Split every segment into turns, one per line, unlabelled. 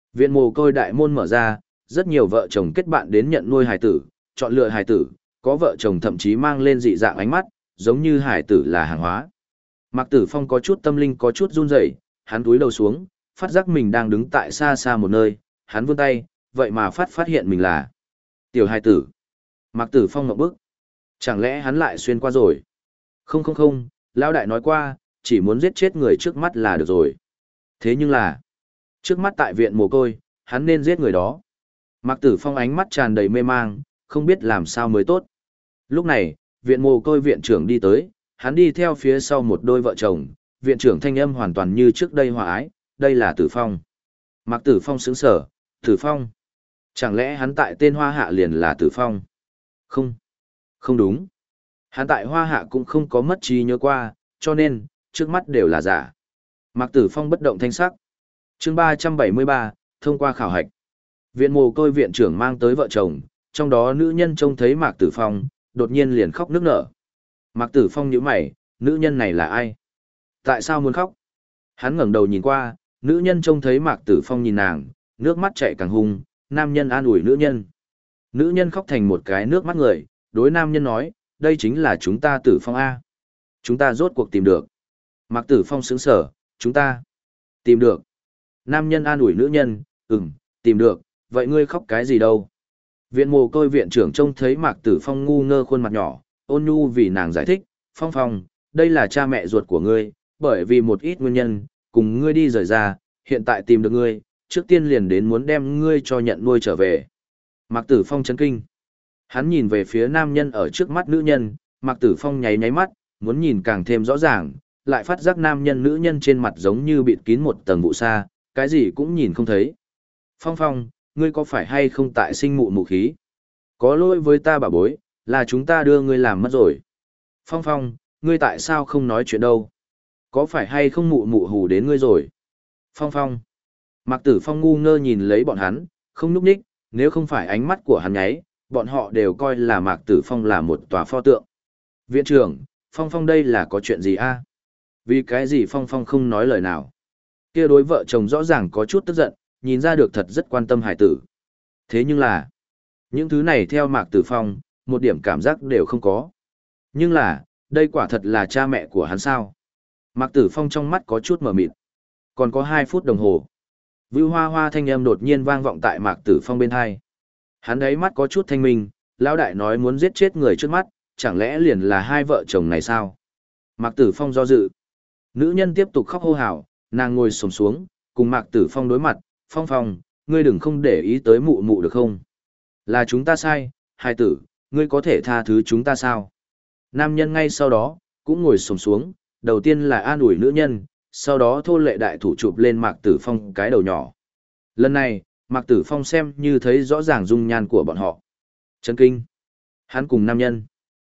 Viện mồ côi đại môn mở ra, rất nhiều vợ chồng kết bạn đến nhận nuôi hài tử, chọn lựa hài tử, có vợ chồng thậm chí mang lên dị dạng ánh mắt, giống như hài tử là hàng hóa. Mạc Tử Phong có chút tâm linh có chút run rẩy, hắn cúi đầu xuống, phát giác mình đang đứng tại xa xa một nơi, hắn vươn tay, vậy mà phát hiện mình là tiểu hài tử. Mạc Tử Phong ngậm bức. Chẳng lẽ hắn lại xuyên qua rồi? Không không không, lão đại nói qua, chỉ muốn giết chết người trước mắt là được rồi. Thế nhưng là, trước mắt tại viện mồ côi, hắn nên giết người đó. Mạc Tử Phong ánh mắt tràn đầy mê mang, không biết làm sao mới tốt. Lúc này, viện mồ côi viện trưởng đi tới, hắn đi theo phía sau một đôi vợ chồng, viện trưởng thanh âm hoàn toàn như trước đây hòa ái, đây là Tử Phong. Mạc Tử Phong sững sờ, Tử Phong. Chẳng lẽ hắn tại tên Hoa Hạ liền là Tử Phong? Không, không đúng. Hắn tại Hoa Hạ cũng không có mất trí nhớ qua, cho nên, trước mắt đều là giả. Mạc Tử Phong bất động thanh sắc. Chương 373, thông qua khảo hạch. Viện mồ côi viện trưởng mang tới vợ chồng, trong đó nữ nhân trông thấy Mạc Tử Phong, đột nhiên liền khóc nức nở. Mạc Tử Phong nhíu mày, nữ nhân này là ai? Tại sao muốn khóc? Hắn ngẩng đầu nhìn qua, nữ nhân trông thấy Mạc Tử Phong nhìn nàng, nước mắt chảy càng hung, nam nhân an ủi nữ nhân. Nữ nhân khóc thành một cái nước mắt người, đối nam nhân nói, đây chính là chúng ta Tử Phong A. Chúng ta rốt cuộc tìm được. Mạc Tử Phong sững sờ, chúng ta tìm được. Nam nhân an ủi nữ nhân, tìm được, vậy ngươi khóc cái gì đâu? Viện mồ côi viện trưởng trông thấy Mạc Tử Phong ngu ngơ khuôn mặt nhỏ, ôn nhu vì nàng giải thích, Phong Phong, đây là cha mẹ ruột của ngươi, bởi vì một ít nguyên nhân, cùng ngươi đi rời ra, hiện tại tìm được ngươi, trước tiên liền đến muốn đem ngươi cho nhận nuôi trở về. Mạc Tử Phong chấn kinh. Hắn nhìn về phía nam nhân ở trước mắt nữ nhân, Mạc Tử Phong nháy nháy mắt, muốn nhìn càng thêm rõ ràng, lại phát giác nam nhân nữ nhân trên mặt giống như bịt kín một tầng vụ sa, cái gì cũng nhìn không thấy. Phong Phong, ngươi có phải hay không tại sinh mụ mụ khí? Có lỗi với ta bà bối, là chúng ta đưa ngươi làm mất rồi. Phong Phong, ngươi tại sao không nói chuyện đâu? Có phải hay không mụ mụ hù đến ngươi rồi? Phong Phong. Mạc Tử Phong ngu ngơ nhìn lấy bọn hắn, không nhúc nhích, nếu không phải ánh mắt của hắn nháy, bọn họ đều coi là Mạc Tử Phong là một tòa pho tượng. Viện trưởng, Phong Phong đây là có chuyện gì a? Vì cái gì Phong Phong không nói lời nào? Kia đối vợ chồng rõ ràng có chút tức giận, nhìn ra được thật rất quan tâm hải tử. Thế nhưng là, những thứ này theo Mạc Tử Phong, một điểm cảm giác đều không có. Nhưng là, đây quả thật là cha mẹ của hắn sao? Mạc Tử Phong trong mắt có chút mờ mịt. Còn có 2 phút đồng hồ. Vưu Hoa Hoa thanh âm đột nhiên vang vọng tại Mạc Tử Phong bên hai. Hắn ấy mắt có chút thanh minh, lão đại nói muốn giết chết người trước mắt, chẳng lẽ liền là 2 vợ chồng này sao? Mạc Tử Phong do dự. Nữ nhân tiếp tục khóc hô hào, nàng ngồi xổm xuống, cùng Mạc Tử Phong đối mặt, Phong Phong, ngươi đừng không để ý tới mụ mụ được không? Là chúng ta sai, hai tử, ngươi có thể tha thứ chúng ta sao? Nam nhân ngay sau đó, cũng ngồi xổm xuống, đầu tiên là an ủi nữ nhân, sau đó thô lệ đại thủ chụp lên Mạc Tử Phong cái đầu nhỏ. Lần này, Mạc Tử Phong xem như thấy rõ ràng dung nhan của bọn họ. Chấn kinh. Hắn cùng nam nhân.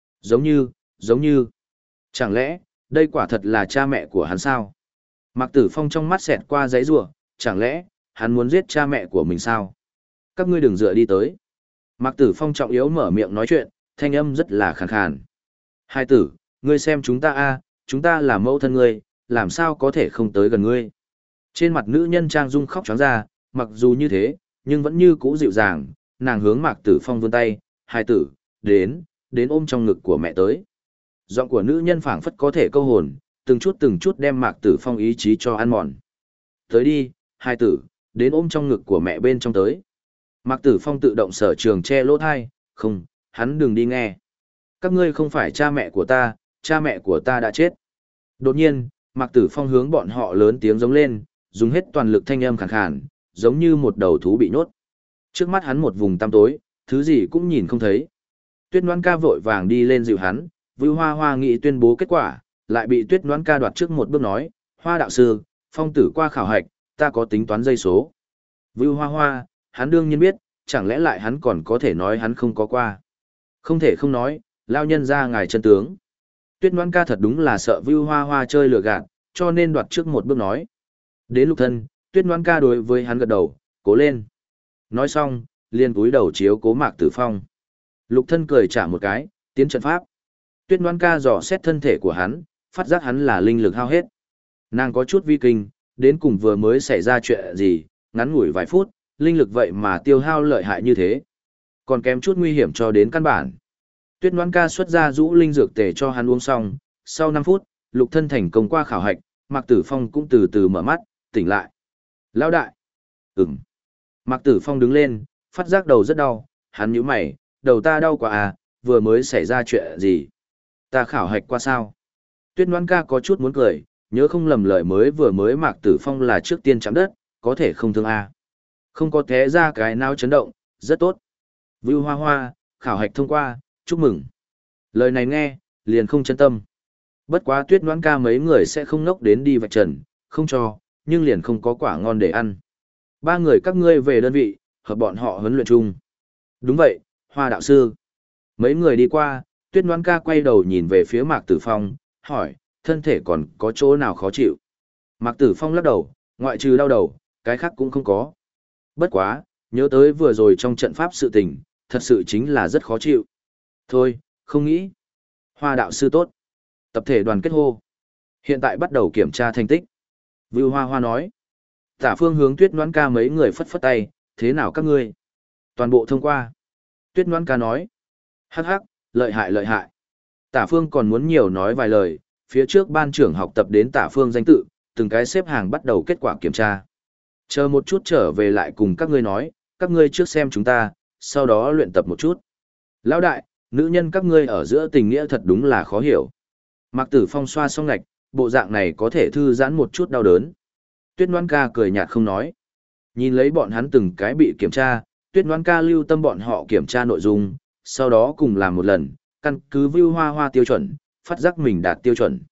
Giống như. Chẳng lẽ, đây quả thật là cha mẹ của hắn sao? Mạc Tử Phong trong mắt xẹt qua giấy rủa, chẳng lẽ, hắn muốn giết cha mẹ của mình sao? Các ngươi đừng dựa đi tới. Mạc Tử Phong trọng yếu mở miệng nói chuyện, thanh âm rất là khàn khàn. Hai tử, ngươi xem chúng ta a, chúng ta là mẫu thân ngươi, làm sao có thể không tới gần ngươi? Trên mặt nữ nhân Trang Dung khóc trắng ra, mặc dù như thế, nhưng vẫn như cũ dịu dàng, nàng hướng Mạc Tử Phong vươn tay, hai tử, đến ôm trong ngực của mẹ tới. Giọng của nữ nhân phảng phất có thể câu hồn, từng chút đem Mạc Tử Phong ý chí cho ăn mòn. Tới đi, hai tử, đến ôm trong ngực của mẹ bên trong tới. Mạc Tử Phong tự động sở trường che lỗ thai, không, hắn đừng đi nghe. Các ngươi không phải cha mẹ của ta đã chết. Đột nhiên, Mạc Tử Phong hướng bọn họ lớn tiếng giống lên, dùng hết toàn lực thanh âm khàn khàn, giống như một đầu thú bị nhốt. Trước mắt hắn một vùng tăm tối, thứ gì cũng nhìn không thấy. Tuyết Noãn Ca vội vàng đi lên dịu hắn, Vưu Hoa Hoa nghĩ tuyên bố kết quả, lại bị Tuyết Noãn Ca đoạt trước một bước nói, Hoa đạo sư, Phong tử qua khảo hạch, ta có tính toán dây số. Vưu Hoa Hoa, hắn đương nhiên biết, chẳng lẽ lại hắn còn có thể nói hắn không có qua. Không thể không nói, lao nhân ra ngài chân tướng. Tuyết Noãn Ca thật đúng là sợ Vưu Hoa Hoa chơi lừa gạt, cho nên đoạt trước một bước nói. Đến Lục Thân, Tuyết Noãn Ca đối với hắn gật đầu, cố lên. Nói xong, liền cúi đầu chiếu cố Mạc Tử Phong. Lục Thân cười trả một cái, tiến trận pháp. Tuyết Noãn Ca dò xét thân thể của hắn, phát giác hắn là linh lực hao hết. Nàng có chút vi kinh, đến cùng vừa mới xảy ra chuyện gì, ngắn ngủi vài phút, linh lực vậy mà tiêu hao lợi hại như thế. Còn kém chút nguy hiểm cho đến căn bản. Tuyết Ngoãn Ca xuất ra rũ linh dược tề cho hắn uống xong, sau 5 phút, Lục Thân thành công qua khảo hạch, Mạc Tử Phong cũng từ từ mở mắt, tỉnh lại. Lão đại. Ừm. Mạc Tử Phong đứng lên, phát giác đầu rất đau, hắn nhíu mày, đầu ta đau quá à, vừa mới xảy ra chuyện gì? Ta khảo hạch qua sao? Tuyết Ngoãn Ca có chút muốn cười, nhớ không lầm lời vừa mới Mạc Tử Phong là trước tiên chạm đất, có thể không thương à. Không có té ra cái não chấn động, rất tốt. Vưu Hoa Hoa, khảo hạch thông qua, chúc mừng. Lời này nghe, liền không chân tâm. Bất quá Tuyết Ngoãn Ca mấy người sẽ không ngốc đến đi vạch trần, không cho, nhưng liền không có quả ngon để ăn. 3 người các ngươi về đơn vị, hợp bọn họ huấn luyện chung. Đúng vậy, Hoa đạo sư. Mấy người đi qua, Tuyết Ngoãn Ca quay đầu nhìn về phía Mạc Tử Phong, hỏi, thân thể còn có chỗ nào khó chịu? Mạc Tử Phong lắc đầu, ngoại trừ đau đầu, cái khác cũng không có. Bất quá, nhớ tới vừa rồi trong trận pháp sự tình, thật sự chính là rất khó chịu. Thôi, không nghĩ. Hoa đạo sư tốt. Tập thể đoàn kết hô. Hiện tại bắt đầu kiểm tra thành tích. Vưu Hoa Hoa nói. Tả Phương hướng Tuyết Ngoãn Ca mấy người phất phất tay, thế nào các ngươi? Toàn bộ thông qua. Tuyết Ngoãn Ca nói. Hắc hắc, lợi hại lợi hại. Tả Phương còn muốn nhiều nói vài lời, phía trước ban trưởng học tập đến Tả Phương danh tự, từng cái xếp hàng bắt đầu kết quả kiểm tra. Chờ một chút trở về lại cùng các ngươi nói, các ngươi trước xem chúng ta, sau đó luyện tập một chút. Lão đại, nữ nhân các ngươi ở giữa tình nghĩa thật đúng là khó hiểu. Mạc Tử Phong xoa xong ngạch, bộ dạng này có thể thư giãn một chút đau đớn. Tuyết Ngoãn Ca cười nhạt không nói. Nhìn lấy bọn hắn từng cái bị kiểm tra, Tuyết Ngoãn Ca lưu tâm bọn họ kiểm tra nội dung, sau đó cùng làm một lần, căn cứ Vưu Hoa Hoa tiêu chuẩn, phát giác mình đạt tiêu chuẩn.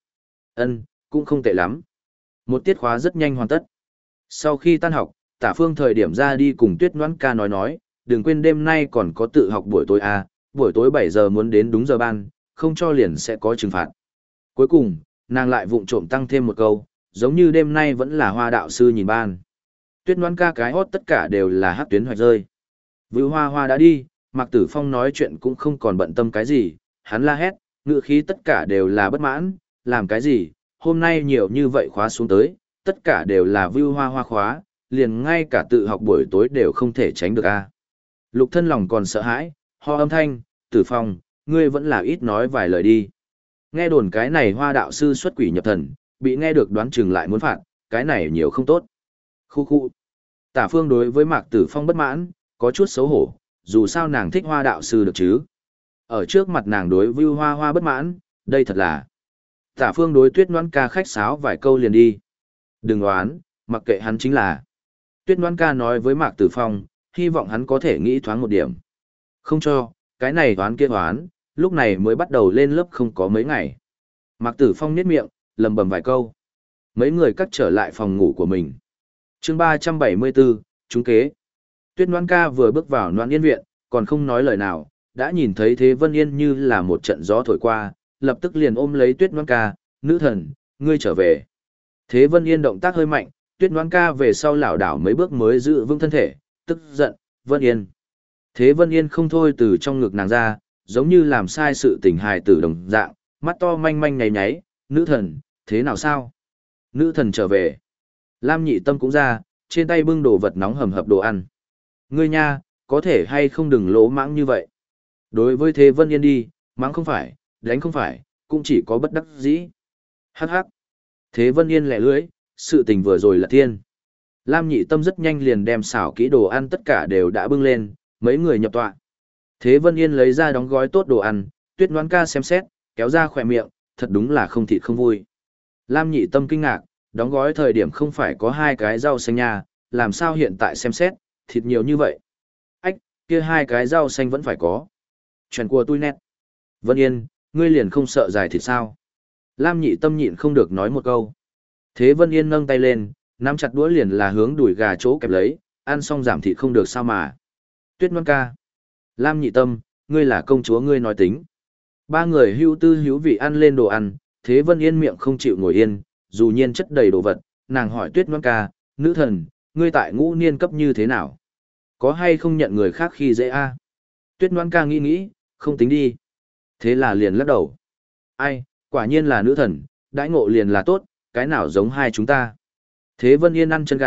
Cũng không tệ lắm. Một tiết khóa rất nhanh hoàn tất. Sau khi tan học, Tả Phương thời điểm ra đi cùng Tuyết Ngoãn Ca nói, đừng quên đêm nay còn có tự học buổi tối à, buổi tối 7 giờ muốn đến đúng giờ ban, không cho liền sẽ có trừng phạt. Cuối cùng, nàng lại vụng trộm tăng thêm một câu, giống như đêm nay vẫn là Hoa đạo sư nhìn ban. Tuyết Ngoãn Ca cái hót tất cả đều là hắc tuyến hoạch rơi. Vưu Hoa Hoa đã đi, Mạc Tử Phong nói chuyện cũng không còn bận tâm cái gì, hắn la hét, ngữ khí tất cả đều là bất mãn, làm cái gì, hôm nay nhiều như vậy khóa xuống tới, tất cả đều là Vưu Hoa Hoa khóa, liền ngay cả tự học buổi tối đều không thể tránh được a. Lục Thân lòng còn sợ hãi, ho âm thanh, Tử Phong, ngươi vẫn là ít nói vài lời đi. Nghe đồn cái này Hoa đạo sư xuất quỷ nhập thần, bị nghe được đoán chừng lại muốn phạt, cái này nhiều không tốt. Khu khu. Tả Phương đối với Mạc Tử Phong bất mãn, có chút xấu hổ, dù sao nàng thích Hoa đạo sư được chứ. Ở trước mặt nàng đối Vưu Hoa Hoa bất mãn, đây thật là. Tả Phương đối Tuyết Ngoãn Ca khách sáo vài câu liền đi. Đừng đoán, mặc kệ hắn chính là. Tuyết Ngoãn Ca nói với Mạc Tử Phong, hy vọng hắn có thể nghĩ thoáng một điểm. Không cho, cái này đoán kia đoán, lúc này mới bắt đầu lên lớp không có mấy ngày. Mạc Tử Phong nhếch miệng, lầm bầm vài câu. Mấy người cắt trở lại phòng ngủ của mình. Chương 374, trúng kế. Tuyết Ngoãn Ca vừa bước vào Noãn Yên viện, còn không nói lời nào, đã nhìn thấy Thế Vân Yên như là một trận gió thổi qua, lập tức liền ôm lấy Tuyết Ngoãn Ca, nữ thần, ngươi trở về. Thế Vân Yên động tác hơi mạnh, Tuyết Ngoãn Ca về sau lảo đảo mấy bước mới giữ vững thân thể, tức giận, Vân Yên. Thế Vân Yên không thôi từ trong ngực nàng ra, giống như làm sai sự tình hài tử đồng dạng, mắt to manh manh nháy nháy, nữ thần, thế nào sao? Nữ thần trở về. Lam Nhị Tâm cũng ra, trên tay bưng đồ vật nóng hầm hập đồ ăn. Ngươi nha, có thể hay không đừng lỗ mãng như vậy. Đối với Thế Vân Yên đi, mắng không phải, đánh không phải, cũng chỉ có bất đắc dĩ. Hắc hắc. Thế Vân Yên lẻ lưỡi, sự tình vừa rồi là thiên. Lam Nhị Tâm rất nhanh liền đem xảo kỹ đồ ăn tất cả đều đã bưng lên, mấy người nhập tọa. Thế Vân Yên lấy ra đóng gói tốt đồ ăn, Tuyết Ngoãn Ca xem xét, kéo ra khỏe miệng, thật đúng là không thịt không vui. Lam Nhị Tâm kinh ngạc, đóng gói thời điểm không phải có 2 cái rau xanh nha, làm sao hiện tại xem xét, thịt nhiều như vậy. Ách, kia 2 cái rau xanh vẫn phải có. Chuyện của tôi nét. Vân Yên, ngươi liền không sợ dài thịt sao? Lam Nhị Tâm nhịn không được nói một câu. Thế Vân Yên nâng tay lên, nắm chặt đũa liền là hướng đùi gà chỗ kẹp lấy, ăn xong giảm thịt không được sao mà. Tuyết Ngoãn Ca. Lam Nhị Tâm, ngươi là công chúa ngươi nói tính. 3 người hữu tư hữu vị ăn lên đồ ăn, Thế Vân Yên miệng không chịu ngồi yên, dù nhiên chất đầy đồ vật, nàng hỏi Tuyết Ngoãn Ca, nữ thần, ngươi tại ngũ niên cấp như thế nào? Có hay không nhận người khác khi dễ a? Tuyết Ngoãn Ca nghĩ, không tính đi. Thế là liền lắc đầu. Ai, quả nhiên là nữ thần, đãi ngộ liền là tốt, cái nào giống hai chúng ta. Thế Vân Yên ăn chân gà,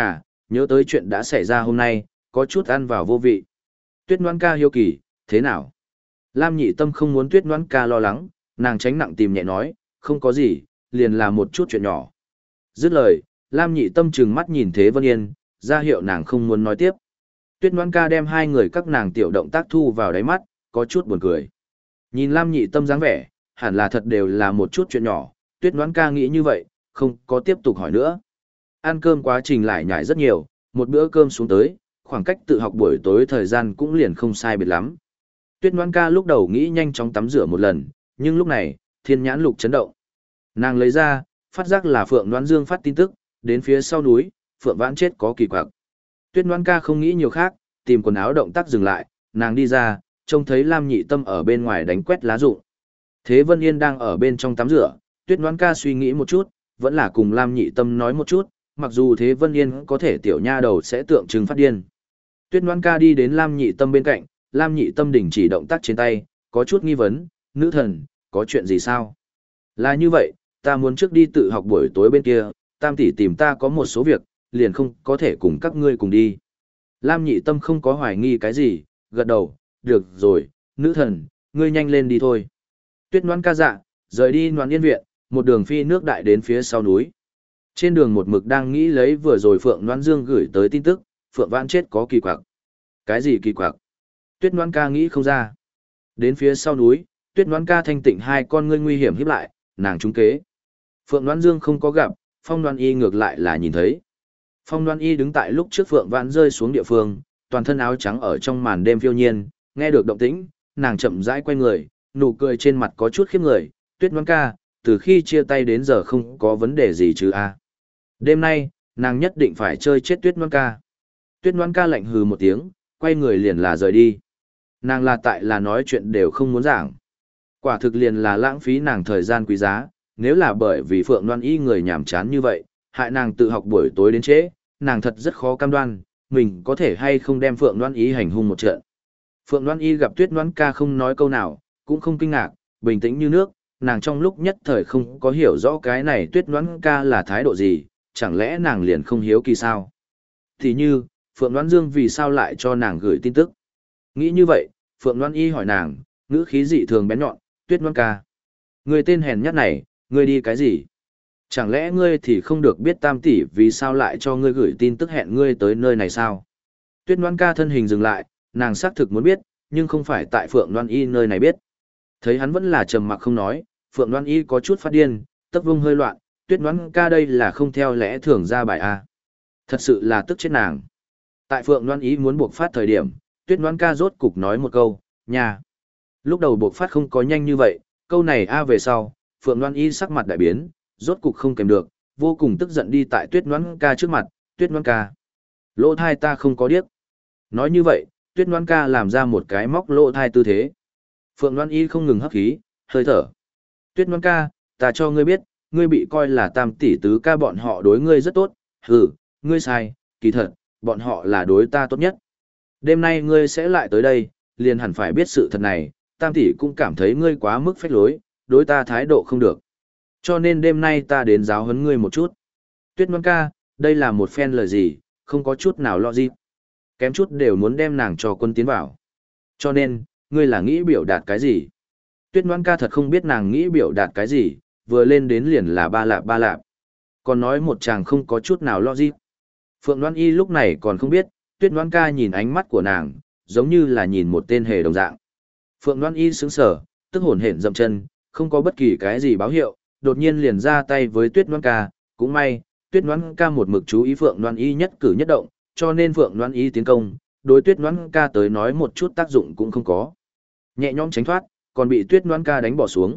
nhớ tới chuyện đã xảy ra hôm nay, có chút ăn vào vô vị. Tuyết Ngoãn ca hiếu kỳ, thế nào? Lam Nhị Tâm không muốn Tuyết Ngoãn ca lo lắng, nàng tránh nặng tìm nhẹ nói, không có gì, liền là một chút chuyện nhỏ. Dứt lời, Lam Nhị Tâm trừng mắt nhìn Thế Vân Yên, ra hiệu nàng không muốn nói tiếp. Tuyết Ngoãn ca đem hai người các nàng tiểu động tác thu vào đáy mắt, có chút buồn cười. Nhìn Lam Nhị Tâm dáng vẻ, hẳn là thật đều là một chút chuyện nhỏ, Tuyết Ngoãn ca nghĩ như vậy, không có tiếp tục hỏi nữa. Ăn cơm quá trình lại nhải rất nhiều, một bữa cơm xuống tới, khoảng cách tự học buổi tối thời gian cũng liền không sai biệt lắm. Tuyết Ngoãn ca lúc đầu nghĩ nhanh chóng tắm rửa một lần, nhưng lúc này, thiên nhãn lục chấn động. Nàng lấy ra, phát giác là Phượng Đoán Dương phát tin tức, đến phía sau núi, Phượng Vãn chết có kỳ quặc. Tuyết Ngoãn ca không nghĩ nhiều khác, tìm quần áo động tác dừng lại, nàng đi ra, trông thấy Lam Nhị Tâm ở bên ngoài đánh quét lá rụng. Thế Vân Yên đang ở bên trong tắm rửa, Tuyết Ngoãn ca suy nghĩ một chút, vẫn là cùng Lam Nhị Tâm nói một chút, mặc dù Thế Vân Yên có thể tiểu nha đầu sẽ tượng trưng phát điên. Tuyết Ngoãn ca đi đến Lam Nhị Tâm bên cạnh, Lam Nhị Tâm đình chỉ động tác trên tay, có chút nghi vấn, nữ thần, có chuyện gì sao? Là như vậy, ta muốn trước đi tự học buổi tối bên kia, Tam tỷ tìm ta có một số việc, liền không có thể cùng các ngươi cùng đi. Lam Nhị Tâm không có hoài nghi cái gì, gật đầu, được rồi, nữ thần, ngươi nhanh lên đi thôi. Tuyết Ngoãn ca dạ, rời đi Noãn Yên viện, một đường phi nước đại đến phía sau núi. Trên đường một mực đang nghĩ lấy vừa rồi Phượng Noãn Dương gửi tới tin tức, Phượng Vãn chết có kỳ quặc. Cái gì kỳ quặc? Tuyết Ngoãn ca nghĩ không ra. Đến phía sau núi, Tuyết Ngoãn ca thanh tịnh hai con ngươi nguy hiểm híp lại, nàng trúng kế. Phượng Noãn Dương không có gặp, Phong Đoan Y ngược lại là nhìn thấy. Phong Đoan Y đứng tại lúc trước Phượng Vãn rơi xuống địa phương, toàn thân áo trắng ở trong màn đêm phiêu nhiên, nghe được động tĩnh, nàng chậm rãi quay người, nụ cười trên mặt có chút khiếp người, Tuyết Ngoãn ca, từ khi chia tay đến giờ không có vấn đề gì chứ a? Đêm nay, nàng nhất định phải chơi chết Tuyết Ngoãn ca. Tuyết Ngoãn ca lạnh hừ một tiếng, quay người liền là rời đi. Nàng là tại là nói chuyện đều không muốn giảng. Quả thực liền là lãng phí nàng thời gian quý giá, nếu là bởi vì Phượng Đoan Y người nhảm chán như vậy, hại nàng tự học buổi tối đến trễ, nàng thật rất khó cam đoan, mình có thể hay không đem Phượng Đoan Y hành hung một trận. Phượng Đoan Y gặp Tuyết Ngoãn ca không nói câu nào, cũng không kinh ngạc, bình tĩnh như nước, nàng trong lúc nhất thời không có hiểu rõ cái này Tuyết Ngoãn ca là thái độ gì, chẳng lẽ nàng liền không hiếu kỳ sao? Thì như, Phượng Đoan Dương vì sao lại cho nàng gửi tin tức? Nghĩ như vậy, Phượng Đoan Y hỏi nàng, ngữ khí dị thường bén nhọn, Tuyết Ngoãn ca. Người tên hèn nhát này, ngươi đi cái gì? Chẳng lẽ ngươi thì không được biết Tam tỷ vì sao lại cho ngươi gửi tin tức hẹn ngươi tới nơi này sao? Tuyết Ngoãn ca thân hình dừng lại, nàng xác thực muốn biết, nhưng không phải tại Phượng Đoan Y nơi này biết. Thấy hắn vẫn là trầm mặc không nói, Phượng Đoan Y có chút phát điên, tấc vung hơi loạn, Tuyết Ngoãn ca đây là không theo lẽ thường ra bài a. Thật sự là tức chết nàng. Tại Phượng Đoan Y muốn buộc phát thời điểm, Tuyết Ngoãn ca rốt cục nói một câu, nhà. Lúc đầu buộc phát không có nhanh như vậy, câu này a về sau, Phượng Đoan Y sắc mặt đại biến, rốt cục không kèm được, vô cùng tức giận đi tại Tuyết Ngoãn ca trước mặt, Tuyết Ngoãn ca. Lỗ thai ta không có điếc. Nói như vậy, Tuyết Ngoãn ca làm ra một cái móc lỗ thai tư thế. Phượng Đoan Y không ngừng hấp khí, hơi thở. Tuyết Ngoãn ca, ta cho ngươi biết, ngươi bị coi là tam tỷ tứ ca bọn họ đối ngươi rất tốt, hừ, ngươi sai, kỳ thật, bọn họ là đối ta tốt nhất. Đêm nay ngươi sẽ lại tới đây, liền hẳn phải biết sự thật này, tam tỷ cũng cảm thấy ngươi quá mức phách lối, đối ta thái độ không được. Cho nên đêm nay ta đến giáo huấn ngươi một chút. Tuyết Ngoãn ca, đây là một phen lời gì, không có chút nào logic. Kém chút đều muốn đem nàng cho quân tiến vào. Cho nên, ngươi là nghĩ biểu đạt cái gì? Tuyết Ngoãn ca thật không biết nàng nghĩ biểu đạt cái gì, vừa lên đến liền là ba lạp. Còn nói một chàng không có chút nào logic. Phượng Đoan Y lúc này còn không biết, Tuyết Ngoãn ca nhìn ánh mắt của nàng, giống như là nhìn một tên hề đồng dạng. Phượng Đoan Y sững sờ, tức hổn hển dậm chân, không có bất kỳ cái gì báo hiệu, đột nhiên liền ra tay với Tuyết Ngoãn ca, cũng may, Tuyết Ngoãn ca một mực chú ý Phượng Đoan Y nhất cử nhất động, cho nên Phượng Đoan Y tiến công, đối Tuyết Ngoãn ca tới nói một chút tác dụng cũng không có. Nhẹ nhõm tránh thoát, còn bị Tuyết Ngoãn ca đánh bỏ xuống.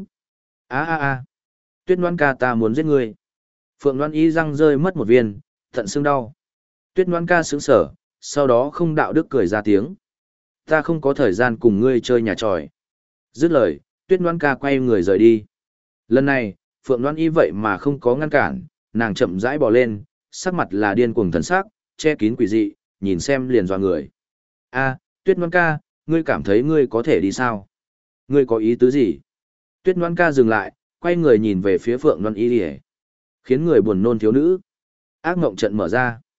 A. Tuyết Ngoãn ca ta muốn giết ngươi. Phượng Đoan Y răng rơi mất một viên, tận xương đau. Tuyết Ngoãn ca sững sờ, sau đó không đạo đức cười ra tiếng. Ta không có thời gian cùng ngươi chơi nhà tròi. Dứt lời, Tuyết Ngoãn ca quay người rời đi. Lần này, Phượng Đoan Y vậy mà không có ngăn cản, nàng chậm rãi bò lên, sắc mặt là điên cuồng thần sắc, che kín quỷ dị, nhìn xem liền dọa người. A, Tuyết Ngoãn ca, ngươi cảm thấy ngươi có thể đi sao? Ngươi có ý tứ gì? Tuyết Ngoãn ca dừng lại, quay người nhìn về phía Phượng Đoan Y, khiến người buồn nôn thiếu nữ. Ác mộng trận mở ra.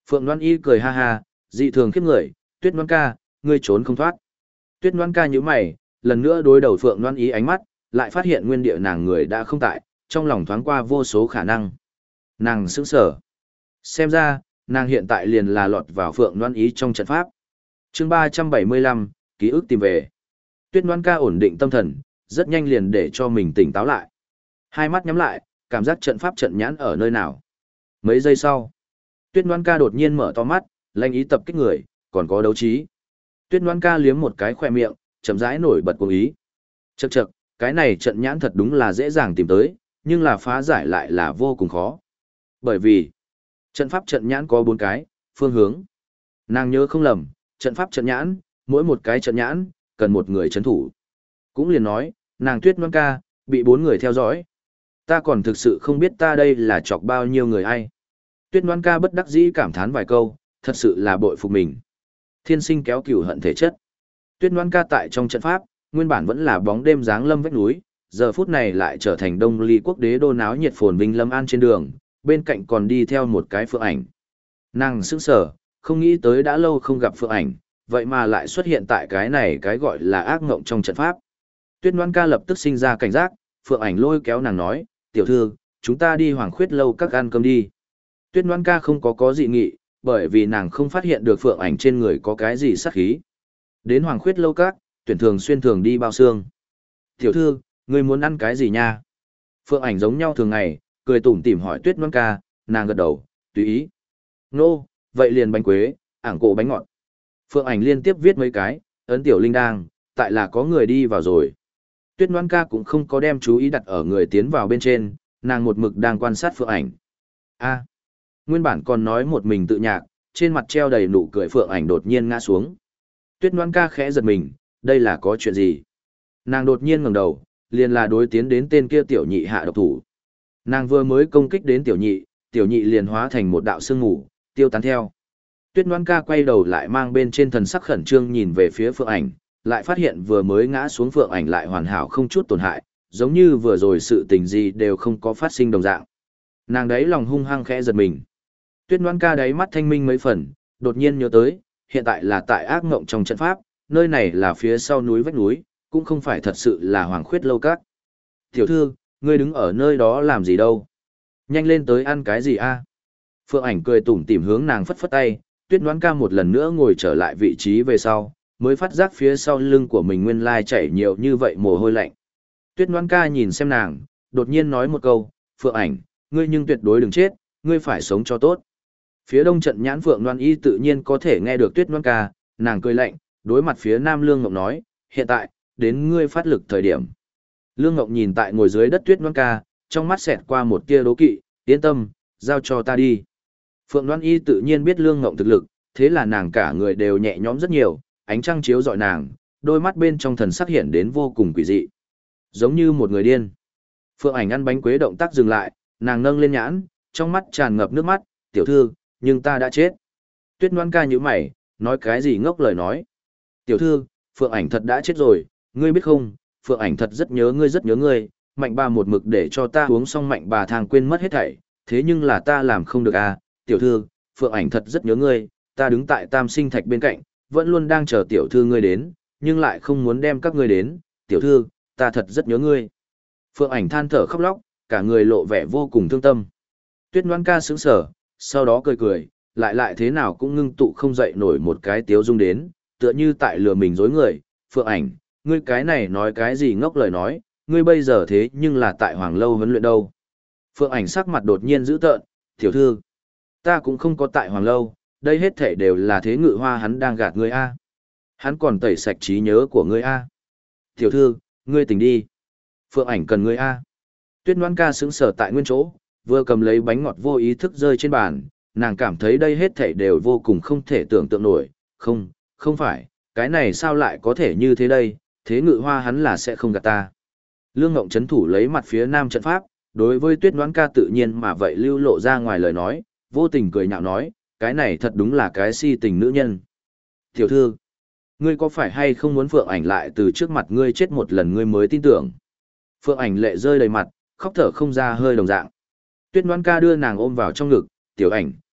Phượng Loan Y cười ha ha, dị thường khiếp người, Tuyết Loan ca, ngươi trốn không thoát. Tuyết Loan ca nhíu mày, lần nữa đối đầu Phượng Loan Ý ánh mắt, lại phát hiện nguyên địa nàng người đã không tại, trong lòng thoáng qua vô số khả năng. Nàng sững sờ. Xem ra, nàng hiện tại liền là lọt vào Phượng Loan Ý trong trận pháp. Chương 375, ký ức tìm về. Tuyết Loan ca ổn định tâm thần, rất nhanh liền để cho mình tỉnh táo lại. Hai mắt nhắm lại, cảm giác trận pháp trận nhãn ở nơi nào. Mấy giây sau, Tuyết Loan ca đột nhiên mở to mắt, lanh ý tập kích người, còn có đấu trí. Tuyết Loan ca liếm một cái khoe miệng, chậm rãi nổi bật cuồng ý. Chậc chậc, cái này trận nhãn thật đúng là dễ dàng tìm tới, nhưng là phá giải lại là vô cùng khó. Bởi vì, trận pháp trận nhãn có 4 cái, phương hướng. Nàng nhớ không lầm, trận pháp trận nhãn, mỗi một cái trận nhãn, cần một người chấn thủ. Cũng liền nói, nàng Tuyết Loan ca, bị 4 người theo dõi. Ta còn thực sự không biết ta đây là chọc bao nhiêu người ai. Tuyết Loan ca bất đắc dĩ cảm thán vài câu, thật sự là bội phục mình. Thiên sinh kéo cừu hận thể chất. Tuyết Loan ca tại trong trận pháp, nguyên bản vẫn là bóng đêm dáng lâm vách núi, giờ phút này lại trở thành Đông Ly quốc đế đô náo nhiệt phồn vinh lâm an trên đường, bên cạnh còn đi theo một cái Phượng Ảnh. Nàng sững sờ, không nghĩ tới đã lâu không gặp Phượng Ảnh, vậy mà lại xuất hiện tại cái này cái gọi là ác ngộng trong trận pháp. Tuyết Loan ca lập tức sinh ra cảnh giác, Phượng Ảnh lôi kéo nàng nói, tiểu thư, chúng ta đi Hoàng Khuyết lâu các ăn cơm đi. Tuyết Loan ca không có dị nghị, bởi vì nàng không phát hiện được Phượng Ảnh trên người có cái gì sát khí. Đến Hoàng Khuyết lâu các, tuyển thường xuyên thường đi bao xương. Tiểu thư, ngươi muốn ăn cái gì nha? Phượng Ảnh giống nhau thường ngày, cười tủm tỉm hỏi Tuyết Loan ca, nàng gật đầu, tùy ý. Nô, vậy liền bánh quế, ảng cổ bánh ngọt. Phượng Ảnh liên tiếp viết mấy cái, ấn tiểu linh đang, tại là có người đi vào rồi. Tuyết Loan ca cũng không có đem chú ý đặt ở người tiến vào bên trên, nàng một mực đang quan sát Phượng Ảnh. A, nguyên bản còn nói một mình tự nhạc, trên mặt treo đầy nụ cười Phượng Ảnh đột nhiên ngã xuống. Tuyết Loan ca khẽ giật mình, đây là có chuyện gì? Nàng đột nhiên ngẩng đầu, liền là đối tiến đến tên kia tiểu nhị hạ độc thủ. Nàng vừa mới công kích đến tiểu nhị liền hóa thành một đạo sương mù, tiêu tán theo. Tuyết Loan ca quay đầu lại mang bên trên thần sắc khẩn trương nhìn về phía Phượng Ảnh, lại phát hiện vừa mới ngã xuống Phượng Ảnh lại hoàn hảo không chút tổn hại, giống như vừa rồi sự tình gì đều không có phát sinh đồng dạng. Nàng đấy lòng hung hăng khẽ giật mình. Tuyết Loan ca đáy mắt thanh minh mấy phần, đột nhiên nhớ tới, hiện tại là tại ác ngộng trong trận pháp, nơi này là phía sau núi vách núi, cũng không phải thật sự là Hoàng Khuyết lâu các. Tiểu thư, ngươi đứng ở nơi đó làm gì đâu? Nhanh lên tới ăn cái gì a? Phượng Ảnh cười tủm tỉm hướng nàng phất phất tay, Tuyết Loan ca một lần nữa ngồi trở lại vị trí về sau, mới phát giác phía sau lưng của mình nguyên lai chảy nhiều như vậy mồ hôi lạnh. Tuyết Loan ca nhìn xem nàng, đột nhiên nói một câu, Phượng Ảnh, ngươi nhưng tuyệt đối đừng chết, ngươi phải sống cho tốt. Phía đông trận nhãn Phượng Loan Y tự nhiên có thể nghe được Tuyết Loan ca, nàng cười lạnh, đối mặt phía Nam Lương Ngọc nói, hiện tại, đến ngươi phát lực thời điểm. Lương Ngọc nhìn tại ngồi dưới đất Tuyết Loan ca, trong mắt xẹt qua một tia đố kỵ, yên tâm, giao cho ta đi. Phượng Loan Y tự nhiên biết Lương Ngọc thực lực, thế là nàng cả người đều nhẹ nhõm rất nhiều, ánh trăng chiếu rọi nàng, đôi mắt bên trong thần sắc hiện đến vô cùng quỷ dị. Giống như một người điên. Phượng Ảnh ăn bánh quế động tác dừng lại, nàng nâng lên nhãn, trong mắt tràn ngập nước mắt, tiểu thư, nhưng ta đã chết. Tuyết Loan ca nhíu mày, nói cái gì ngốc lời nói. Tiểu thư, Phượng Ảnh thật đã chết rồi, ngươi biết không, Phượng Ảnh thật rất nhớ ngươi, mạnh bà một mực để cho ta uống xong mạnh bà thang quên mất hết thảy, thế nhưng là ta làm không được à, tiểu thư, Phượng Ảnh thật rất nhớ ngươi, ta đứng tại Tam Sinh Thạch bên cạnh, vẫn luôn đang chờ tiểu thư ngươi đến, nhưng lại không muốn đem các ngươi đến, tiểu thư, ta thật rất nhớ ngươi. Phượng Ảnh than thở khóc lóc, cả người lộ vẻ vô cùng thương tâm. Tuyết Loan ca sững sờ, sau đó cười cười, lại thế nào cũng ngưng tụ không dậy nổi một cái tiếu dung đến, tựa như tại lừa mình dối người. Phượng Ảnh, ngươi cái này nói cái gì ngốc lời nói, ngươi bây giờ thế nhưng là tại Hoàng Lâu huấn luyện đâu. Phượng Ảnh sắc mặt đột nhiên dữ tợn, tiểu thư, ta cũng không có tại Hoàng Lâu, đây hết thể đều là Thế Ngự Hoa hắn đang gạt ngươi a. Hắn còn tẩy sạch trí nhớ của ngươi a. Tiểu thư, ngươi tỉnh đi. Phượng Ảnh cần ngươi a. Tuyết Loan ca sững sờ tại nguyên chỗ, vừa cầm lấy bánh ngọt vô ý thức rơi trên bàn, nàng cảm thấy đây hết thảy đều vô cùng không thể tưởng tượng nổi, không phải, cái này sao lại có thể như thế đây, Thế Ngự Hoa hắn là sẽ không gạt ta. Lương Ngộng chấn thủ lấy mặt phía Nam trận pháp, đối với Tuyết Loan ca tự nhiên mà vậy lưu lộ ra ngoài lời nói, vô tình cười nhạo nói, cái này thật đúng là cái si tình nữ nhân. Tiểu thư, ngươi có phải hay không muốn Phượng Ảnh lại từ trước mặt ngươi chết một lần ngươi mới tin tưởng. Phượng Ảnh lệ rơi đầy mặt, khóc thở không ra hơi đồng dạng. Tuyết Loan ca đưa nàng ôm vào trong ngực, tiểu Ảnh,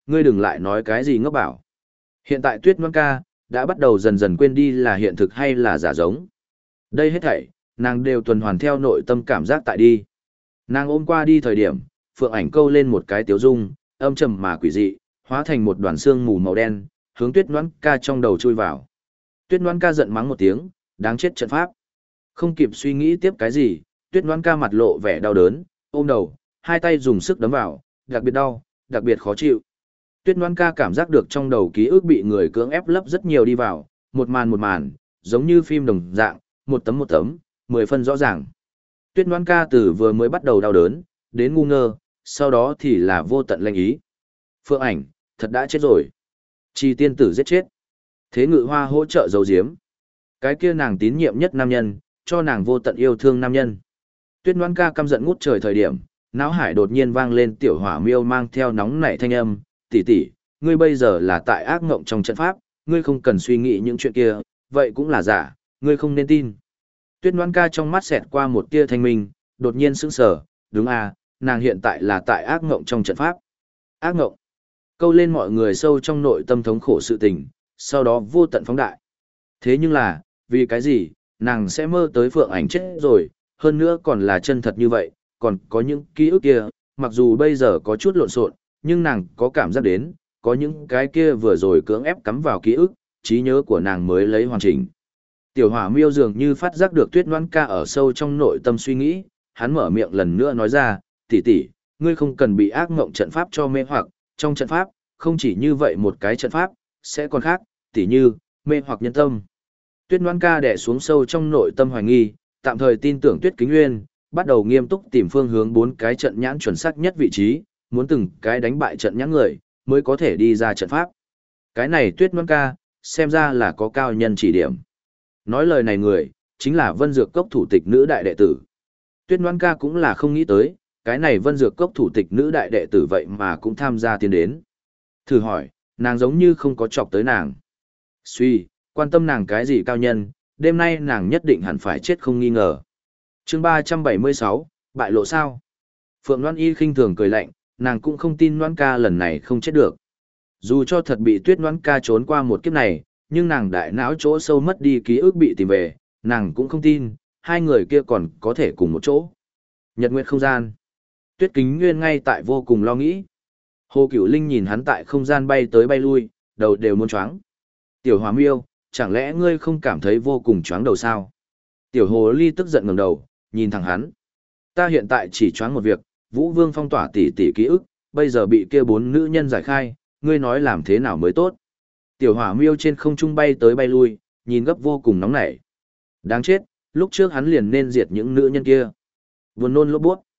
ngươi đừng lại nói cái gì ngốc bảo. Hiện tại Tuyết Ngoan ca, đã bắt đầu dần dần quên đi là hiện thực hay là giả giống. Đây hết thảy, nàng đều tuần hoàn theo nội tâm cảm giác tại đi. Nàng ôm qua đi thời điểm, Phượng Ảnh câu lên một cái tiếu dung, âm trầm mà quỷ dị, hóa thành một đoàn xương mù màu đen, hướng Tuyết Ngoan ca trong đầu chui vào. Tuyết Ngoan ca giận mắng một tiếng, đáng chết trận pháp. Không kịp suy nghĩ tiếp cái gì, Tuyết Ngoan ca mặt lộ vẻ đau đớn, ôm đầu, hai tay dùng sức đấm vào, đặc biệt đau, đặc biệt khó chịu. Tuyết Ngoan ca cảm giác được trong đầu ký ức bị người cưỡng ép lấp rất nhiều đi vào, một màn, giống như phim đồng dạng, một tấm, 10 phân rõ ràng. Tuyết Ngoan ca từ vừa mới bắt đầu đau đớn, đến ngu ngơ, sau đó thì là vô tận lanh ý. Phượng Ảnh, thật đã chết rồi. Chi tiên tử giết chết. Thế Ngự Hoa hỗ trợ giấu giếm. Cái kia nàng tín nhiệm nhất nam nhân, cho nàng vô tận yêu thương nam nhân. Tuyết Ngoan ca căm giận ngút trời thời điểm, não hải đột nhiên vang lên tiểu hỏa miêu mang theo nóng nảy thanh âm, tỷ tỷ, ngươi bây giờ là tại ác ngộng trong trận pháp, ngươi không cần suy nghĩ những chuyện kia, vậy cũng là giả, ngươi không nên tin. Tuyết Ngoan ca trong mắt xẹt qua một tia thanh minh, đột nhiên sững sờ, đúng à, nàng hiện tại là tại ác ngộng trong trận pháp. Ác ngộng. Câu lên mọi người sâu trong nội tâm thống khổ sự tình, sau đó vô tận phóng đại. Thế nhưng là, vì cái gì, nàng sẽ mơ tới Phượng Ảnh chết rồi, hơn nữa còn là chân thật như vậy, còn có những ký ức kia, mặc dù bây giờ có chút lộn xộn, nhưng nàng có cảm giác đến, có những cái kia vừa rồi cưỡng ép cắm vào ký ức, trí nhớ của nàng mới lấy hoàn chỉnh. Tiểu hỏa miêu dường như phát giác được Tuyết Ngoan ca ở sâu trong nội tâm suy nghĩ, hắn mở miệng lần nữa nói ra, tỷ tỷ, ngươi không cần bị ác mộng trận pháp cho mê hoặc, trong trận pháp, không chỉ như vậy một cái trận pháp, sẽ còn khác, tỷ như, mê hoặc nhân tâm. Tuyết Ngoan ca đè xuống sâu trong nội tâm hoài nghi, tạm thời tin tưởng Tuyết Kính Nguyên, bắt đầu nghiêm túc tìm phương hướng 4 cái trận nhãn chuẩn xác nhất vị trí, muốn từng cái đánh bại trận nhãn người, mới có thể đi ra trận pháp. Cái này Tuyết Ngoan ca, xem ra là có cao nhân chỉ điểm. Nói lời này người, chính là Vân Dược Cốc thủ tịch nữ đại đệ tử. Tuyết Ngoan ca cũng là không nghĩ tới, cái này Vân Dược Cốc thủ tịch nữ đại đệ tử vậy mà cũng tham gia tiến đến. Thử hỏi, nàng giống như không có chọc tới nàng. Suy, quan tâm nàng cái gì cao nhân, đêm nay nàng nhất định hẳn phải chết không nghi ngờ. Chương 376, bại lộ sao? Phượng Loan Y khinh thường cười lạnh, nàng cũng không tin Loan ca lần này không chết được. Dù cho thật bị Tuyết Loan ca trốn qua một kiếp này, nhưng nàng đại não chỗ sâu mất đi ký ức bị tìm về, nàng cũng không tin, hai người kia còn có thể cùng một chỗ. Nhật Nguyệt không gian. Tuyết Kính Nguyên ngay tại vô cùng lo nghĩ. Hồ Cửu Linh nhìn hắn tại không gian bay tới bay lui, đầu đều muốn choáng. Tiểu Hòa Miêu, chẳng lẽ ngươi không cảm thấy vô cùng choáng đầu sao? Tiểu Hồ Ly tức giận ngẩng đầu, nhìn thẳng hắn. Ta hiện tại chỉ choáng một việc, Vũ Vương phong tỏa tỷ tỷ ký ức, bây giờ bị kia 4 nữ nhân giải khai, ngươi nói làm thế nào mới tốt? Tiểu Hỏa Miêu trên không trung bay tới bay lui, nhìn gấp vô cùng nóng nảy. Đáng chết, lúc trước hắn liền nên diệt những nữ nhân kia. Buồn nôn lốp buốt.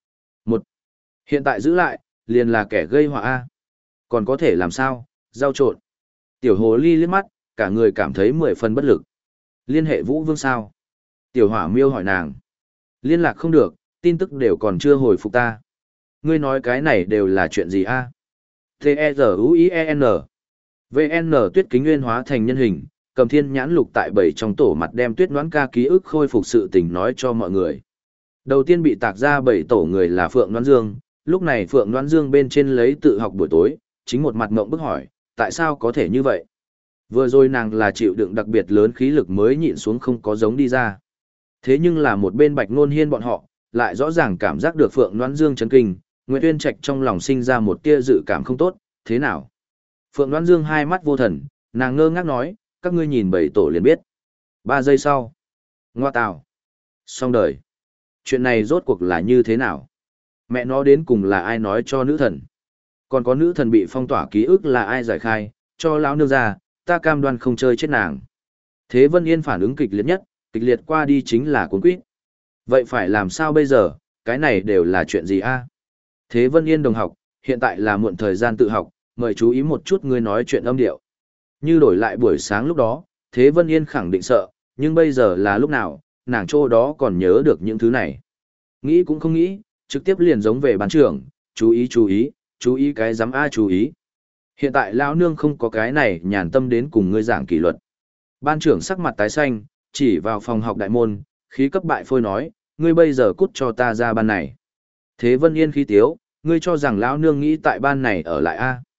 Hiện tại giữ lại, liền là kẻ gây họa a. Còn có thể làm sao? Giao trộn. Tiểu Hồ Ly liếc mắt, cả người cảm thấy 10 phần bất lực. Liên hệ Vũ Vương sao? Tiểu Hỏa Miêu hỏi nàng. Liên lạc không được, tin tức đều còn chưa hồi phục ta. Ngươi nói cái này đều là chuyện gì a? T-E-Z-U-I-E-N. VN Tuyết Kính Nguyên hóa thành nhân hình, cầm thiên nhãn lục tại 7 trong tổ mặt đem Tuyết Ngoãn ca ký ức khôi phục sự tình nói cho mọi người. Đầu tiên bị tạc ra 7 tổ người là Phượng Ngoãn Dương, lúc này Phượng Ngoãn Dương bên trên lấy tự học buổi tối, chính một mặt ngộng bức hỏi, tại sao có thể như vậy? Vừa rồi nàng là chịu đựng đặc biệt lớn khí lực mới nhịn xuống không có giống đi ra. Thế nhưng là một bên Bạch Nôn Hiên bọn họ, lại rõ ràng cảm giác được Phượng Ngoãn Dương chấn kinh, Nguyễn Uyên Trạch trong lòng sinh ra một tia dự cảm không tốt, thế nào? Phượng Ngoãn Dương hai mắt vô thần, nàng ngơ ngác nói, các ngươi nhìn 7 tổ liền biết. 3 giây sau. Ngoa tào. Xong đời. Chuyện này rốt cuộc là như thế nào? Mẹ nó đến cùng là ai nói cho nữ thần? Còn có nữ thần bị phong tỏa ký ức là ai giải khai, cho lão nương ra, ta cam đoan không chơi chết nàng. Thế Vân Yên phản ứng kịch liệt nhất, kịch liệt qua đi chính là cuốn quýt. Vậy phải làm sao bây giờ, cái này đều là chuyện gì a? Thế Vân Yên đồng học, hiện tại là muộn thời gian tự học, mời chú ý một chút ngươi nói chuyện âm điệu. Như đổi lại buổi sáng lúc đó, Thế Vân Yên khẳng định sợ, nhưng bây giờ là lúc nào, nàng chỗ đó còn nhớ được những thứ này. Nghĩ cũng không nghĩ, trực tiếp liền giống về ban trưởng, chú ý cái giám A chú ý. Hiện tại lão nương không có cái này nhàn tâm đến cùng ngươi giảng kỷ luật. Ban trưởng sắc mặt tái xanh, chỉ vào phòng học đại môn, khí cấp bại phôi nói, ngươi bây giờ cút cho ta ra ban này. Thế Vân Yên khí tiếu, ngươi cho rằng lão nương nghĩ tại ban này ở lại A.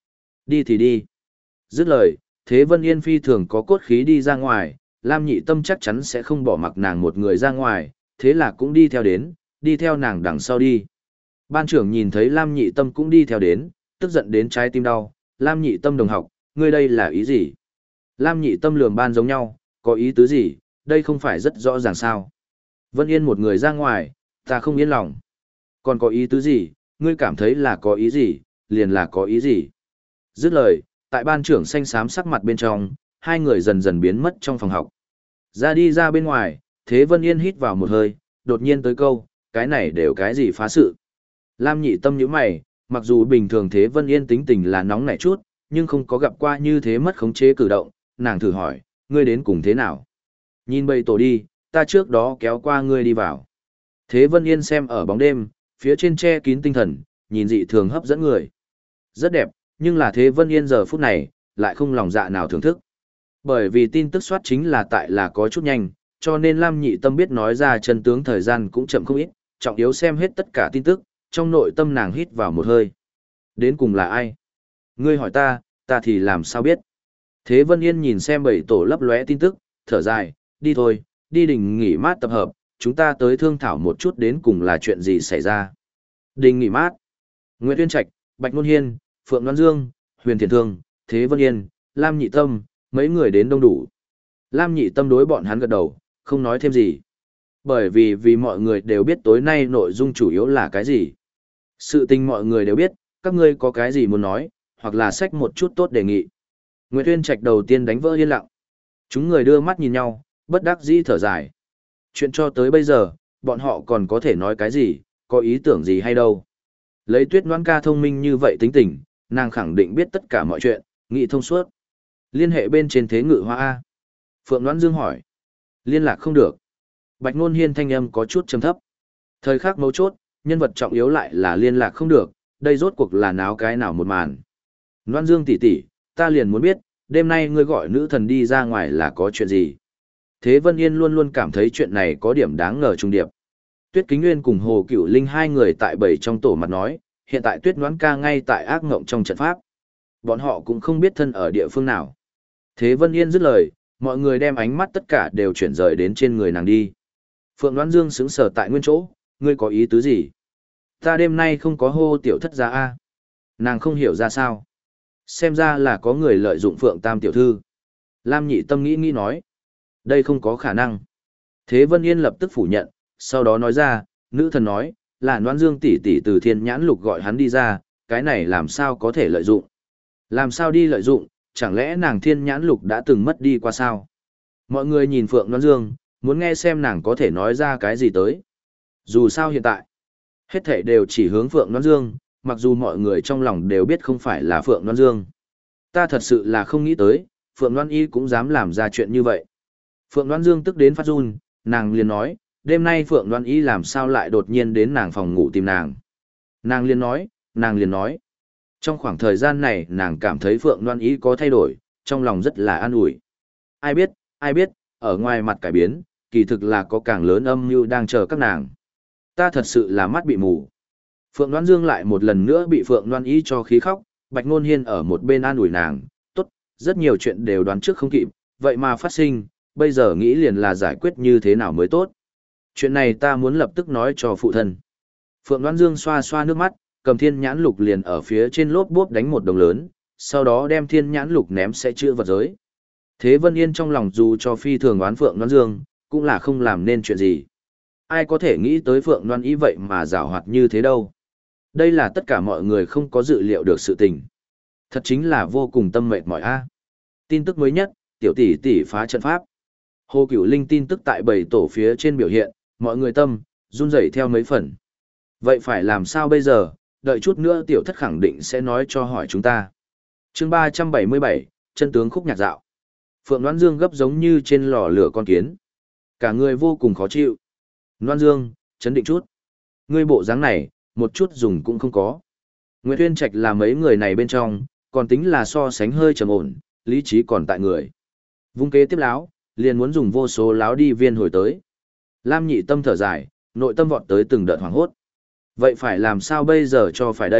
Đi thì đi. Dứt lời, Thế Vân Yên phi thường có cốt khí đi ra ngoài, Lam Nhị Tâm chắc chắn sẽ không bỏ mặc nàng một người ra ngoài, thế là cũng đi theo đến, đi theo nàng đằng sau đi. Ban trưởng nhìn thấy Lam Nhị Tâm cũng đi theo đến, tức giận đến trái tim đau, Lam Nhị Tâm đồng học, ngươi đây là ý gì? Lam Nhị Tâm lườm ban giống nhau, có ý tứ gì, đây không phải rất rõ ràng sao? Vân Yên một người ra ngoài, ta không yên lòng. Còn có ý tứ gì, ngươi cảm thấy là có ý gì, liền là có ý gì? Dứt lời, tại ban trưởng xanh xám sắc mặt bên trong, hai người dần dần biến mất trong phòng học. Ra đi ra bên ngoài, Thế Vân Yên hít vào một hơi, đột nhiên tới câu, cái này đều cái gì phá sự. Lam Nhị Tâm nhíu mày, mặc dù bình thường Thế Vân Yên tính tình là nóng nảy chút, nhưng không có gặp qua như thế mất khống chế cử động, nàng thử hỏi, ngươi đến cùng thế nào? Nhìn bầy tổ đi, ta trước đó kéo qua ngươi đi vào. Thế Vân Yên xem ở bóng đêm, phía trên che kín tinh thần, nhìn dị thường hấp dẫn người. Rất đẹp, nhưng là Thế Vân Yên giờ phút này, lại không lòng dạ nào thưởng thức. Bởi vì tin tức soát chính là tại là có chút nhanh, cho nên Lam Nhị Tâm biết nói ra chân tướng thời gian cũng chậm không ít, trọng yếu xem hết tất cả tin tức, trong nội tâm nàng hít vào một hơi. Đến cùng là ai? Ngươi hỏi ta, ta thì làm sao biết? Thế Vân Yên nhìn xem bảy tổ lấp lóe tin tức, thở dài, đi thôi, đi đình nghỉ mát tập hợp, chúng ta tới thương thảo một chút đến cùng là chuyện gì xảy ra. Đình nghỉ mát. Nguyễn Tuyên Trạch, Bạch Ngôn Hiên, Phượng Đoan Dương, Huyền Thiền Thương, Thế Vân Yên, Lam Nhị Tâm, mấy người đến đông đủ. Lam Nhị Tâm đối bọn hắn gật đầu, không nói thêm gì. Bởi vì mọi người đều biết tối nay nội dung chủ yếu là cái gì. Sự tình mọi người đều biết, các ngươi có cái gì muốn nói, hoặc là xách một chút tốt đề nghị. Nguyệt Uyên Trạch đầu tiên đánh vỡ yên lặng. Chúng người đưa mắt nhìn nhau, bất đắc dĩ thở dài. Chuyện cho tới bây giờ, bọn họ còn có thể nói cái gì, có ý tưởng gì hay đâu. Lấy Tuyết Noãn ca thông minh như vậy tính tình, nàng khẳng định biết tất cả mọi chuyện, nghĩ thông suốt. Liên hệ bên trên Thế Ngự Hoa A. Phượng Noãn Dương hỏi. Liên lạc không được. Bạch Ngôn Hiên thanh âm có chút trầm thấp. Thời khắc mấu chốt, nhân vật trọng yếu lại là liên lạc không được, đây rốt cuộc là náo cái nào một màn. Noãn Dương tỷ tỷ, ta liền muốn biết, đêm nay ngươi gọi nữ thần đi ra ngoài là có chuyện gì. Thế Vân Yên luôn luôn cảm thấy chuyện này có điểm đáng ngờ trùng điệp. Tuyết Kính Nguyên cùng Hồ Cửu Linh hai người tại bầy trong tổ mặt nói, hiện tại Tuyết Noãn ca ngay tại ác ngộng trong trận pháp. Bọn họ cũng không biết thân ở địa phương nào. Thế Vân Yên dứt lời, mọi người đem ánh mắt tất cả đều chuyển rời đến trên người nàng đi. Phượng Đoan Dương sững sờ tại nguyên chỗ, ngươi có ý tứ gì? Ta đêm nay không có hô tiểu thất ra a. Nàng không hiểu ra sao. Xem ra là có người lợi dụng Phượng Tam tiểu thư. Lam Nhị Tâm nghĩ nói. Đây không có khả năng. Thế Vân Yên lập tức phủ nhận, sau đó nói ra, nữ thần nói, là Đoan Dương tỷ tỷ từ Thiên Nhãn Lục gọi hắn đi ra, cái này làm sao có thể lợi dụng? Làm sao đi lợi dụng, chẳng lẽ nàng Thiên Nhãn Lục đã từng mất đi qua sao? Mọi người nhìn Phượng Đoan Dương, muốn nghe xem nàng có thể nói ra cái gì tới. Dù sao hiện tại, hết thảy đều chỉ hướng Phượng Đoan Dương, mặc dù mọi người trong lòng đều biết không phải là Phượng Đoan Dương. Ta thật sự là không nghĩ tới, Phượng Đoan Y cũng dám làm ra chuyện như vậy. Phượng Đoan Dương tức đến phát run, nàng liền nói, đêm nay Phượng Đoan Y làm sao lại đột nhiên đến nàng phòng ngủ tìm nàng. Nàng liền nói. Trong khoảng thời gian này nàng cảm thấy Phượng Đoan Y có thay đổi, trong lòng rất là an ủi. Ai biết, ở ngoài mặt cải biến, kỳ thực là có càng lớn âm mưu đang chờ các nàng. Ta thật sự là mắt bị mù. Phượng Đoan Dương lại một lần nữa bị Phượng Đoan Y cho khí khóc, Bạch Ngôn Hiên ở một bên an ủi nàng, tốt, rất nhiều chuyện đều đoán trước không kịp, vậy mà phát sinh, bây giờ nghĩ liền là giải quyết như thế nào mới tốt. Chuyện này ta muốn lập tức nói cho phụ thân. Phượng Đoan Dương xoa xoa nước mắt, cầm Thiên Nhãn Lục liền ở phía trên lốp bốp đánh một đồng lớn, sau đó đem Thiên Nhãn Lục ném sẽ chữa vật giới. Thế Vân Yên trong lòng dù cho phi thường oán Phượng Đoan Dương, cũng là không làm nên chuyện gì. Ai có thể nghĩ tới Phượng Đoan Y vậy mà giảo hoạt như thế đâu. Đây là tất cả mọi người không có dự liệu được sự tình. Thật chính là vô cùng tâm mệt mỏi a. Tin tức mới nhất, tiểu tỷ tỷ phá trận pháp. Hồ Cửu Linh tin tức tại bầy tổ phía trên biểu hiện, mọi người tâm, run rẩy theo mấy phần. Vậy phải làm sao bây giờ, đợi chút nữa tiểu thất khẳng định sẽ nói cho hỏi chúng ta. Chương 377, chân tướng khúc nhạc dạo. Phượng Đoan Dương gấp giống như trên lò lửa con kiến. Cả người vô cùng khó chịu. Đoan Dương, chấn định chút. Ngươi bộ dáng này, một chút dùng cũng không có. Nguyệt Uyên Trạch là mấy người này bên trong, còn tính là so sánh hơi trầm ổn, lý trí còn tại người. Vung kế tiếp láo, liền muốn dùng vô số láo đi viên hồi tới. Lam Nhị Tâm thở dài, nội tâm vọt tới từng đợt hoảng hốt. Vậy phải làm sao bây giờ cho phải đây,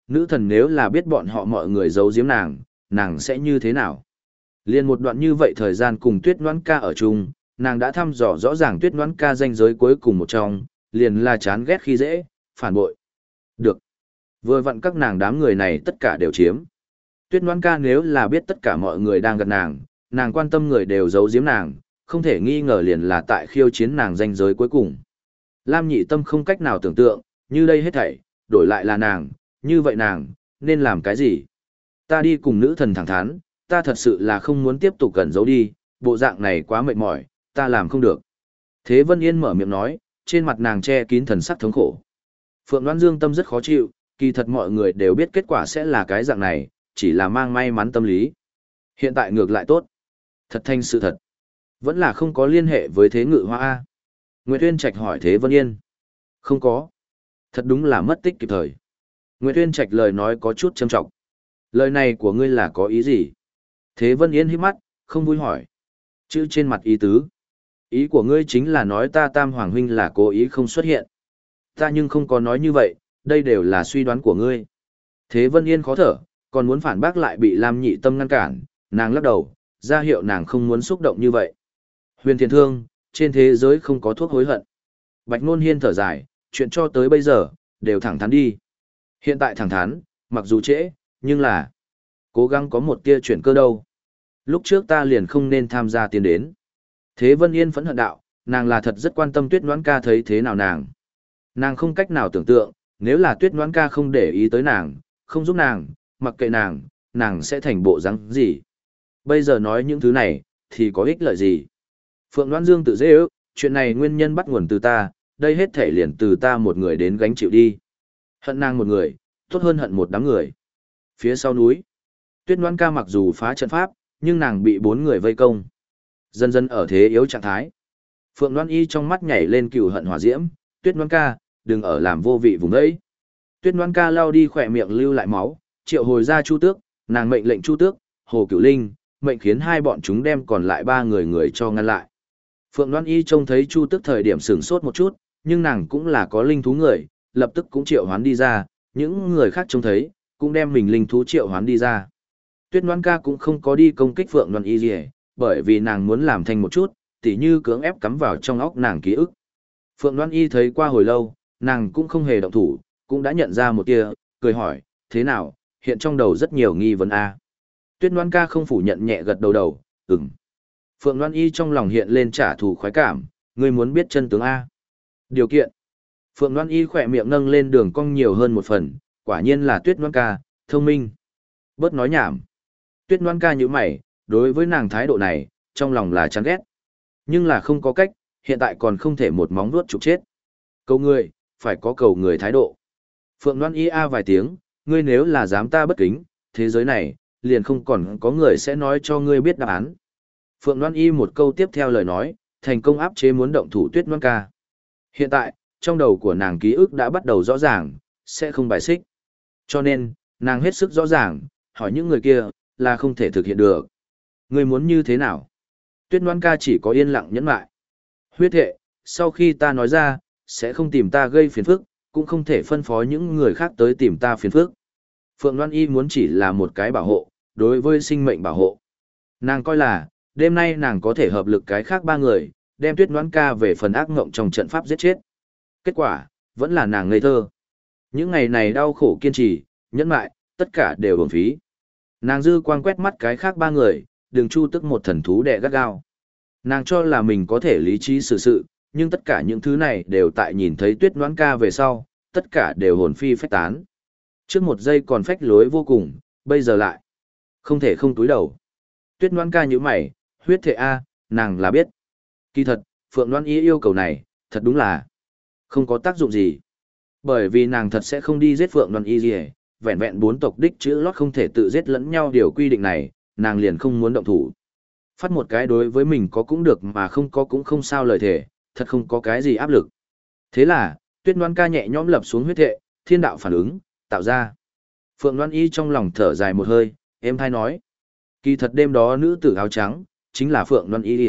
nữ thần nếu là biết bọn họ mọi người giấu giếm nàng sẽ như thế nào? Liên một đoạn như vậy thời gian cùng Tuyết Noãn Ca ở chung, nàng đã thăm dò rõ ràng Tuyết Noãn Ca danh giới cuối cùng một trong, liền là chán ghét khi dễ, phản bội. Được. Vừa vặn các nàng đám người này tất cả đều chiếm. Tuyết Noãn Ca nếu là biết tất cả mọi người đang gần nàng quan tâm người đều giấu giếm nàng, không thể nghi ngờ liền là tại khiêu chiến nàng danh giới cuối cùng. Lam Nhị Tâm không cách nào tưởng tượng, như đây hết thảy, đổi lại là nàng, như vậy nàng, nên làm cái gì? Ta đi cùng nữ thần thẳng thắn, ta thật sự là không muốn tiếp tục cẩn giấu đi, bộ dạng này quá mệt mỏi, ta làm không được. Thế Vân Yên mở miệng nói, trên mặt nàng che kín thần sắc thống khổ. Phượng Đoan Dương tâm rất khó chịu, kỳ thật mọi người đều biết kết quả sẽ là cái dạng này, chỉ là mang may mắn tâm lý. Hiện tại ngược lại tốt. Thật thanh sự thật. Vẫn là không có liên hệ với Thế Ngự Hoa A. Nguyệt Uyên Trạch hỏi Thế Vân Yên. Không có. Thật đúng là mất tích kịp thời. Nguyệt Uyên Trạch lời nói có chút châm trọng. Lời này của ngươi là có ý gì? Thế Vân Yên hít mắt, không vui hỏi. Chữ trên mặt ý tứ. Ý của ngươi chính là nói ta Tam Hoàng Huynh là cố ý không xuất hiện. Ta nhưng không có nói như vậy, đây đều là suy đoán của ngươi. Thế Vân Yên khó thở, còn muốn phản bác lại bị Lam Nhị Tâm ngăn cản, nàng lắc đầu, ra hiệu nàng không muốn xúc động như vậy. Huyền Thiên Thương, trên thế giới không có thuốc hối hận. Bạch Nôn Hiên thở dài, chuyện cho tới bây giờ, đều thẳng thắn đi. Hiện tại thẳng thắn, mặc dù trễ, nhưng là cố gắng có một tia chuyển cơ đâu. Lúc trước ta liền không nên tham gia tiến đến. Thế Vân Yên phẫn hận đạo, nàng là thật rất quan tâm Tuyết Noãn Ca thấy thế nào nàng. Nàng không cách nào tưởng tượng, nếu là Tuyết Noãn Ca không để ý tới nàng, không giúp nàng, mặc kệ nàng sẽ thành bộ dáng gì. Bây giờ nói những thứ này, thì có ích lợi gì? Phượng Đoan Dương tự dễ ước, chuyện này nguyên nhân bắt nguồn từ ta, đây hết thể liền từ ta một người đến gánh chịu đi. Hận nàng một người, tốt hơn hận một đám người. Phía sau núi, Tuyết Noãn Ca mặc dù phá trận pháp, nhưng nàng bị 4 người vây công. Dần dần ở thế yếu trạng thái. Phượng Loan Y trong mắt nhảy lên cừu hận hỏa diễm, Tuyết Noãn Ca, đừng ở làm vô vị vùng đấy. Tuyết Noãn Ca lao đi khỏe miệng lưu lại máu, triệu hồi ra Chu Tước, nàng mệnh lệnh Chu Tước, Hồ Cửu Linh, mệnh khiến hai bọn chúng đem còn lại 3 người cho ngăn lại. Phượng Loan Y trông thấy Chu Tước thời điểm sửng sốt một chút, nhưng nàng cũng là có linh thú người, lập tức cũng triệu hoán đi ra, những người khác trông thấy, cũng đem mình linh thú triệu hoán đi ra. Tuyết Noãn Ca cũng không có đi công kích Phượng Loan Y gì, bởi vì nàng muốn làm thành một chút, tỉ như cưỡng ép cắm vào trong óc nàng ký ức. Phượng Loan Y thấy qua hồi lâu, nàng cũng không hề động thủ, cũng đã nhận ra một tia, cười hỏi, thế nào, hiện trong đầu rất nhiều nghi vấn a. Tuyết Noãn Ca không phủ nhận nhẹ gật đầu, ừm. Phượng Loan Y trong lòng hiện lên trả thù khoái cảm, ngươi muốn biết chân tướng a. Điều kiện. Phượng Loan Y khỏe miệng nâng lên đường cong nhiều hơn một phần, quả nhiên là Tuyết Noãn Ca, thông minh. Bớt nói nhảm. Tuyết Noãn Ca như mày, đối với nàng thái độ này, trong lòng là chán ghét. Nhưng là không có cách, hiện tại còn không thể một móng vuốt trục chết. Cầu người, phải có cầu người thái độ. Phượng Loan Y a vài tiếng, ngươi nếu là dám ta bất kính, thế giới này, liền không còn có người sẽ nói cho ngươi biết đáp án. Phượng Loan Y một câu tiếp theo lời nói, thành công áp chế muốn động thủ Tuyết Noãn Ca. Hiện tại, trong đầu của nàng ký ức đã bắt đầu rõ ràng, sẽ không bài xích. Cho nên, nàng hết sức rõ ràng, hỏi những người kia, là không thể thực hiện được. Ngươi muốn như thế nào? Tuyết Noãn Ca chỉ có yên lặng nhẫn lại. Huyết thệ, sau khi ta nói ra, sẽ không tìm ta gây phiền phức, cũng không thể phân phó những người khác tới tìm ta phiền phức. Phượng Loan Y muốn chỉ là một cái bảo hộ, đối với sinh mệnh bảo hộ. Nàng coi là, đêm nay nàng có thể hợp lực cái khác 3 người, đem Tuyết Noãn Ca về phần ác ngộng trong trận pháp giết chết. Kết quả, vẫn là nàng ngây thơ. Những ngày này đau khổ kiên trì, nhẫn mại, tất cả đều uổng phí. Nàng dư quang quét mắt cái khác 3 người, Đường Chu tức một thần thú đè gắt gao. Nàng cho là mình có thể lý trí xử sự, nhưng tất cả những thứ này đều tại nhìn thấy Tuyết Noãn Ca về sau, tất cả đều hồn phi phách tán. Trước một giây còn phách lối vô cùng, bây giờ lại không thể không túi đầu. Tuyết Noãn Ca nhíu mày, huyết thệ a, nàng là biết. Kỳ thật, Phượng Loan Y yêu cầu này, thật đúng là không có tác dụng gì. Bởi vì nàng thật sẽ không đi giết Phượng Loan Y gì, vẹn vẹn 4 tộc đích chữ lót không thể tự giết lẫn nhau điều quy định này, nàng liền không muốn động thủ. Phát một cái đối với mình có cũng được mà không có cũng không sao lời thể, thật không có cái gì áp lực. Thế là, Tuyết Noãn Ca nhẹ nhõm lập xuống huyết thệ, thiên đạo phản ứng, tạo ra. Phượng Loan Y trong lòng thở dài một hơi, êm thai nói. Kỳ thật đêm đó nữ tử áo trắng, chính là Phượng Loan Y.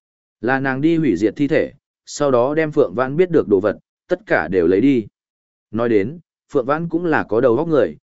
Là nàng đi hủy diệt thi thể, sau đó đem Phượng Vãn biết được đồ vật, tất cả đều lấy đi. Nói đến, Phượng Vãn cũng là có đầu óc người,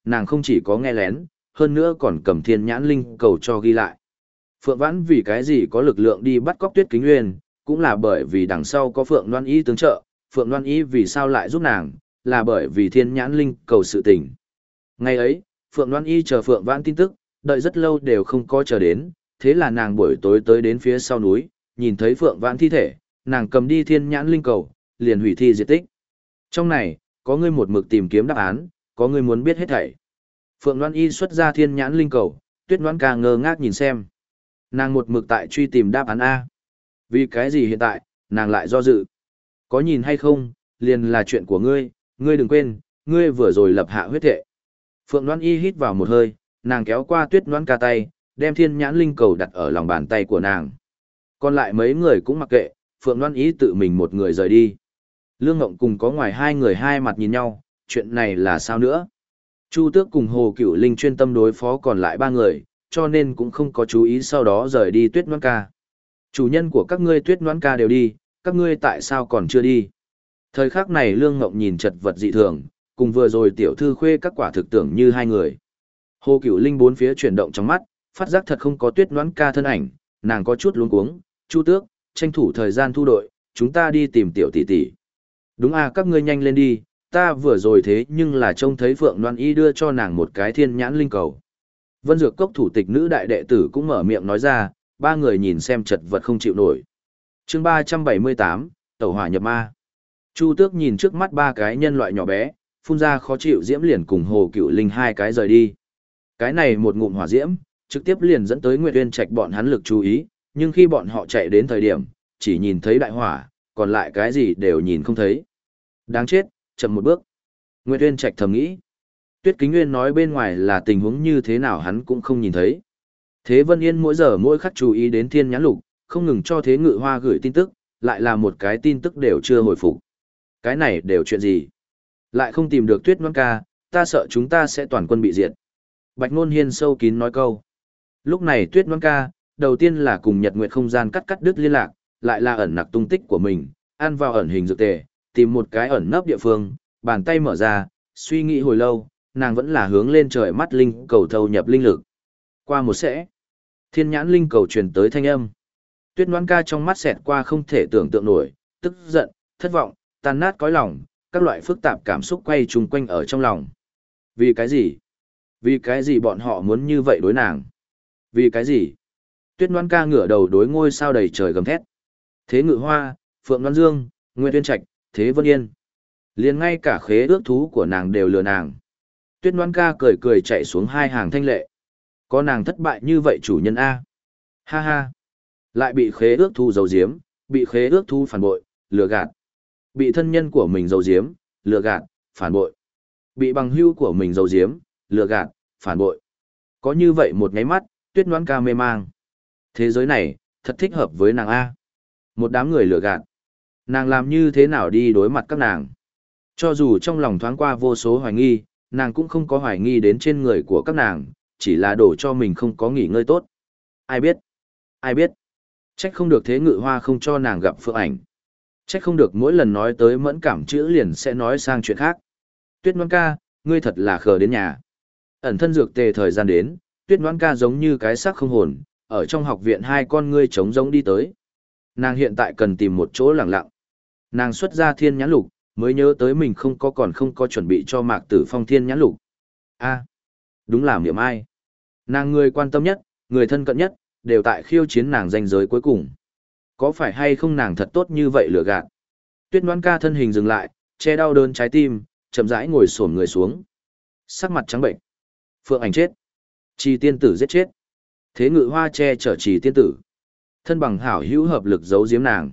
nàng không chỉ có nghe lén, hơn nữa còn cầm thiên nhãn linh cầu cho ghi lại. Phượng Vãn vì cái gì có lực lượng đi bắt cóc Tuyết Kính Nguyên, cũng là bởi vì đằng sau có Phượng Loan Y tương trợ, Phượng Loan Y vì sao lại giúp nàng, là bởi vì thiên nhãn linh cầu sự tình. Ngày ấy, Phượng Loan Y chờ Phượng Vãn tin tức, đợi rất lâu đều không có chờ đến, thế là nàng buổi tối tới đến phía sau núi, nhìn thấy Phượng Vãn thi thể, nàng cầm đi thiên nhãn linh cầu, liền hủy thi diệt tích. Trong này, có người một mực tìm kiếm đáp án, có người muốn biết hết thảy. Phượng Loan Y xuất ra thiên nhãn linh cầu, Tuyết Loan Ca ngơ ngác nhìn xem. Nàng một mực tại truy tìm đáp án A. Vì cái gì hiện tại, nàng lại do dự. Có nhìn hay không, liền là chuyện của ngươi, ngươi đừng quên, ngươi vừa rồi lập hạ huyết thệ. Phượng Loan Y hít vào một hơi, nàng kéo qua Tuyết Loan Ca tay, đem thiên nhãn linh cầu đặt ở lòng bàn tay của nàng. Còn lại mấy người cũng mặc kệ, Phượng Loan Y tự mình một người rời đi. Lương Ngộng cùng có ngoài hai người hai mặt nhìn nhau, chuyện này là sao nữa? Chu Tước cùng Hồ Cửu Linh chuyên tâm đối phó còn lại ba người, cho nên cũng không có chú ý sau đó rời đi Tuyết Loan Ca. Chủ nhân của các ngươi Tuyết Loan Ca đều đi, các ngươi tại sao còn chưa đi? Thời khắc này Lương Ngộng nhìn chật vật dị thường, cùng vừa rồi tiểu thư khuê các quả thực tưởng như hai người. Hồ Cửu Linh bốn phía chuyển động trong mắt, phát giác thật không có Tuyết Loan Ca thân ảnh, nàng có chút luống cuống, Chu Tước, tranh thủ thời gian thu đội, chúng ta đi tìm tiểu tỷ tỷ. Đúng à, các ngươi nhanh lên đi, ta vừa rồi thế nhưng là trông thấy Phượng Loan Y đưa cho nàng một cái thiên nhãn linh cầu. Vân Dược Cốc thủ tịch nữ đại đệ tử cũng mở miệng nói ra, ba người nhìn xem chật vật không chịu nổi. Chương 378, Tẩu hỏa nhập ma. Chu Tước nhìn trước mắt ba cái nhân loại nhỏ bé, phun ra khó chịu diễm liền cùng Hồ Cửu Linh hai cái rời đi. Cái này một ngụm hỏa diễm, trực tiếp liền dẫn tới Nguyệt Uyên Trạch bọn hắn lực chú ý, nhưng khi bọn họ chạy đến thời điểm, chỉ nhìn thấy đại hỏa, còn lại cái gì đều nhìn không thấy. Đáng chết, chậm một bước. Nguyệt Uyên Trạch thầm nghĩ. Tuyết Kính Nguyên nói bên ngoài là tình huống như thế nào hắn cũng không nhìn thấy. Thế Vân Yên mỗi giờ mỗi khắc chú ý đến Thiên Nhãn Lục, không ngừng cho Thế Ngự Hoa gửi tin tức, lại là một cái tin tức đều chưa hồi phục. Cái này đều chuyện gì? Lại không tìm được Tuyết Loan Ca, ta sợ chúng ta sẽ toàn quân bị diệt. Bạch Nôn Hiên sâu kín nói câu. Lúc này Tuyết Loan Ca, đầu tiên là cùng Nhật Nguyệt không gian cắt đứt liên lạc, lại là ẩn nặc tung tích của mình, ăn vào ẩn hình dược tề, tìm một cái ẩn nấp địa phương, bàn tay mở ra, suy nghĩ hồi lâu, nàng vẫn là hướng lên trời mắt linh cầu thâu nhập linh lực. Qua một sẽ, thiên nhãn linh cầu truyền tới thanh âm. Tuyết Loan Ca trong mắt xẹt qua không thể tưởng tượng nổi, tức giận, thất vọng, tan nát cõi lòng, các loại phức tạp cảm xúc quay chung quanh ở trong lòng. Vì cái gì? Vì cái gì bọn họ muốn như vậy đối nàng? Vì cái gì? Tuyết Loan Ca ngửa đầu đối ngôi sao đầy trời gầm thét. Thế Ngự Hoa, Phượng Loan Dương, Nguyệt Uyên Trạch, Thế Vân Yên. Liền ngay cả khế ước thú của nàng đều lừa nàng. Tuyết Loan Ca cười cười chạy xuống hai hàng thanh lệ. Có nàng thất bại như vậy chủ nhân A. Ha ha. Lại bị khế ước thú giấu giếm, bị khế ước thú phản bội, lừa gạt. Bị thân nhân của mình giấu giếm, lừa gạt, phản bội. Bị bằng hữu của mình giấu giếm, lừa gạt, phản bội. Có như vậy một nháy mắt, Tuyết Loan Ca mê mang. Thế giới này, thật thích hợp với nàng A. Một đám người lừa gạt. Nàng làm như thế nào đi đối mặt các nàng? Cho dù trong lòng thoáng qua vô số hoài nghi, nàng cũng không có hoài nghi đến trên người của các nàng, chỉ là đổ cho mình không có nghỉ ngơi tốt. Ai biết? Ai biết? Trách không được Thế Ngự Hoa không cho nàng gặp Phượng Ảnh. Trách không được mỗi lần nói tới mẫn cảm chữ liền sẽ nói sang chuyện khác. Tuyết Loan Ca, ngươi thật là khờ đến nhà. Ẩn thân dược tề thời gian đến, Tuyết Loan Ca giống như cái xác không hồn, ở trong học viện hai con ngươi trống rỗng đi tới. Nàng hiện tại cần tìm một chỗ lặng lặng. Nàng xuất ra Thiên Nhãn Lục, mới nhớ tới mình không có chuẩn bị cho Mạc Tử Phong Thiên Nhãn Lục. A, đúng là miệng ai. Nàng người quan tâm nhất, người thân cận nhất, đều tại khiêu chiến nàng danh giới cuối cùng. Có phải hay không nàng thật tốt như vậy lừa gạt? Tuyết Loan Ca thân hình dừng lại, che đau đớn trái tim, chậm rãi ngồi xổm người xuống. Sắc mặt trắng bệnh. Phượng Ảnh chết. Trì tiên tử giết chết. Thế Ngự Hoa che chở Trì tiên tử. Thân bằng hảo hữu hợp lực giấu giếm nàng.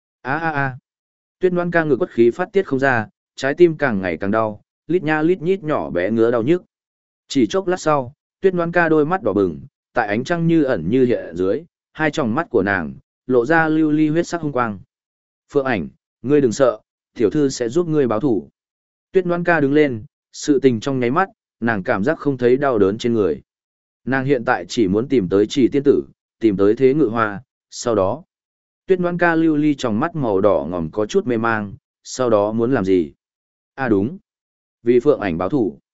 A a a. Tuyết Loan Ca ngực quất khí phát tiết không ra, trái tim càng ngày càng đau, lít nha lít nhít nhỏ bé ngứa đau nhức. Chỉ chốc lát sau, Tuyết Loan Ca đôi mắt đỏ bừng, tại ánh trăng như ẩn như hiện dưới, hai tròng mắt của nàng lộ ra lưu ly huyết sắc hung quang. Phượng Ảnh, ngươi đừng sợ, tiểu thư sẽ giúp ngươi báo thủ. Tuyết Loan Ca đứng lên, sự tình trong nháy mắt, nàng cảm giác không thấy đau đớn trên người. Nàng hiện tại chỉ muốn tìm tới Trì tiên tử, tìm tới Thế Ngự Hoa, sau đó. Tuyết Loan Ca lưu ly trong mắt màu đỏ ngòm có chút mê mang, sau đó muốn làm gì? À đúng, vì Phượng Ảnh báo thủ.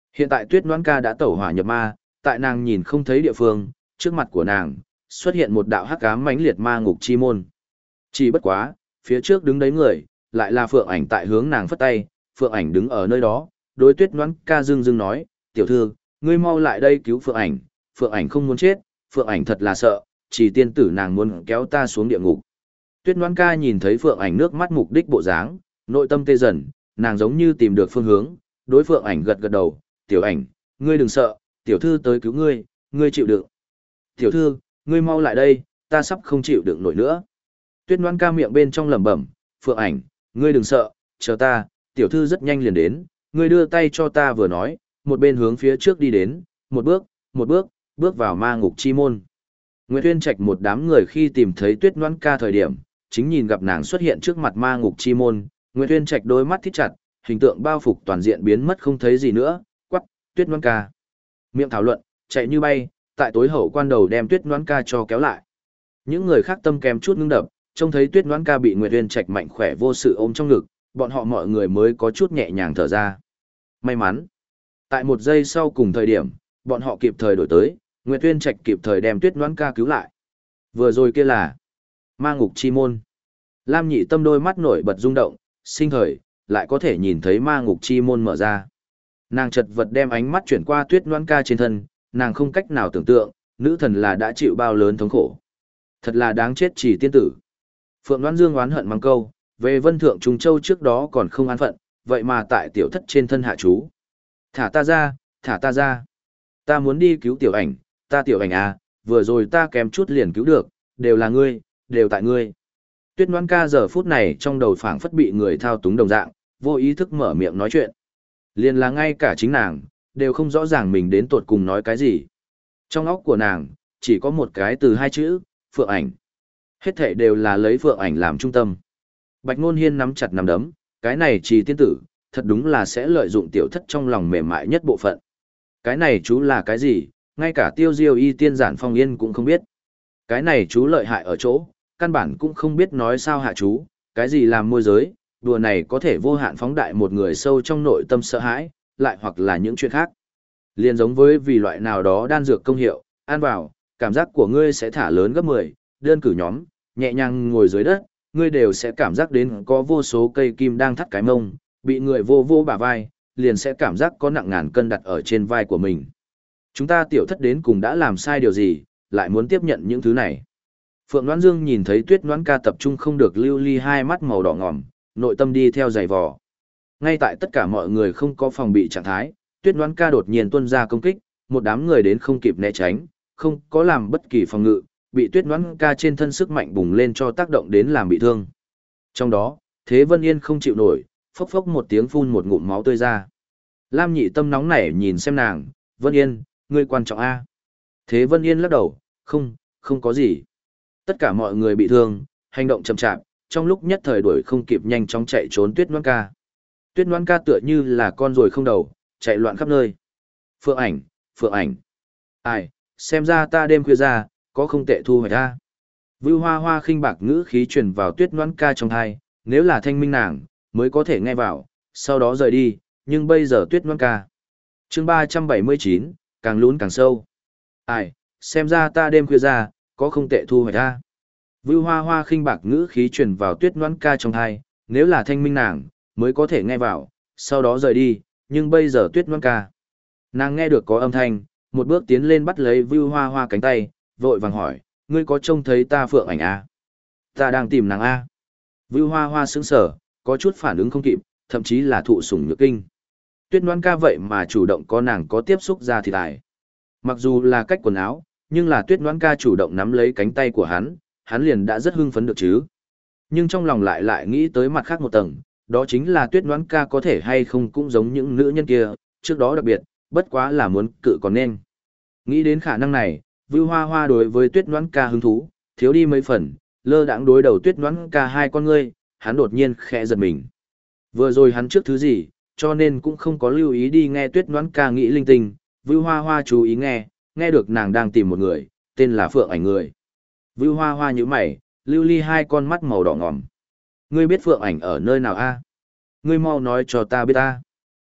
Hiện tại Tuyết Ngoãn Ca đã tẩu hỏa nhập ma, tại nàng nhìn không thấy địa phương, trước mặt của nàng xuất hiện một đạo hắc ám mãnh liệt ma ngục chi môn. Chỉ bất quá, phía trước đứng đấy người, lại là Phượng Ảnh tại hướng nàng phất tay, Phượng Ảnh đứng ở nơi đó, đối Tuyết Ngoãn Ca dưng dưng nói, "Tiểu thư, ngươi mau lại đây cứu Phượng Ảnh, Phượng Ảnh không muốn chết, Phượng Ảnh thật là sợ, chỉ tiên tử nàng muốn kéo ta xuống địa ngục." Tuyết Ngoãn Ca nhìn thấy Phượng Ảnh nước mắt mục đích bộ dáng, nội tâm tê dần, nàng giống như tìm được phương hướng, đối Phượng Ảnh gật gật đầu, "Tiểu Ảnh, ngươi đừng sợ, tiểu thư tới cứu ngươi, ngươi chịu đựng." "Tiểu thư, ngươi mau lại đây, ta sắp không chịu đựng nổi nữa." Tuyết Ngoãn Ca miệng bên trong lẩm bẩm, "Phượng Ảnh, ngươi đừng sợ, chờ ta, tiểu thư rất nhanh liền đến." Ngươi đưa tay cho ta vừa nói, một bên hướng phía trước đi đến, một bước, bước vào ma ngục chi môn. Nguyệt Uyên Trạch một đám người khi tìm thấy Tuyết Ngoãn Ca thời điểm, chính nhìn gặp nàng xuất hiện trước mặt ma ngục chi môn, Nguyệt Uyên Trạch đôi mắt thít chặt, hình tượng bao phục toàn diện biến mất không thấy gì nữa, quắc, Tuyết Ngoãn Ca. Miệng thảo luận, chạy như bay, tại tối hậu quan đầu đem Tuyết Ngoãn Ca cho kéo lại. Những người khác tâm kém chút ngưng đập, trông thấy Tuyết Ngoãn Ca bị Nguyệt Uyên Trạch mạnh khỏe vô sự ôm trong ngực, bọn họ mọi người mới có chút nhẹ nhàng thở ra. May mắn, tại một giây sau cùng thời điểm, bọn họ kịp thời đổi tới, Nguyệt Uyên Trạch kịp thời đem Tuyết Ngoãn Ca cứu lại. Vừa rồi kia là ma ngục chi môn. Lam Nhị Tâm đôi mắt nổi bật rung động, sinh thời, lại có thể nhìn thấy ma ngục chi môn mở ra. Nàng chật vật đem ánh mắt chuyển qua Tuyết Ngoãn Ca trên thân, nàng không cách nào tưởng tượng, nữ thần là đã chịu bao lớn thống khổ. Thật là đáng chết chỉ tiên tử. Phượng Đoan Dương oán hận mắng câu, về Vân Thượng Trung Châu trước đó còn không an phận, vậy mà tại tiểu thất trên thân hạ chú. Thả ta ra, thả ta ra. Ta muốn đi cứu Tiểu Ảnh, ta Tiểu Ảnh à, vừa rồi ta kém chút liền cứu được, đều là ngươi, đều tại ngươi. Tuyết Ngoãn Ca giờ phút này trong đầu phảng phất bị người thao túng đồng dạng, vô ý thức mở miệng nói chuyện. Liền là ngay cả chính nàng, đều không rõ ràng mình đến tột cùng nói cái gì. Trong óc của nàng, chỉ có một cái từ hai chữ, Phượng Ảnh. Hết thảy đều là lấy Phượng Ảnh làm trung tâm. Bạch Nôn Hiên nắm chặt nắm đấm, cái này Trì tiên tử, thật đúng là sẽ lợi dụng tiểu thất trong lòng mềm mại nhất bộ phận. Cái này chú là cái gì, ngay cả Tiêu Diêu Y tiên Giản Phong Yên cũng không biết. Cái này chú lợi hại ở chỗ, căn bản cũng không biết nói sao hạ chú, cái gì làm môi giới, đùa này có thể vô hạn phóng đại một người sâu trong nội tâm sợ hãi, lại hoặc là những chuyện khác. Liên giống với vì loại nào đó đan dược công hiệu, ăn vào, cảm giác của ngươi sẽ thả lớn gấp 10, đơn cử nhóm, nhẹ nhàng ngồi dưới đất, ngươi đều sẽ cảm giác đến có vô số cây kim đang thắt cái mông, bị người vô vô bả vai, liền sẽ cảm giác có nặng ngàn cân đặt ở trên vai của mình. Chúng ta tiểu thất đến cùng đã làm sai điều gì, lại muốn tiếp nhận những thứ này. Phượng Đoan Dương nhìn thấy Tuyết Ngoãn Ca tập trung không được lưu ly hai mắt màu đỏ ngòm, nội tâm đi theo giày vò. Ngay tại tất cả mọi người không có phòng bị trạng thái, Tuyết Ngoãn Ca đột nhiên tuôn ra công kích, một đám người đến không kịp né tránh, không có làm bất kỳ phòng ngự, bị Tuyết Ngoãn Ca trên thân sức mạnh bùng lên cho tác động đến làm bị thương. Trong đó, Thế Vân Yên không chịu nổi, phốc phốc một tiếng phun một ngụm máu tươi ra. Lam Nhị Tâm nóng nảy nhìn xem nàng, "Vân Yên, ngươi quan trọng a?" Thế Vân Yên lắc đầu, không có gì." Tất cả mọi người bị thương, hành động chậm chạp, trong lúc nhất thời đuổi không kịp nhanh chóng chạy trốn Tuyết Ngoãn Ca. Tuyết Ngoãn Ca tựa như là con ruồi không đầu, chạy loạn khắp nơi. Phượng Ảnh, Phượng Ảnh. Ai, xem ra ta đêm khuya ra, có không tệ thu hoạch a. Vưu Hoa Hoa khinh bạc ngữ khí truyền vào Tuyết Ngoãn Ca trong tai, nếu là thanh minh nàng, mới có thể nghe vào, sau đó rời đi, nhưng bây giờ Tuyết Ngoãn Ca. Chương 379, càng lún càng sâu. Ai, xem ra ta đêm khuya ra, có không tệ thu hoạch a. Vưu Hoa Hoa khinh bạc ngữ khí truyền vào Tuyết Ngoãn Ca trong tai, nếu là thanh minh nàng, mới có thể nghe vào, sau đó rời đi, nhưng bây giờ Tuyết Ngoãn Ca. Nàng nghe được có âm thanh, một bước tiến lên bắt lấy Vưu Hoa Hoa cánh tay, vội vàng hỏi, ngươi có trông thấy ta Phượng Ảnh a? Ta đang tìm nàng a. Vưu Hoa Hoa sững sờ, có chút phản ứng không kịp, thậm chí là thụ sủng nhược kinh. Tuyết Ngoãn Ca vậy mà chủ động có nàng có tiếp xúc ra thì tài. Mặc dù là cách quần áo, nhưng là Tuyết Ngoãn Ca chủ động nắm lấy cánh tay của hắn liền đã rất hưng phấn được chứ. Nhưng trong lòng lại nghĩ tới mặt khác một tầng, đó chính là Tuyết Ngoãn Ca có thể hay không cũng giống những nữ nhân kia, trước đó đặc biệt, bất quá là muốn cự còn nên. Nghĩ đến khả năng này, Vưu Hoa Hoa đối với Tuyết Ngoãn Ca hứng thú, thiếu đi mấy phần, lơ đãng đối đầu Tuyết Ngoãn Ca hai con ngươi, hắn đột nhiên khẽ giật mình. Vừa rồi hắn trước thứ gì, cho nên cũng không có lưu ý đi nghe Tuyết Ngoãn Ca nghĩ linh tinh, Vưu Hoa Hoa chú ý nghe được nàng đang tìm một người, tên là Phượng Ảnh người. Vưu Hoa Hoa nhíu mày, lưu ly hai con mắt màu đỏ ngòm. Ngươi biết Phượng Ảnh ở nơi nào a? Ngươi mau nói cho ta biết ta.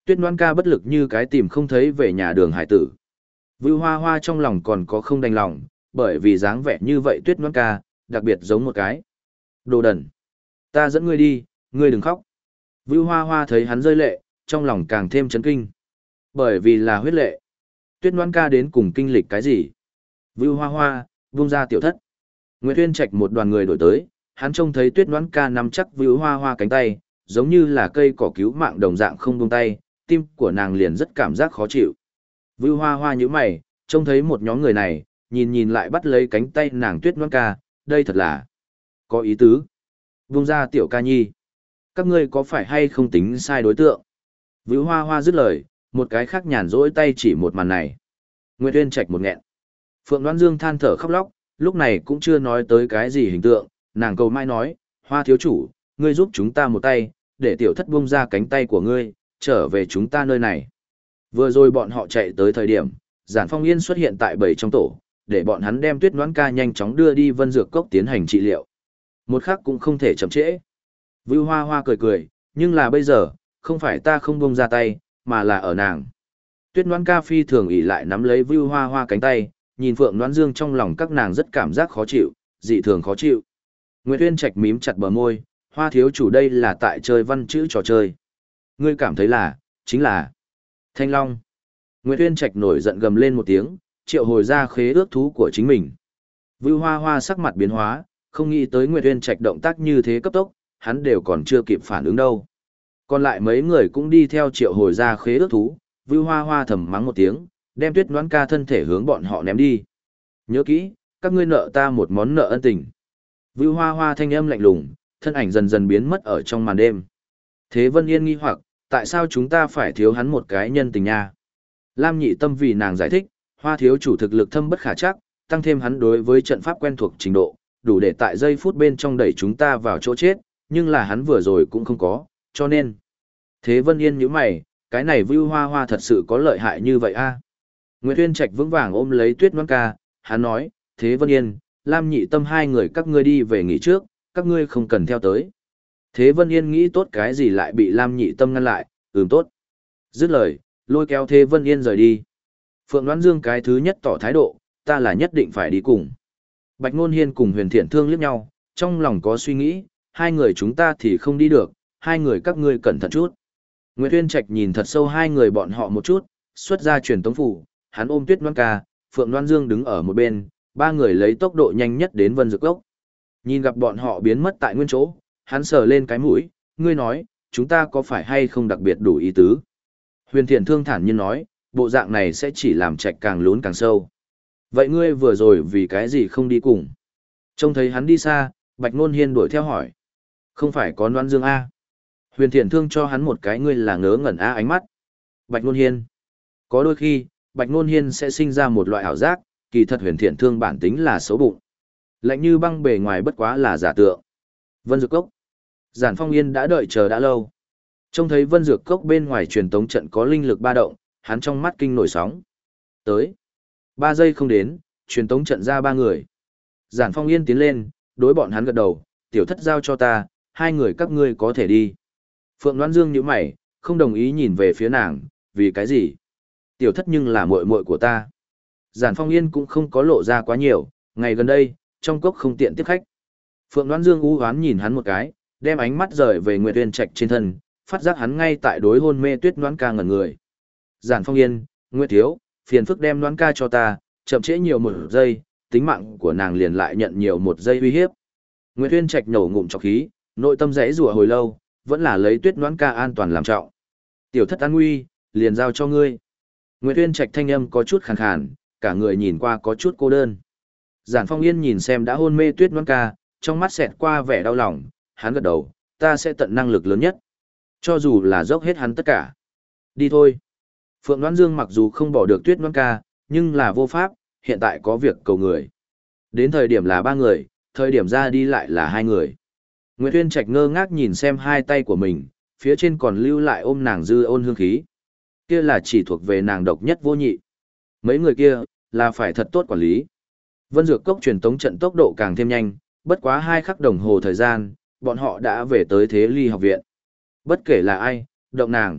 Tuyết Ngoan Ca bất lực như cái tìm không thấy về nhà đường hải tử. Vưu Hoa Hoa trong lòng còn có không đành lòng, bởi vì dáng vẻ như vậy Tuyết Ngoan Ca, đặc biệt giống một cái. Đồ đần. Ta dẫn ngươi đi, ngươi đừng khóc. Vưu Hoa Hoa thấy hắn rơi lệ, trong lòng càng thêm chấn kinh. Bởi vì là huyết lệ. Tuyết Ngoan Ca đến cùng kinh lịch cái gì? Vưu Hoa Hoa, buông ra tiểu thất. Nguyệt Uyên Trạch một đoàn người đổi tới, hắn trông thấy Tuyết Ngoan Ca nắm chắc Vưu Hoa Hoa cánh tay, giống như là cây cỏ cứu mạng đồng dạng không buông tay, tim của nàng liền rất cảm giác khó chịu. Vưu Hoa Hoa nhíu mày, trông thấy một nhóm người này, nhìn nhìn lại bắt lấy cánh tay nàng Tuyết Ngoan Ca, đây thật là có ý tứ. Buông ra tiểu ca nhi. Các ngươi có phải hay không tính sai đối tượng? Vưu Hoa Hoa dứt lời, một cái khác nhàn rỗi tay chỉ một màn này. Nguyệt Uyên Trạch một nghẹn. Phượng Đoan Dương than thở khóc lóc, lúc này cũng chưa nói tới cái gì hình tượng, nàng cầu mai nói, Hoa thiếu chủ, ngươi giúp chúng ta một tay, để tiểu thất buông ra cánh tay của ngươi, trở về chúng ta nơi này. Vừa rồi bọn họ chạy tới thời điểm, Giản Phong Yên xuất hiện tại bầy trong tổ, để bọn hắn đem Tuyết Ngoãn Ca nhanh chóng đưa đi Vân Dược Cốc tiến hành trị liệu. Một khắc cũng không thể chậm trễ. Vưu Hoa Hoa cười cười, nhưng là bây giờ, không phải ta không buông ra tay, mà là ở nàng. Tuyết Ngoãn Ca phi thường ỷ lại nắm lấy Vưu Hoa Hoa cánh tay, nhìn Phượng Đoan Dương trong lòng các nàng rất cảm giác khó chịu, dị thường khó chịu. Nguyệt Uyên Trạch mím chặt bờ môi, Hoa thiếu chủ đây là tại chơi văn chữ trò chơi. Ngươi cảm thấy là, chính là Thanh Long. Nguyệt Uyên Trạch nổi giận gầm lên một tiếng, triệu hồi ra khế ước thú của chính mình. Vưu Hoa Hoa sắc mặt biến hóa, không nghĩ tới Nguyệt Uyên Trạch động tác như thế cấp tốc, hắn đều còn chưa kịp phản ứng đâu. Còn lại mấy người cũng đi theo triệu hồi ra khế ước thú, Vưu Hoa Hoa thầm mắng một tiếng, đem Tuyết Ngoãn Ca thân thể hướng bọn họ ném đi. Nhớ kỹ, các ngươi nợ ta một món nợ ân tình. Vưu Hoa Hoa thanh âm lạnh lùng, thân ảnh dần dần biến mất ở trong màn đêm. Thế Vân Yên nghi hoặc, tại sao chúng ta phải thiếu hắn một cái nhân tình nha? Lam Nhị Tâm vì nàng giải thích, Hoa thiếu chủ thực lực thâm bất khả trắc, tăng thêm hắn đối với trận pháp quen thuộc trình độ, đủ để tại giây phút bên trong đẩy chúng ta vào chỗ chết, nhưng là hắn vừa rồi cũng không có, cho nên. Thế Vân Yên nhíu mày, cái này Vưu Hoa Hoa thật sự có lợi hại như vậy a? Nguyệt Uyên Trạch vững vàng ôm lấy Tuyết Ngoãn Ca, hắn nói, Thế Vân Yên, Lam Nhị Tâm hai người các ngươi đi về nghỉ trước, các ngươi không cần theo tới. Thế Vân Yên nghĩ tốt cái gì lại bị Lam Nhị Tâm ngăn lại, tốt. Dứt lời, lôi kéo Thế Vân Yên rời đi. Phượng Đoan Dương cái thứ nhất tỏ thái độ, ta là nhất định phải đi cùng. Bạch Nôn Hiên cùng Huyền Thiện Thương liếc nhau, trong lòng có suy nghĩ, hai người chúng ta thì không đi được, hai người các ngươi cẩn thận chút. Nguyệt Uyên Trạch nhìn thật sâu hai người bọn họ một chút, xuất ra truyền tống phủ, hắn ôm Tuyết Ngoãn Ca, Phượng Đoan Dương đứng ở một bên, ba người lấy tốc độ nhanh nhất đến Vân Dược Cốc. Nhìn gặp bọn họ biến mất tại nguyên chỗ, hắn sờ lên cái mũi, ngươi nói, chúng ta có phải hay không đặc biệt đủ ý tứ? Huyền Thiện Thương thản nhiên nói, bộ dạng này sẽ chỉ làm Trạch càng lún càng sâu. Vậy ngươi vừa rồi vì cái gì không đi cùng? Trông thấy hắn đi xa, Bạch Nôn Hiên đuổi theo hỏi. Không phải có Đoan Dương A. Huyền Thiện Thương cho hắn một cái ngươi là ngớ ngẩn A ánh mắt. Bạch Nôn Hiên. Có đôi khi, Bạch Nôn Hiên sẽ sinh ra một loại ảo giác, kỳ thật Huyền Thiện Thương bản tính là xấu bụng. Lạnh như băng bề ngoài bất quá là giả tượng. Vân Dược Cốc. Giản Phong Yên đã đợi chờ đã lâu. Trông thấy Vân Dược Cốc bên ngoài truyền tống trận có linh lực ba động, hắn trong mắt kinh nổi sóng. Tới. 3 giây không đến, truyền tống trận ra 3 người. Giản Phong Yên tiến lên, đối bọn hắn gật đầu, tiểu thất giao cho ta, hai người các ngươi có thể đi. Phượng Đoan Dương nhíu mày, không đồng ý nhìn về phía nàng, vì cái gì? Tiểu thất nhưng là muội muội của ta. Giản Phong Yên cũng không có lộ ra quá nhiều, ngày gần đây, trong cốc không tiện tiếp khách. Phượng Đoan Dương u hoán nhìn hắn một cái, đem ánh mắt rời về Nguyệt Uyên Trạch trên thân, phát giác hắn ngay tại đối hôn mê Tuyết Ngoãn Ca ngẩn người. Giản Phong Yên, Nguyệt thiếu, phiền phức đem Ngoãn Ca cho ta, chậm trễ nhiều một giây, tính mạng của nàng liền lại nhận nhiều một giây uy hiếp. Nguyệt Uyên Trạch nổ ngụm trọc khí, nội tâm rẽ rủa hồi lâu, vẫn là lấy Tuyết Ngoãn Ca an toàn làm trọng. Tiểu thất an nguy, liền giao cho ngươi. Nguyệt Uyên Trạch thanh âm có chút khàn khàn, cả người nhìn qua có chút cô đơn. Giản Phong Yên nhìn xem đã hôn mê Tuyết Ngoãn Ca, trong mắt xẹt qua vẻ đau lòng, hắn gật đầu, ta sẽ tận năng lực lớn nhất. Cho dù là dốc hết hắn tất cả. Đi thôi. Phượng Đoan Dương mặc dù không bỏ được Tuyết Ngoãn Ca, nhưng là vô pháp, hiện tại có việc cầu người. Đến thời điểm là 3 người, thời điểm ra đi lại là 2 người. Nguyệt Uyên Trạch ngơ ngác nhìn xem hai tay của mình, phía trên còn lưu lại ôm nàng dư ôn hương khí. Kia là chỉ thuộc về nàng độc nhất vô nhị. Mấy người kia, là phải thật tốt quản lý. Vân Dược Cốc truyền tống trận tốc độ càng thêm nhanh, bất quá 2 khắc đồng hồ thời gian, bọn họ đã về tới Thế Ly học viện. Bất kể là ai, động nàng,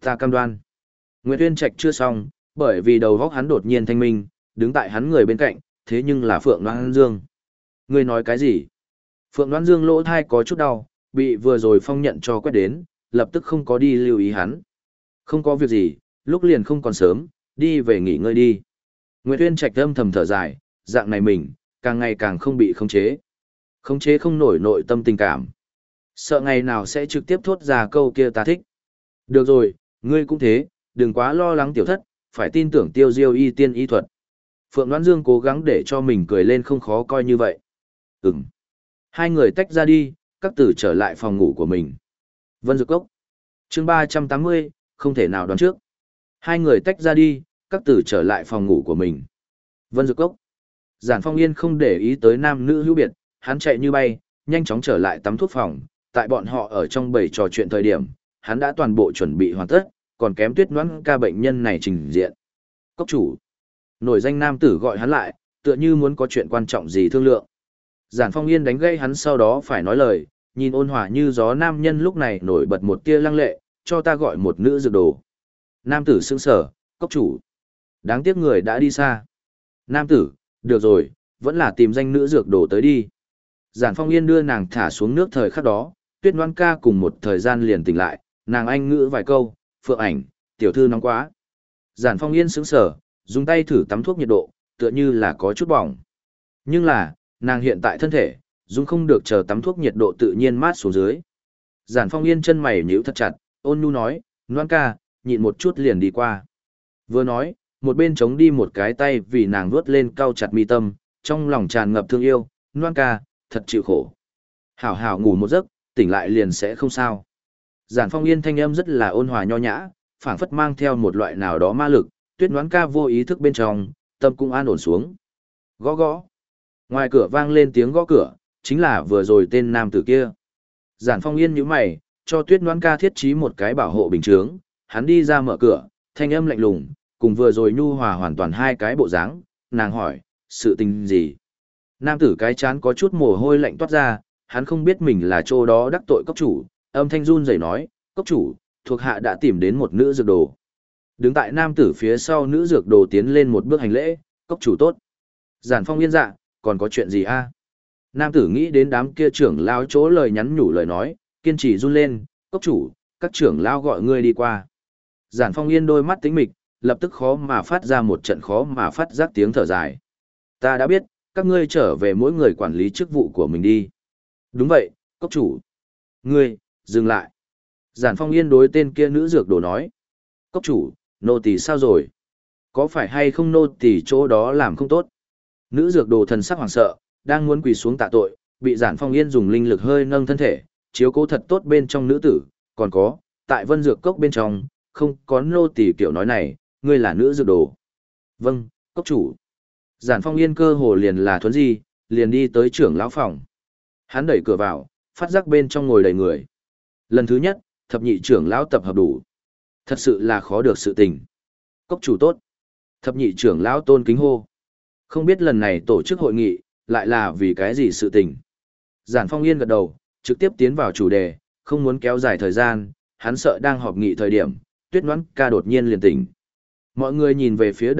Ta cam đoan. Nguyệt Uyên Trạch chưa xong, bởi vì đầu óc hắn đột nhiên thanh minh, đứng tại hắn người bên cạnh, thế nhưng là Phượng Loan Dương. Ngươi nói cái gì? Phượng Loan Dương lỗ thai có chút đau, bị vừa rồi phong nhận cho quét đến, lập tức không có đi lưu ý hắn. Không có việc gì, lúc liền không còn sớm, đi về nghỉ ngơi đi. Nguyệt Uyên Trạch âm thầm thở dài, dạng này mình, càng ngày càng không bị khống chế. Khống chế không nổi nội tâm tình cảm. Sợ ngày nào sẽ trực tiếp thốt ra câu kia ta thích. Được rồi, ngươi cũng thế, đừng quá lo lắng tiểu thất, phải tin tưởng tiêu diêu y tiên y thuật. Phượng Loan Dương cố gắng để cho mình cười lên không khó coi như vậy. Ừm. Hai người tách ra đi, các tử trở lại phòng ngủ của mình. Vân Dược Cốc. Chương 380, không thể nào đoán trước. Hai người tách ra đi, các tử trở lại phòng ngủ của mình. Vân Dược Cốc. Giản Phong Yên không để ý tới nam nữ hữu biệt, hắn chạy như bay, nhanh chóng trở lại tắm thuốc phòng. Tại bọn họ ở trong bầy trò chuyện thời điểm, hắn đã toàn bộ chuẩn bị hoàn tất, còn kém Tuyết Noãn ca bệnh nhân này trình diện. Cốc chủ. Nổi danh nam tử gọi hắn lại, tựa như muốn có chuyện quan trọng gì thương lượng. Giản Phong Yên đánh gây hắn sau đó phải nói lời, nhìn ôn hòa như gió nam nhân lúc này nổi bật một tia lăng lệ, cho ta gọi một nữ dược đồ. Nam tử sững sờ, cốc chủ. Đáng tiếc người đã đi xa. Nam tử, được rồi, vẫn là tìm danh nữ dược đồ tới đi. Giản Phong Yên đưa nàng thả xuống nước thời khắc đó, Tuyết Noãn ca cùng một thời gian liền tỉnh lại, nàng anh ngữ vài câu, Phượng Ảnh, tiểu thư nóng quá. Giản Phong Yên sững sờ, dùng tay thử tắm thuốc nhiệt độ, tựa như là có chút bỏng. Nhưng là, nàng hiện tại thân thể, dùng không được chờ tắm thuốc nhiệt độ tự nhiên mát xuống dưới. Giản Phong Yên chân mày nhíu thật chặt, ôn nhu nói, Noãn ca, nhịn một chút liền đi qua. Vừa nói, một bên chống đi một cái tay vì nàng vuốt lên cau chặt mi tâm, trong lòng tràn ngập thương yêu, Noãn ca, thật chịu khổ. Hảo hảo ngủ một giấc, tỉnh lại liền sẽ không sao. Giản Phong Yên thanh âm rất là ôn hòa nho nhã, phảng phất mang theo một loại nào đó ma lực, Tuyết Noãn ca vô ý thức bên trong, tâm cũng an ổn xuống. Gõ gõ. Ngoài cửa vang lên tiếng gõ cửa, chính là vừa rồi tên nam tử kia. Giản Phong Yên nhíu mày, cho Tuyết Noãn ca thiết trí một cái bảo hộ bình chướng, hắn đi ra mở cửa, thanh âm lạnh lùng, cùng vừa rồi nhu hòa hoàn toàn hai cái bộ dáng, nàng hỏi, sự tình gì? Nam tử cái chán có chút mồ hôi lạnh toát ra, hắn không biết mình là chỗ đó đắc tội cốc chủ, âm thanh run rẩy nói, cốc chủ, thuộc hạ đã tìm đến một nữ dược đồ. Đứng tại nam tử phía sau nữ dược đồ tiến lên một bước hành lễ, cốc chủ tốt. Giản Phong Yên dạ, còn có chuyện gì a? Nam tử nghĩ đến đám kia trưởng lao chỗ lời nhắn nhủ lời nói, kiên trì run lên, cốc chủ, các trưởng lao gọi ngươi đi qua. Giản Phong Yên đôi mắt tính mịch, lập tức khó mà phát ra một trận khó mà phát giác tiếng thở dài. Ta đã biết, các ngươi trở về mỗi người quản lý chức vụ của mình đi. Đúng vậy, cốc chủ. Ngươi, dừng lại. Giản Phong Yên đối tên kia nữ dược đồ nói. Cốc chủ, nô tỳ sao rồi? Có phải hay không nô tỳ chỗ đó làm không tốt? Nữ dược đồ thần sắc hoảng sợ, đang muốn quỳ xuống tạ tội, bị Giản Phong Yên dùng linh lực hơi nâng thân thể, chiếu cố thật tốt bên trong nữ tử, còn có, tại Vân Dược Cốc bên trong, không có nô tỳ kiểu nói này, ngươi là nữ dược đồ. Vâng, cốc chủ. Giản Phong Yên cơ hồ liền là thuấn di, liền đi tới trưởng lão phòng. Hắn đẩy cửa vào, phát giác bên trong ngồi đầy người. Lần thứ nhất, thập nhị trưởng lão tập hợp đủ. Thật sự là khó được sự tình. Cốc chủ tốt. Thập nhị trưởng lão tôn kính hô. Không biết lần này tổ chức hội nghị, lại là vì cái gì sự tình. Giản Phong Yên gật đầu, trực tiếp tiến vào chủ đề, không muốn kéo dài thời gian, hắn sợ đang họp nghị thời điểm, Tuyết Noãn ca đột nhiên liền tỉnh. Mọi người nhìn về phía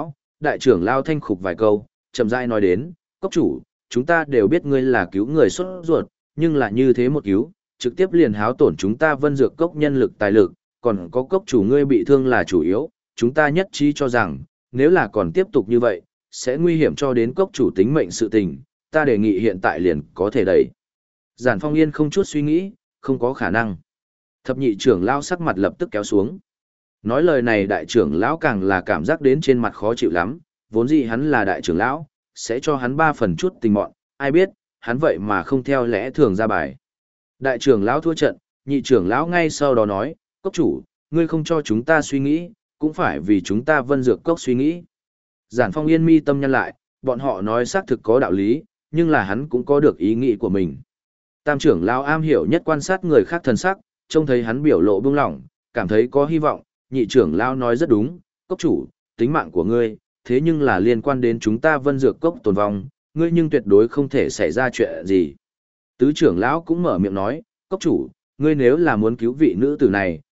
đại trưởng lão thanh khục vài câu, chậm rãi nói đến, cốc chủ, chúng ta đều biết ngươi là cứu người xuất ruột, nhưng là như thế một cứu, trực tiếp liền háo tổn chúng ta Vân Dược Cốc nhân lực tài lực, còn có cốc chủ ngươi bị thương là chủ yếu, chúng ta nhất trí cho rằng, nếu là còn tiếp tục như vậy, sẽ nguy hiểm cho đến cốc chủ tính mệnh sự tình, ta đề nghị hiện tại liền có thể đẩy. Giản Phong Yên không chút suy nghĩ, không có khả năng. Thập nhị trưởng lão sắc mặt lập tức kéo xuống. Nói lời này đại trưởng lão càng là cảm giác đến trên mặt khó chịu lắm, vốn dĩ hắn là đại trưởng lão, sẽ cho hắn 3 phần chút tình mọn, ai biết, hắn vậy mà không theo lẽ thường ra bài. Đại trưởng lão thua trận, nhị trưởng lão ngay sau đó nói, cốc chủ, ngươi không cho chúng ta suy nghĩ, cũng phải vì chúng ta Vân Dược Cốc suy nghĩ. Giản Phong Yên mi tâm nhăn lại, bọn họ nói xác thực có đạo lý, nhưng là hắn cũng có được ý nghĩ của mình. Tam trưởng lão am hiểu nhất quan sát người khác thần sắc, trông thấy hắn biểu lộ bưng lỏng, cảm thấy có hy vọng, nhị trưởng lão nói rất đúng, cốc chủ, tính mạng của ngươi, thế nhưng là liên quan đến chúng ta Vân Dược Cốc tồn vong, ngươi nhưng tuyệt đối không thể xảy ra chuyện gì. Tứ trưởng lão cũng mở miệng nói, cốc chủ, ngươi nếu là muốn cứu vị nữ tử này,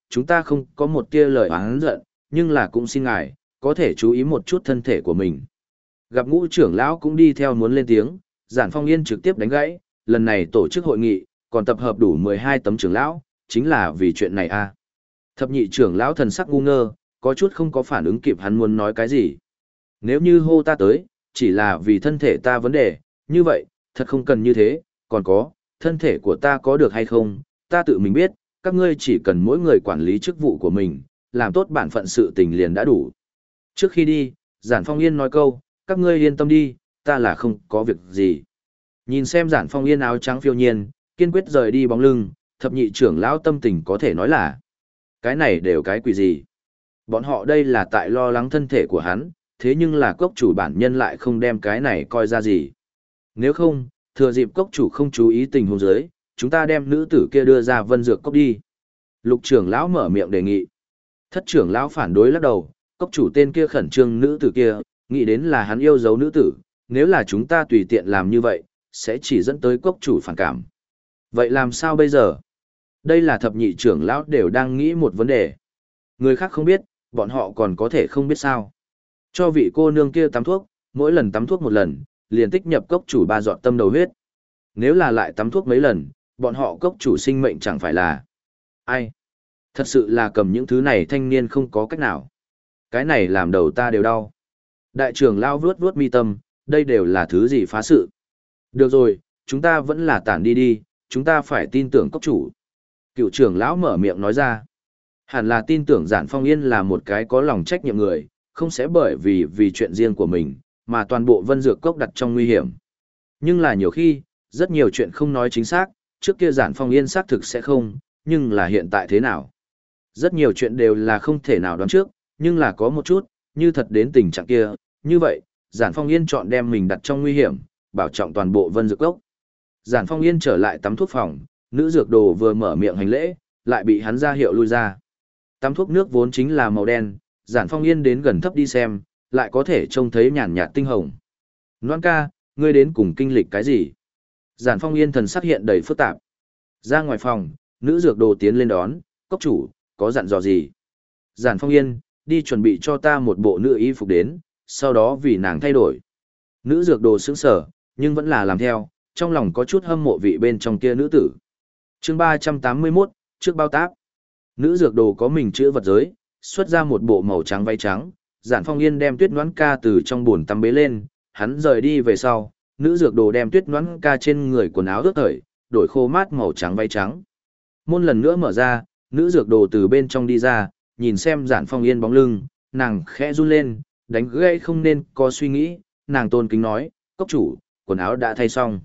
chúng ta không có một tia lời oán giận, nhưng là cũng xin ngài, có thể chú ý một chút thân thể của mình. Gặp Ngũ trưởng lão cũng đi theo muốn lên tiếng, Giản Phong Yên trực tiếp đánh gãy, lần này tổ chức hội nghị, còn tập hợp đủ 12 tấm trưởng lão, chính là vì chuyện này à. Thập nhị trưởng lão thần sắc ngu ngơ, có chút không có phản ứng kịp hắn muốn nói cái gì. Nếu như hô ta tới, chỉ là vì thân thể ta vấn đề, như vậy, thật không cần như thế, còn có, thân thể của ta có được hay không, ta tự mình biết, các ngươi chỉ cần mỗi người quản lý chức vụ của mình, làm tốt bản phận sự tình liền đã đủ. Trước khi đi, Giản Phong Yên nói câu, các ngươi yên tâm đi, ta là không có việc gì. Nhìn xem Giản Phong Yên áo trắng phiêu nhiên, kiên quyết rời đi bóng lưng, thập nhị trưởng lão tâm tình có thể nói là, cái này đều cái quỷ gì. Bọn họ đây là tại lo lắng thân thể của hắn, thế nhưng là cốc chủ bản nhân lại không đem cái này coi ra gì. Nếu không, thừa dịp cốc chủ không chú ý tình huống dưới, chúng ta đem nữ tử kia đưa ra vân dược cốc đi. Lục trưởng lão mở miệng đề nghị. Thất trưởng lão phản đối lắc đầu, cốc chủ tên kia khẩn trương nữ tử kia, nghĩ đến là hắn yêu dấu nữ tử, nếu là chúng ta tùy tiện làm như vậy, sẽ chỉ dẫn tới cốc chủ phản cảm. Vậy làm sao bây giờ? Đây là thập nhị trưởng lão đều đang nghĩ một vấn đề. Người khác không biết, bọn họ còn có thể không biết sao. Cho vị cô nương kia tắm thuốc, mỗi lần tắm thuốc một lần, liền tích nhập cốc chủ 3 giọt tâm đầu huyết. Nếu là lại tắm thuốc mấy lần, bọn họ cốc chủ sinh mệnh chẳng phải là ai. Thật sự là cầm những thứ này thanh niên không có cách nào. Cái này làm đầu ta đều đau. Đại trưởng lao vuốt vuốt mi tâm, đây đều là thứ gì phá sự. Được rồi, chúng ta vẫn là tản đi đi, chúng ta phải tin tưởng cốc chủ. Cựu trưởng lão mở miệng nói ra. Hẳn là tin tưởng Giản Phong Yên là một cái có lòng trách nhiệm người, không sẽ bởi vì chuyện riêng của mình, mà toàn bộ vân dược cốc đặt trong nguy hiểm. Nhưng là nhiều khi, rất nhiều chuyện không nói chính xác, trước kia Giản Phong Yên xác thực sẽ không, nhưng là hiện tại thế nào? Rất nhiều chuyện đều là không thể nào đoán trước, nhưng là có một chút, như thật đến tình trạng kia, như vậy, Giản Phong Yên chọn đem mình đặt trong nguy hiểm, bảo trọng toàn bộ vân dược cốc. Giản Phong Yên trở lại tắm thuốc phòng, nữ dược đồ vừa mở miệng hành lễ, lại bị hắn ra hiệu lui ra. Tắm thuốc nước vốn chính là màu đen, Giản Phong Yên đến gần thấp đi xem, lại có thể trông thấy nhàn nhạt tinh hồng. Loan ca, ngươi đến cùng kinh lịch cái gì? Giản Phong Yên thần sắc hiện đầy phức tạp. Ra ngoài phòng, nữ dược đồ tiến lên đón, cốc chủ, có dặn dò gì? Giản Phong Yên, đi chuẩn bị cho ta một bộ nữ y phục đến, sau đó vì nàng thay đổi. Nữ dược đồ sững sở, nhưng vẫn là làm theo, trong lòng có chút hâm mộ vị bên trong kia nữ tử. Chương 381, trước bao táp. Nữ dược đồ có mình chữ vật giới, xuất ra một bộ màu trắng váy trắng, Giản Phong Yên đem Tuyết Noãn Ca từ trong bồn tắm bế lên, hắn rời đi về sau, nữ dược đồ đem Tuyết Noãn Ca trên người quần áo ướt thời, đổi khô mát màu trắng váy trắng. Môn lần nữa mở ra, nữ dược đồ từ bên trong đi ra, nhìn xem Giản Phong Yên bóng lưng, nàng khẽ run lên, đánh gãy không nên có suy nghĩ, nàng tôn kính nói, cốc chủ, quần áo đã thay xong.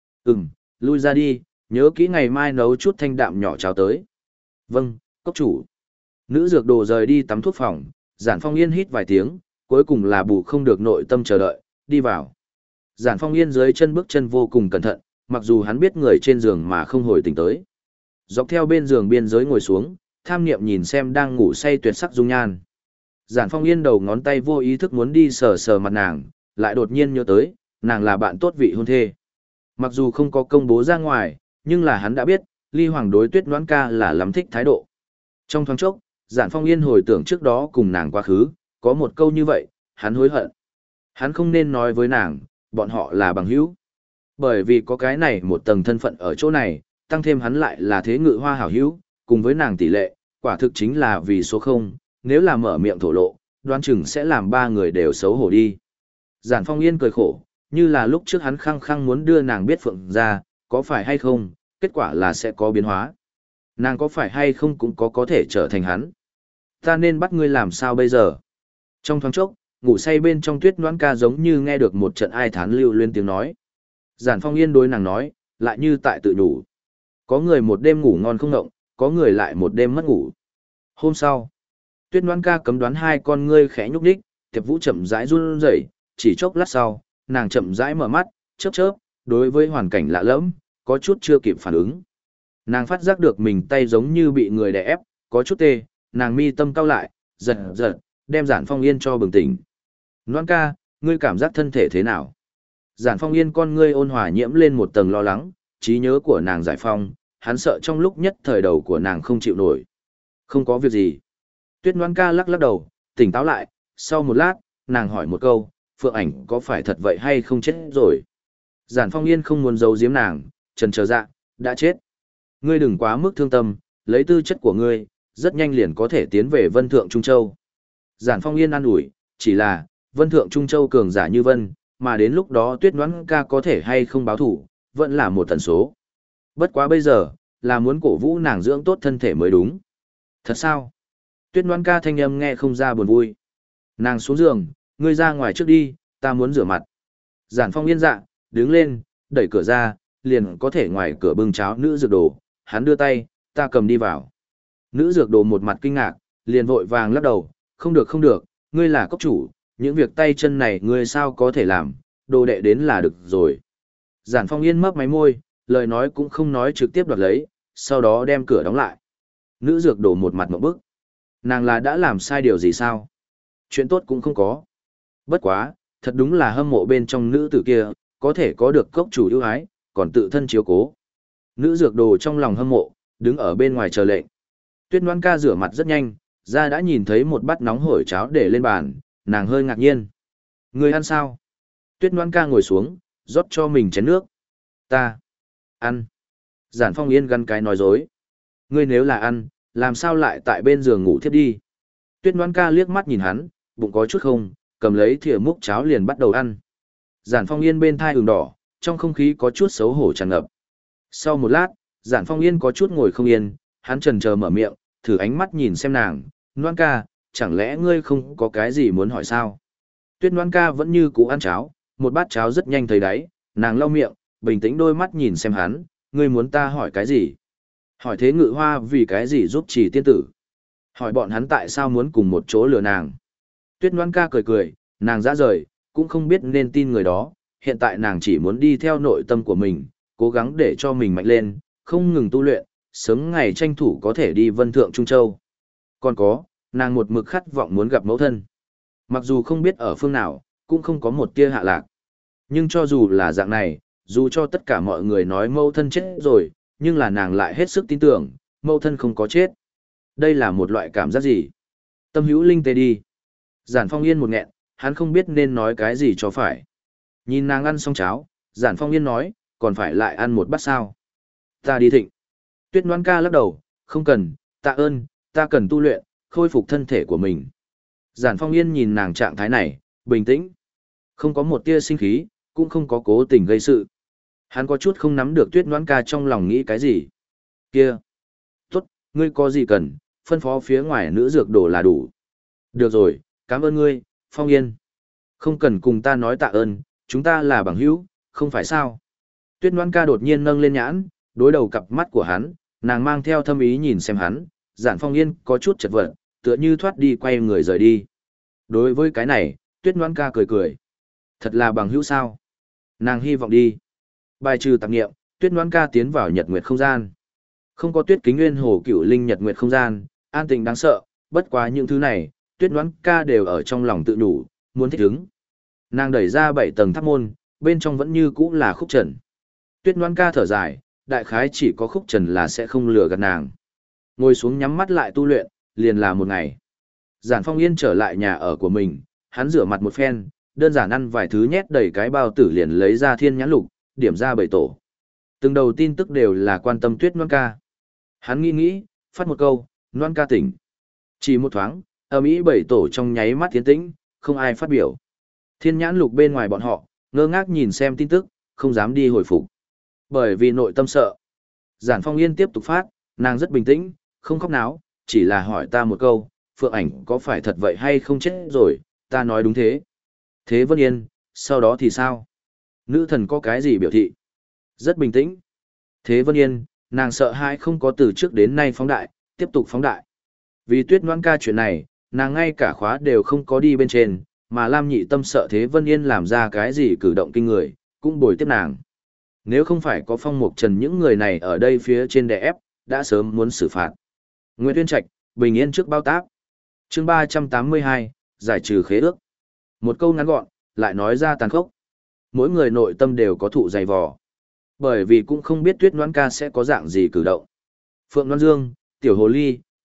Lui ra đi, nhớ kỹ ngày mai nấu chút thanh đạm nhỏ cháo tới. Vâng, cốc chủ. Nữ dược đồ rời đi tắm thuốc phòng, Giản Phong Yên hít vài tiếng, cuối cùng là bù không được nội tâm chờ đợi, đi vào. Giản Phong Yên dưới chân bước chân vô cùng cẩn thận, mặc dù hắn biết người trên giường mà không hồi tỉnh tới. Dọc theo bên giường biên giới ngồi xuống, tham niệm nhìn xem đang ngủ say tuyệt sắc dung nhan. Giản Phong Yên đầu ngón tay vô ý thức muốn đi sờ sờ mặt nàng, lại đột nhiên nhớ tới, nàng là bạn tốt vị hôn thê. Mặc dù không có công bố ra ngoài, nhưng là hắn đã biết, Ly Hoàng đối Tuyết Noãn Ca là lắm thích thái độ. Trong thoáng chốc, Giản Phong Yên hồi tưởng trước đó cùng nàng quá khứ, có một câu như vậy, hắn hối hận. Hắn không nên nói với nàng, bọn họ là bằng hữu. Bởi vì có cái này một tầng thân phận ở chỗ này, tăng thêm hắn lại là thế ngự hoa hảo hữu, cùng với nàng tỷ lệ, quả thực chính là vì số 0, nếu là mở miệng thổ lộ, đoán chừng sẽ làm 3 người đều xấu hổ đi. Giản Phong Yên cười khổ, như là lúc trước hắn khăng khăng muốn đưa nàng biết Phượng ra, có phải hay không, kết quả là sẽ có biến hóa. Nàng có phải hay không cũng có thể trở thành hắn. Ta nên bắt ngươi làm sao bây giờ? Trong thoáng chốc, ngủ say bên trong Tuyết Noãn Ca giống như nghe được một trận ai thán lưu luyến tiếng nói. Giản Phong Yên đối nàng nói, lại như tại tự nhủ. Có người một đêm ngủ ngon không ngộng, có người lại một đêm mất ngủ. Hôm sau, Tuyết Noãn Ca cấm đoán hai con ngươi khẽ nhúc nhích, Tiệp Vũ chậm rãi run rẩy, chỉ chốc lát sau, nàng chậm rãi mở mắt, chớp chớp, đối với hoàn cảnh lạ lẫm, có chút chưa kịp phản ứng. Nàng phát giác được mình tay giống như bị người đè ép, có chút tê, nàng mi tâm cau lại, giật giật, đem Giản Phong Yên cho bừng tỉnh. Noãn ca, ngươi cảm giác thân thể thế nào? Giản Phong Yên con ngươi ôn hòa nhiễm lên một tầng lo lắng, trí nhớ của nàng giải phong, hắn sợ trong lúc nhất thời đầu của nàng không chịu nổi. Không có việc gì. Tuyết Ngoan ca lắc lắc đầu, tỉnh táo lại, sau một lát, nàng hỏi một câu, Phượng Ảnh có phải thật vậy hay không chết rồi? Giản Phong Yên không muốn giấu giếm nàng, trần chờ dạ, đã chết. Ngươi đừng quá mức thương tâm, lấy tư chất của ngươi, rất nhanh liền có thể tiến về Vân Thượng Trung Châu. Giản Phong Yên an ủi, chỉ là, Vân Thượng Trung Châu cường giả như Vân, mà đến lúc đó Tuyết Ngoãn ca có thể hay không báo thủ, vẫn là một tần số. Bất quá bây giờ, là muốn cổ vũ nàng dưỡng tốt thân thể mới đúng. Thật sao? Tuyết Ngoãn ca thanh âm nghe không ra buồn vui. Nàng xuống giường, ngươi ra ngoài trước đi, ta muốn rửa mặt. Giản Phong Yên dạ, đứng lên, đẩy cửa ra, liền có thể ngoài cửa bưng cháo nữ dược đồ, hắn đưa tay, ta cầm đi vào. Nữ dược đồ một mặt kinh ngạc, liền vội vàng lắc đầu, không được không được, ngươi là cốc chủ, những việc tay chân này ngươi sao có thể làm, đồ đệ đến là được rồi. Giản Phong Yên mấp máy môi, lời nói cũng không nói trực tiếp đoạt lấy, sau đó đem cửa đóng lại. Nữ dược đồ một mặt ngộp bức. Nàng là đã làm sai điều gì sao? Chuyện tốt cũng không có. Bất quá, thật đúng là hâm mộ bên trong nữ tử kia, có thể có được cốc chủ ưu ái, còn tự thân chiếu cố. Nữ dược đồ trong lòng hâm mộ, đứng ở bên ngoài chờ lệnh. Tuyết Ngoan ca rửa mặt rất nhanh, ra đã nhìn thấy một bát nóng hổi cháo để lên bàn, nàng hơi ngạc nhiên. Người ăn sao? Tuyết Ngoan ca ngồi xuống, rót cho mình chén nước. Ta ăn. Giản Phong Yên gắn cái nói dối. Ngươi nếu là ăn, làm sao lại tại bên giường ngủ thiếp đi? Tuyết Ngoan ca liếc mắt nhìn hắn, bụng có chút không, cầm lấy thìa múc cháo liền bắt đầu ăn. Giản Phong Yên bên thai ửng đỏ, trong không khí có chút xấu hổ tràn ngập. Sau một lát, Giản Phong Yên có chút ngồi không yên, hắn chần chờ mở miệng, thử ánh mắt nhìn xem nàng, Ngoan ca, chẳng lẽ ngươi không có cái gì muốn hỏi sao? Tuyết Ngoan ca vẫn như cũ ăn cháo, một bát cháo rất nhanh thấy đáy, nàng lau miệng, bình tĩnh đôi mắt nhìn xem hắn, ngươi muốn ta hỏi cái gì? Hỏi thế Ngự Hoa vì cái gì giúp Chỉ tiên tử? Hỏi bọn hắn tại sao muốn cùng một chỗ lừa nàng? Tuyết Ngoan ca cười cười, nàng ra rời, cũng không biết nên tin người đó, hiện tại nàng chỉ muốn đi theo nội tâm của mình, cố gắng để cho mình mạnh lên, không ngừng tu luyện, sớm ngày tranh thủ có thể đi Vân Thượng Trung Châu. Còn có, nàng một mực khát vọng muốn gặp mẫu thân. Mặc dù không biết ở phương nào, cũng không có một tia hạ lạc. Nhưng cho dù là dạng này, dù cho tất cả mọi người nói mẫu thân chết rồi, nhưng là nàng lại hết sức tin tưởng, mẫu thân không có chết. Đây là một loại cảm giác gì? Tâm hữu linh tê đi. Giản Phong Yên một nghẹn, hắn không biết nên nói cái gì cho phải. Nhìn nàng ăn xong cháo, Giản Phong Yên nói, còn phải lại ăn một bát sao. Ta đi thịnh. Tuyết Ngoan ca lắc đầu, không cần, tạ ơn, ta cần tu luyện, khôi phục thân thể của mình. Giản Phong Yên nhìn nàng trạng thái này, bình tĩnh. Không có một tia sinh khí, cũng không có cố tình gây sự. Hắn có chút không nắm được Tuyết Ngoan ca trong lòng nghĩ cái gì. Kia. Tốt, ngươi có gì cần, phân phó phía ngoài nữ dược đồ là đủ. Được rồi, cảm ơn ngươi, Phong Yên. Không cần cùng ta nói tạ ơn, chúng ta là bằng hữu, không phải sao. Tuyết Ngoan ca đột nhiên nâng lên nhãn, đối đầu cặp mắt của hắn, nàng mang theo thâm ý nhìn xem hắn, Giản Phong Yên có chút chật vật, tựa như thoát đi quay người rời đi. Đối với cái này, Tuyết Ngoan ca cười cười. Thật là bằng hữu sao? Nàng hy vọng đi. Bài trừ tạp nghiệm, Tuyết Ngoan ca tiến vào Nhật Nguyệt không gian. Không có Tuyết Kính Nguyên Hồ Cửu Linh Nhật Nguyệt không gian, an tĩnh đáng sợ, bất quá những thứ này, Tuyết Ngoan ca đều ở trong lòng tự đủ, muốn thích ứng. Nàng đẩy ra 7 tầng tháp môn, bên trong vẫn như cũ là khúc trần. Tuyết Ngoan ca thở dài, đại khái chỉ có khúc trần là sẽ không lừa gạt nàng. Ngồi xuống nhắm mắt lại tu luyện, liền là một ngày. Giản Phong Yên trở lại nhà ở của mình, hắn rửa mặt một phen, đơn giản ăn vài thứ nhét đầy cái bao tử liền lấy ra thiên nhãn lục, điểm ra 7 tổ. Từng đầu tin tức đều là quan tâm Tuyết Ngoan ca. Hắn nghĩ, phát một câu, Ngoan ca tỉnh. Chỉ một thoáng, ầm ĩ 7 tổ trong nháy mắt tiến tĩnh, không ai phát biểu. Thiên nhãn lục bên ngoài bọn họ, ngơ ngác nhìn xem tin tức, không dám đi hồi phục. Bởi vì nội tâm sợ. Giản Phong Yên tiếp tục phát, nàng rất bình tĩnh, không khóc náo, chỉ là hỏi ta một câu, Phượng Ảnh có phải thật vậy hay không chết rồi, ta nói đúng thế. Thế Vân Yên, sau đó thì sao? Nữ thần có cái gì biểu thị? Rất bình tĩnh. Thế Vân Yên, nàng sợ hãi không có từ trước đến nay phóng đại, tiếp tục phóng đại. Vì Tuyết Ngoan ca chuyện này, nàng ngay cả khóa đều không có đi bên trên, mà Lam Nhị Tâm sợ Thế Vân Yên làm ra cái gì cử động kinh người, cũng bồi tiếp nàng. Nếu không phải có Phong Mục Trần những người này ở đây phía trên đè ép, đã sớm muốn xử phạt. Nguyễn Tuyên Trạch, bình yên trước bao tác. Chương 382, giải trừ khế ước. Một câu ngắn gọn, lại nói ra tàn khốc. Mỗi người nội tâm đều có thụ dày vò. Bởi vì cũng không biết Tuyết Ngoan ca sẽ có dạng gì cử động. Phượng Loan Dương, Tiểu Hồ Ly,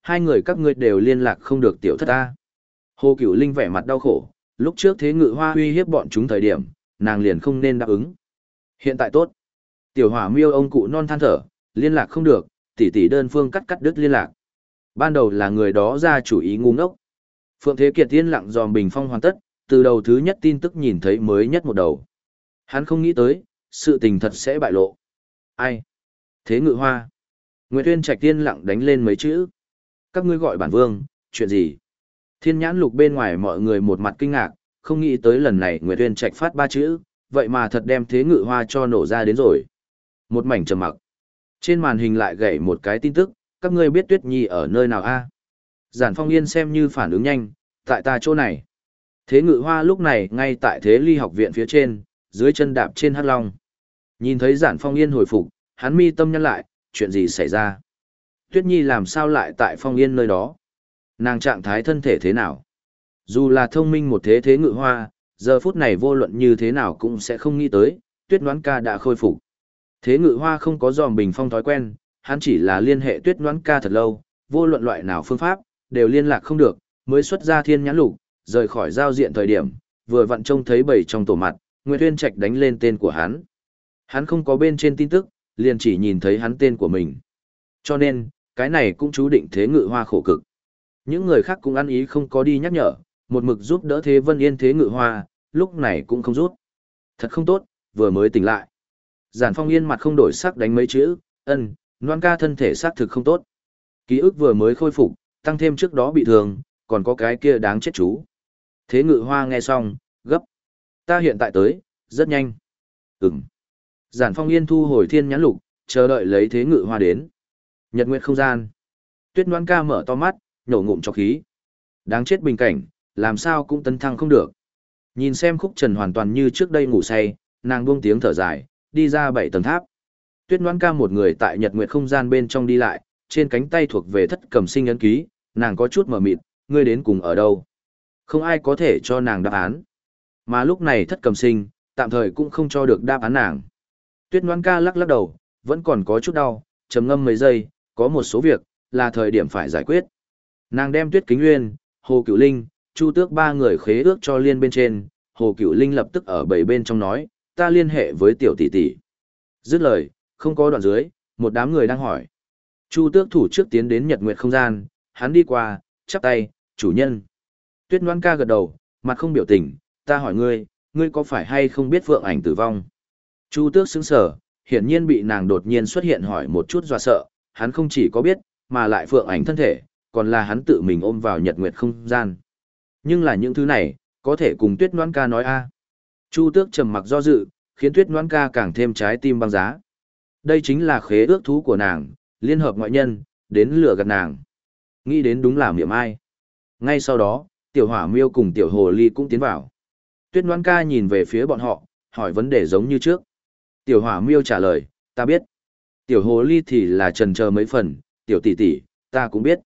hai người các ngươi đều liên lạc không được tiểu thất ta. Hồ Cửu Linh vẻ mặt đau khổ, lúc trước Thế Ngự Hoa uy hiếp bọn chúng thời điểm, nàng liền không nên đáp ứng. Hiện tại tốt. Tiểu Hỏa Miêu ông cụ non than thở, liên lạc không được, tỷ tỷ đơn phương cắt đứt liên lạc. Ban đầu là người đó ra chủ ý ngu ngốc. Phượng Thế Kiệt yên lặng dòm bình phong hoàn tất, từ đầu thứ nhất tin tức nhìn thấy mới nhất một đầu. Hắn không nghĩ tới, sự tình thật sẽ bại lộ. Ai? Thế Ngự Hoa. Nguyệt Uyên Trạch tiên lặng đánh lên mấy chữ. Các ngươi gọi bản vương, chuyện gì? Thiên nhãn lục bên ngoài mọi người một mặt kinh ngạc, không nghĩ tới lần này Nguyệt Uyên Trạch phát 3 chữ, vậy mà thật đem Thế Ngự Hoa cho nổ ra đến rồi. Một mảnh trầm mặc. Trên màn hình lại gảy một cái tin tức, các ngươi biết Tuyết Nhi ở nơi nào a? Giản Phong Yên xem như phản ứng nhanh, tại ta chỗ này. Thế Ngự Hoa lúc này ngay tại Thế Ly học viện phía trên, dưới chân đạp trên hắc long. Nhìn thấy Giản Phong Yên hồi phục, hắn mi tâm nhăn lại, chuyện gì xảy ra? Tuyết Nhi làm sao lại tại Phong Yên nơi đó? Nàng trạng thái thân thể thế nào? Dù là thông minh một thế Ngự Hoa, giờ phút này vô luận như thế nào cũng sẽ không nghĩ tới, Tuyết Noãn Ca đã khôi phục. Thế Ngự Hoa không có dòm bình phong thói quen, hắn chỉ là liên hệ Tuyết Noãn Ca thật lâu, vô luận loại nào phương pháp, đều liên lạc không được, mới xuất ra thiên nhãn lục, rời khỏi giao diện thời điểm, vừa vặn trông thấy bầy trong tổ mặt, Nguyệt Uyên Trạch đánh lên tên của hắn. Hắn không có bên trên tin tức, liền chỉ nhìn thấy hắn tên của mình. Cho nên, cái này cũng chú định Thế Ngự Hoa khổ cực. Những người khác cũng ăn ý không có đi nhắc nhở, một mực giúp đỡ Thế Vân Yên Thế Ngự Hoa, lúc này cũng không rút. Thật không tốt, vừa mới tỉnh lại. Giản Phong Yên mặt không đổi sắc đánh mấy chữ, Noãn Ca thân thể xác thực không tốt. Ký ức vừa mới khôi phục, tăng thêm trước đó bị thương, còn có cái kia đáng chết chú. Thế Ngự Hoa nghe xong, gấp. Ta hiện tại tới, rất nhanh. Ừm. Giản Phong Yên thu hồi thiên nhãn lục, chờ đợi lấy Thế Ngự Hoa đến. Nhật nguyệt không gian. Tuyết Noãn Ca mở to mắt, nhổ ngụm cho khí. Đáng chết bình cảnh, làm sao cũng tấn thăng không được. Nhìn xem Khúc Trần hoàn toàn như trước đây ngủ say, nàng buông tiếng thở dài, đi ra 7 tầng tháp. Tuyết Noãn Ca một người tại nhật nguyệt không gian bên trong đi lại, trên cánh tay thuộc về Thất Cầm Sinh ấn ký, nàng có chút mờ mịt, ngươi đến cùng ở đâu? Không ai có thể cho nàng đáp án. Mà lúc này Thất Cầm Sinh, tạm thời cũng không cho được đáp án nàng. Tuyết Noãn Ca lắc lắc đầu, vẫn còn có chút đau, trầm ngâm mấy giây, có một số việc, là thời điểm phải giải quyết. Nàng đem Tuyết Kính Nguyên, Hồ Cửu Linh, Chu Tước 3 người khế ước cho liên bên trên, Hồ Cửu Linh lập tức ở 7 bên trong nói, ta liên hệ với tiểu tỷ tỷ. Dứt lời, không có đoạn dưới, một đám người đang hỏi. Chu Tước thủ trước tiến đến nhật nguyệt không gian, hắn đi qua, chắp tay, chủ nhân. Tuyết Noãn Ca gật đầu, mặt không biểu tình, ta hỏi ngươi, ngươi có phải hay không biết Phượng Ảnh tử vong? Chu Tước sững sờ, hiển nhiên bị nàng đột nhiên xuất hiện hỏi một chút dọa sợ, hắn không chỉ có biết, mà lại Phượng Ảnh thân thể, còn là hắn tự mình ôm vào nhật nguyệt không gian. Nhưng là những thứ này, có thể cùng Tuyết Noãn Ca nói a. Chu Tước trầm mặc do dự, khiến Tuyết Noãn Ca càng thêm trái tim băng giá. Đây chính là khế ước thú của nàng, liên hợp ngoại nhân, đến lừa gạt nàng. Nghĩ đến đúng là miệng ai. Ngay sau đó, Tiểu Hỏa Miêu cùng Tiểu Hồ Ly cũng tiến vào. Tuyết Noãn Ca nhìn về phía bọn họ, hỏi vấn đề giống như trước. Tiểu Hỏa Miêu trả lời, ta biết. Tiểu Hồ Ly thì là chần chờ mấy phần, tiểu tỷ tỷ, ta cũng biết.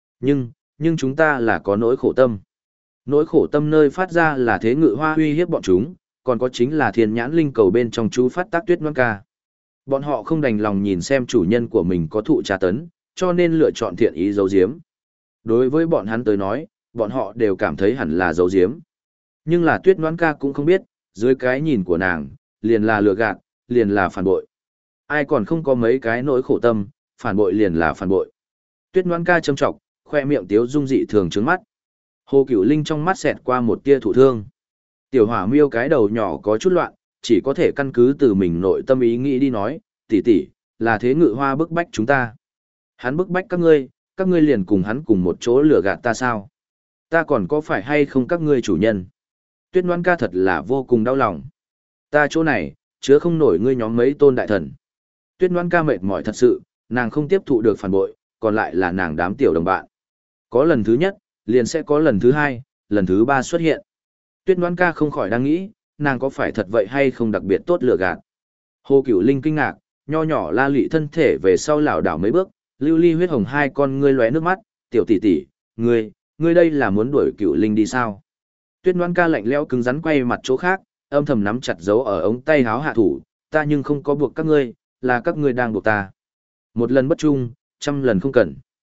Nhưng chúng ta là có nỗi khổ tâm. Nỗi khổ tâm nơi phát ra là Thế Ngự Hoa uy hiếp bọn chúng, còn có chính là Thiên Nhãn Linh cầu bên trong chú phát tác Tuyết Noãn Ca. Bọn họ không đành lòng nhìn xem chủ nhân của mình có thụ tra tấn, cho nên lựa chọn thiện ý giấu giếm. Đối với bọn hắn tới nói, bọn họ đều cảm thấy hẳn là giấu giếm. Nhưng là Tuyết Noãn Ca cũng không biết, dưới cái nhìn của nàng, liền là lừa gạt, liền là phản bội. Ai còn không có mấy cái nỗi khổ tâm, phản bội liền là phản bội. Tuyết Noãn Ca châm trọng, khoe miệng tiếu dung dị thường trướng mắt. Hồ Cửu Linh trong mắt xẹt qua một tia thụ thương. Tiểu Hỏa Miêu cái đầu nhỏ có chút loạn, chỉ có thể căn cứ từ mình nội tâm ý nghĩ đi nói, tỷ tỷ, là Thế Ngự Hoa bức bách chúng ta. Hắn bức bách các ngươi liền cùng hắn cùng một chỗ lừa gạt ta sao? Ta còn có phải hay không các ngươi chủ nhân? Tuyết Noãn Ca thật là vô cùng đau lòng. Ta chỗ này, chứa không nổi ngươi nhóm mấy tôn đại thần. Tuyết Noãn Ca mệt mỏi thật sự, nàng không tiếp thụ được phản bội, còn lại là nàng đám tiểu đồng bạn. Có lần thứ nhất, liền sẽ có lần thứ hai, lần thứ ba xuất hiện. Tuyết Noãn Ca không khỏi đang nghĩ, nàng có phải thật vậy hay không đặc biệt tốt lừa gạt. Hồ Cửu Linh kinh ngạc, nho nhỏ la lị thân thể về sau lảo đảo mấy bước, lưu ly huyết hồng hai con ngươi lóe nước mắt, tiểu tỷ tỷ, ngươi đây là muốn đuổi Cửu Linh đi sao? Tuyết Noãn Ca lạnh lẽo cứng rắn quay mặt chỗ khác, âm thầm nắm chặt dấu ở ống tay háo hạ thủ, ta nhưng không có buộc các ngươi, là các ngươi đang buộc ta. Một lần bất trung, trăm lần không cần.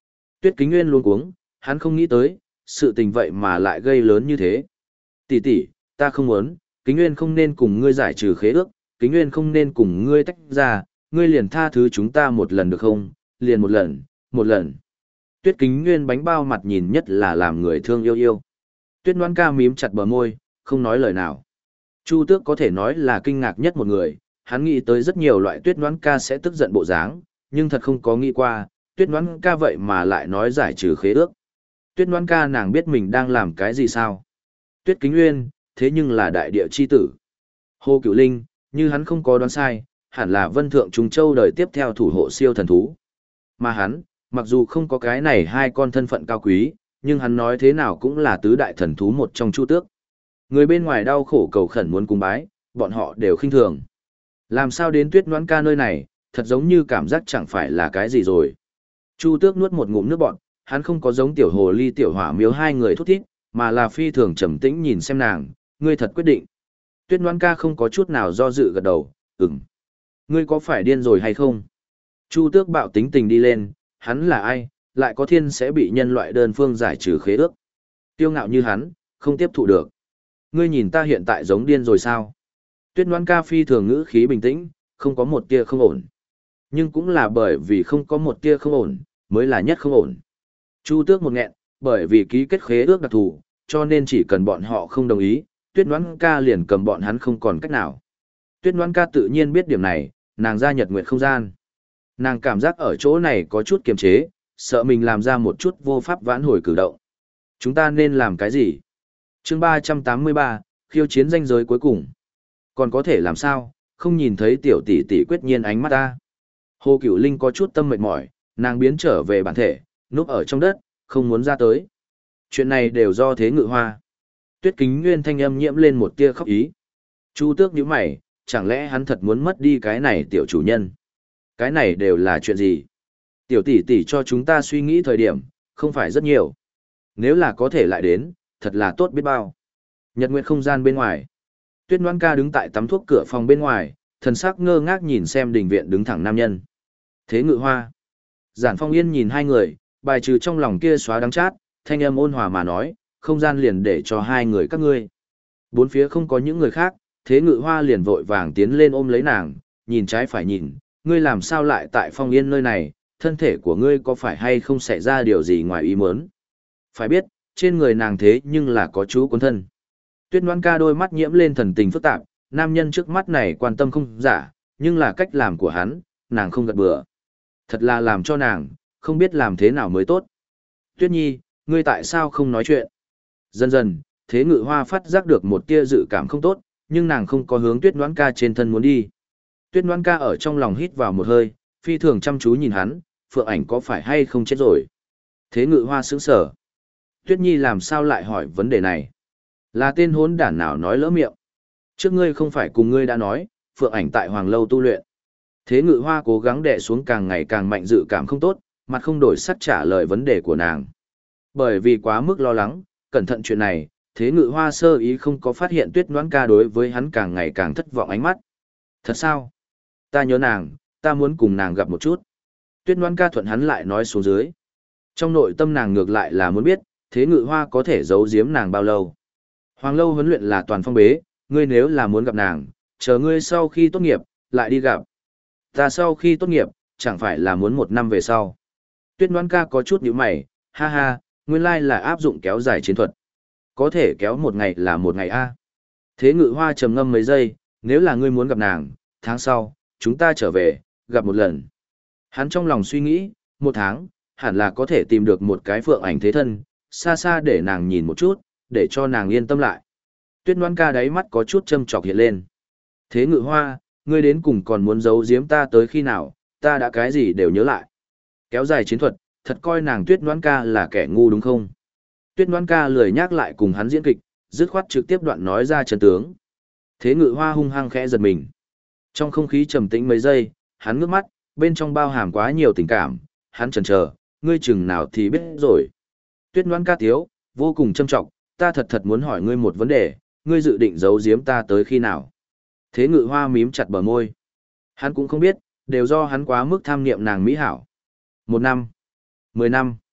Tuyết Kính Nguyên luống cuống, hắn không nghĩ tới, sự tình vậy mà lại gây lớn như thế. Tỷ tỷ, ta không muốn, Kính Nguyên không nên cùng ngươi giải trừ khế ước, Kính Nguyên không nên cùng ngươi tách ra, ngươi liền tha thứ chúng ta một lần được không, liền một lần, một lần. Tuyết Kính Nguyên bánh bao mặt nhìn nhất là làm người thương yêu yêu. Tuyết Ngoan Ca mím chặt bờ môi, không nói lời nào. Chu Tước có thể nói là kinh ngạc nhất một người, hắn nghĩ tới rất nhiều loại Tuyết Ngoan Ca sẽ tức giận bộ dáng, nhưng thật không có nghĩ qua, Tuyết Ngoan Ca vậy mà lại nói giải trừ khế ước. Tuyết Ngoan Ca nàng biết mình đang làm cái gì sao? Tuyết Kính Nguyên, thế nhưng là đại địa chi tử. Hồ Cửu Linh, như hắn không có đoán sai, hẳn là Vân Thượng Trung Châu đời tiếp theo thủ hộ siêu thần thú. Mà hắn, mặc dù không có cái này hai con thân phận cao quý, nhưng hắn nói thế nào cũng là tứ đại thần thú một trong Chu Tước. Người bên ngoài đau khổ cầu khẩn muốn cung bái, bọn họ đều khinh thường. Làm sao đến Tuyết Ngoãn Ca nơi này, thật giống như cảm giác chẳng phải là cái gì rồi. Chu Tước nuốt một ngụm nước bọt, hắn không có giống tiểu hồ ly tiểu hỏa miếu hai người thút thít, mà là phi thường trầm tĩnh nhìn xem nàng, ngươi thật quyết định. Tuyết Ngoãn Ca không có chút nào do dự gật đầu, ừm. Ngươi có phải điên rồi hay không? Chu Tước bạo tính tình đi lên, hắn là ai, lại có thiên sẽ bị nhân loại đơn phương giải trừ khế ước. Tiêu ngạo như hắn, không tiếp thụ được. Ngươi nhìn ta hiện tại giống điên rồi sao? Tuyết Ngoãn Ca phi thường ngữ khí bình tĩnh, không có một tia không ổn. Nhưng cũng là bởi vì không có một tia không ổn, mới là nhất không ổn. Chu Tước một nghẹn, bởi vì ký kết khế ước đặc thù, cho nên chỉ cần bọn họ không đồng ý, Tuyết Ngoãn Ca liền cầm bọn hắn không còn cách nào. Tuyết Ngoãn Ca tự nhiên biết điểm này, nàng ra Nhật Nguyệt không gian. Nàng cảm giác ở chỗ này có chút kiềm chế, sợ mình làm ra một chút vô pháp vãn hồi cử động. Chúng ta nên làm cái gì? Chương 383, khiêu chiến ranh giới cuối cùng. Còn có thể làm sao, không nhìn thấy tiểu tỷ tỷ quyết nhiên ánh mắt ta. Hồ Cửu Linh có chút tâm mệt mỏi, nàng biến trở về bản thể, núp ở trong đất, không muốn ra tới. Chuyện này đều do Thế Ngự Hoa. Tuyết Kính Nguyên thanh âm nhiễm lên một tia khóc ý. Chu Tước nhíu mày, chẳng lẽ hắn thật muốn mất đi cái này tiểu chủ nhân? Cái này đều là chuyện gì? Tiểu tỷ tỷ cho chúng ta suy nghĩ thời điểm, không phải rất nhiều. Nếu là có thể lại đến, thật là tốt biết bao. Nhật Nguyệt không gian bên ngoài. Tuyết Ngoãn Ca đứng tại tắm thuốc cửa phòng bên ngoài, thần sắc ngơ ngác nhìn xem đình viện đứng thẳng nam nhân. Thế Ngự Hoa. Giản Phong Yên nhìn hai người, bài trừ trong lòng kia xóa đắng chát, thanh âm ôn hòa mà nói, không gian liền để cho hai người các ngươi. Bốn phía không có những người khác, Thế Ngự Hoa liền vội vàng tiến lên ôm lấy nàng, nhìn trái phải nhìn, ngươi làm sao lại tại Phong Yên nơi này, thân thể của ngươi có phải hay không xảy ra điều gì ngoài ý muốn. Phải biết, trên người nàng thế nhưng là có chú cuốn thân. Tuyết Ngoãn Ca đôi mắt nhiễm lên thần tình phức tạp, nam nhân trước mắt này quan tâm không giả, nhưng là cách làm của hắn, nàng không gật bừa. Thật là làm cho nàng, không biết làm thế nào mới tốt. Tuyết Nhi, ngươi tại sao không nói chuyện? Dần dần, Thế Ngự Hoa phát giác được một tia dự cảm không tốt, nhưng nàng không có hướng Tuyết Ngoãn Ca trên thân muốn đi. Tuyết Ngoãn Ca ở trong lòng hít vào một hơi, phi thường chăm chú nhìn hắn, Phượng Ảnh có phải hay không chết rồi? Thế Ngự Hoa sững sờ. Tuyết Nhi làm sao lại hỏi vấn đề này? Là tên hỗn đản nào nói lỡ miệng? Trước ngươi không phải cùng ngươi đã nói, Phượng Ảnh tại Hoàng Lâu tu luyện. Thế Ngự Hoa cố gắng đè xuống càng ngày càng mạnh dự cảm không tốt, mặt không đổi sắc trả lời vấn đề của nàng. Bởi vì quá mức lo lắng, cẩn thận chuyện này, Thế Ngự Hoa sơ ý không có phát hiện Tuyết Ngoãn Ca đối với hắn càng ngày càng thất vọng ánh mắt. Thật sao? Ta nhớ nàng, ta muốn cùng nàng gặp một chút. Tuyết Ngoãn Ca thuận hắn lại nói xuống dưới. Trong nội tâm nàng ngược lại là muốn biết, Thế Ngự Hoa có thể giấu giếm nàng bao lâu. Hoàng Lâu huấn luyện là toàn phong bế, ngươi nếu là muốn gặp nàng, chờ ngươi sau khi tốt nghiệp, lại đi gặp. Ta sau khi tốt nghiệp, chẳng phải là muốn 1 năm về sau. Tuyết Ngoãn Ca có chút nhíu mày, ha ha, nguyên lai là áp dụng kéo dài chiến thuật. Có thể kéo 1 ngày là 1 ngày a. Thế Ngự Hoa trầm ngâm mấy giây, nếu là ngươi muốn gặp nàng, tháng sau, chúng ta trở về, gặp một lần. Hắn trong lòng suy nghĩ, 1 tháng, hẳn là có thể tìm được một cái Phượng Ảnh thế thân, xa xa để nàng nhìn một chút, để cho nàng yên tâm lại. Tuyết Ngoãn Ca đáy mắt có chút châm chọc hiện lên. Thế Ngự Hoa, ngươi đến cùng còn muốn giấu giếm ta tới khi nào, ta đã cái gì đều nhớ lại. Kéo dài chiến thuật, thật coi nàng Tuyết Ngoãn Ca là kẻ ngu đúng không? Tuyết Ngoãn Ca lười nhắc lại cùng hắn diễn kịch, dứt khoát trực tiếp đoạn nói ra chân tướng. Thế Ngự Hoa hung hăng khẽ giật mình. Trong không khí trầm tĩnh mấy giây, hắn ngước mắt, bên trong bao hàm quá nhiều tình cảm, hắn chần chờ, ngươi chừng nào thì biết rồi. Tuyết Ngoãn Ca thiếu, vô cùng châm trọng, ta thật muốn hỏi ngươi một vấn đề, ngươi dự định giấu giếm ta tới khi nào? Thế Ngự Hoa mím chặt bờ môi. Hắn cũng không biết, đều do hắn quá mức tham niệm nàng mỹ hảo. 1 năm, 10 năm,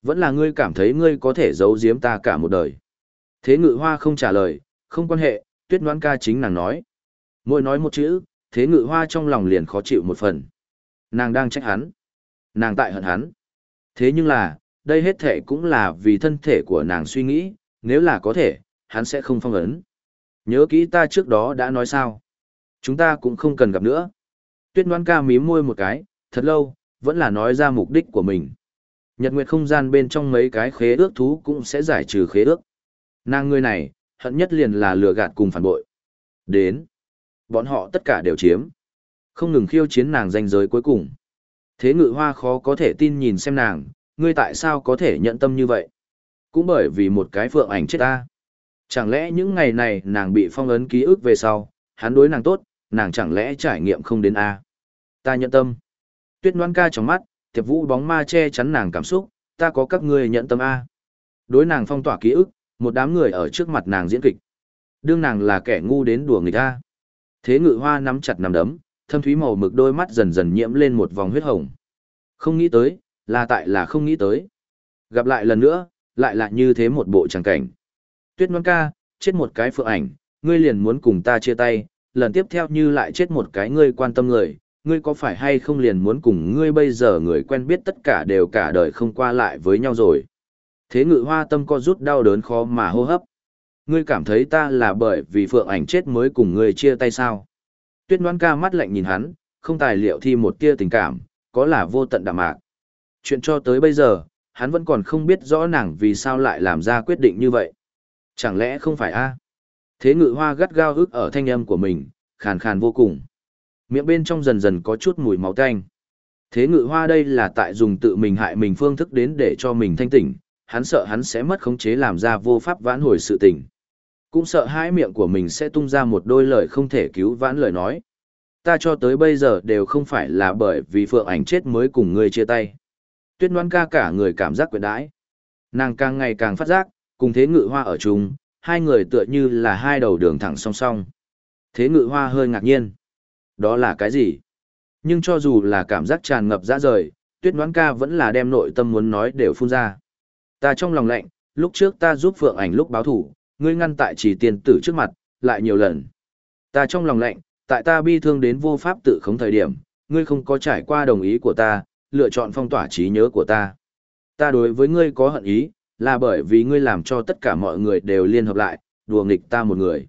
Vẫn là ngươi cảm thấy ngươi có thể giấu giếm ta cả một đời. Thế Ngự Hoa không trả lời, không quan hệ, Tuyết Ngoãn Ca chính nàng nói. Mỗi nói một chữ, Thế Ngự Hoa trong lòng liền khó chịu một phần. Nàng đang trách hắn. Nàng tại hận hắn. Thế nhưng là, đây hết thể cũng là vì thân thể của nàng suy nghĩ, nếu là có thể, hắn sẽ không phong ấn. Nhớ kỹ ta trước đó đã nói sao. Chúng ta cũng không cần gặp nữa. Tuyết Ngoãn Ca mím môi một cái, thật lâu, vẫn là nói ra mục đích của mình. Nhật Nguyệt không gian bên trong mấy cái khế ước thú cũng sẽ giải trừ khế ước. Nàng người này, hận nhất liền là lừa gạt cùng phản bội. Đến. Bọn họ tất cả đều chiếm. Không ngừng khiêu chiến nàng danh giới cuối cùng. Thế Ngự Hoa khó có thể tin nhìn xem nàng, ngươi tại sao có thể nhận tâm như vậy? Cũng bởi vì một cái phượng ảnh chết ta. Chẳng lẽ những ngày này nàng bị phong ấn ký ức về sau, hắn đối nàng tốt, nàng chẳng lẽ trải nghiệm không đến a? Ta nhận tâm. Tuyết Ngoãn Ca trong mắt, Tiệp Vũ bóng ma che chắn nàng cảm xúc, ta có các ngươi nhận tâm a. Đối nàng phong tỏa ký ức, một đám người ở trước mặt nàng diễn kịch. Đương nàng là kẻ ngu đến đùa người ta. Thế Ngự Hoa nắm chặt nắm đấm, thâm thúy màu mực đôi mắt dần dần nhiễm lên một vòng huyết hồng. Không nghĩ tới, là không nghĩ tới. Gặp lại lần nữa, lại là như thế một bộ tràng cảnh. Tuyết Ngoãn Ca, chết một cái phượng ảnh, ngươi liền muốn cùng ta chia tay, lần tiếp theo như lại chết một cái ngươi quan tâm người, ngươi có phải hay không liền muốn cùng ngươi bây giờ người quen biết tất cả đều cả đời không qua lại với nhau rồi. Thế Ngự Hoa tâm co rút đau đớn khó mà hô hấp. Ngươi cảm thấy ta là bởi vì phượng ảnh chết mới cùng ngươi chia tay sao? Tuyết Ngoãn Ca mắt lạnh nhìn hắn, không tài liệu thi một tia tình cảm, có là vô tận đạm mạc. Chuyện cho tới bây giờ, hắn vẫn còn không biết rõ nàng vì sao lại làm ra quyết định như vậy. Chẳng lẽ không phải a? Thế Ngự Hoa gắt gao ức ở thanh âm của mình, khàn khàn vô cùng. Miệng bên trong dần dần có chút mùi máu tanh. Thế Ngự Hoa đây là tại dùng tự mình hại mình phương thức đến để cho mình thanh tỉnh, hắn sợ hắn sẽ mất khống chế làm ra vô pháp vãn hồi sự tình. Cũng sợ hãi miệng của mình sẽ tung ra một đôi lời không thể cứu vãn lời nói. Ta cho tới bây giờ đều không phải là bởi vì phượng ảnh chết mới cùng ngươi chia tay. Tuyết Ngoãn Ca cả người cảm giác quyện đãi. Nàng càng ngày càng phát giác, cùng Thế Ngự Hoa ở chung, hai người tựa như là hai đầu đường thẳng song song. Thế Ngự Hoa hơi ngạc nhiên. Đó là cái gì? Nhưng cho dù là cảm giác tràn ngập dã rời, Tuyết Ngoãn Ca vẫn là đem nội tâm muốn nói đều phun ra. Ta trong lòng lạnh, lúc trước ta giúp phượng ảnh lúc báo thủ, ngươi ngăn tại Chỉ Tiên Tử trước mặt, lại nhiều lần. Ta trong lòng lạnh, tại ta bi thương đến vô pháp tự khống thời điểm, ngươi không có trải qua đồng ý của ta, lựa chọn phong tỏa trí nhớ của ta. Ta đối với ngươi có hận ý, là bởi vì ngươi làm cho tất cả mọi người đều liên hợp lại, đùa nghịch ta một người.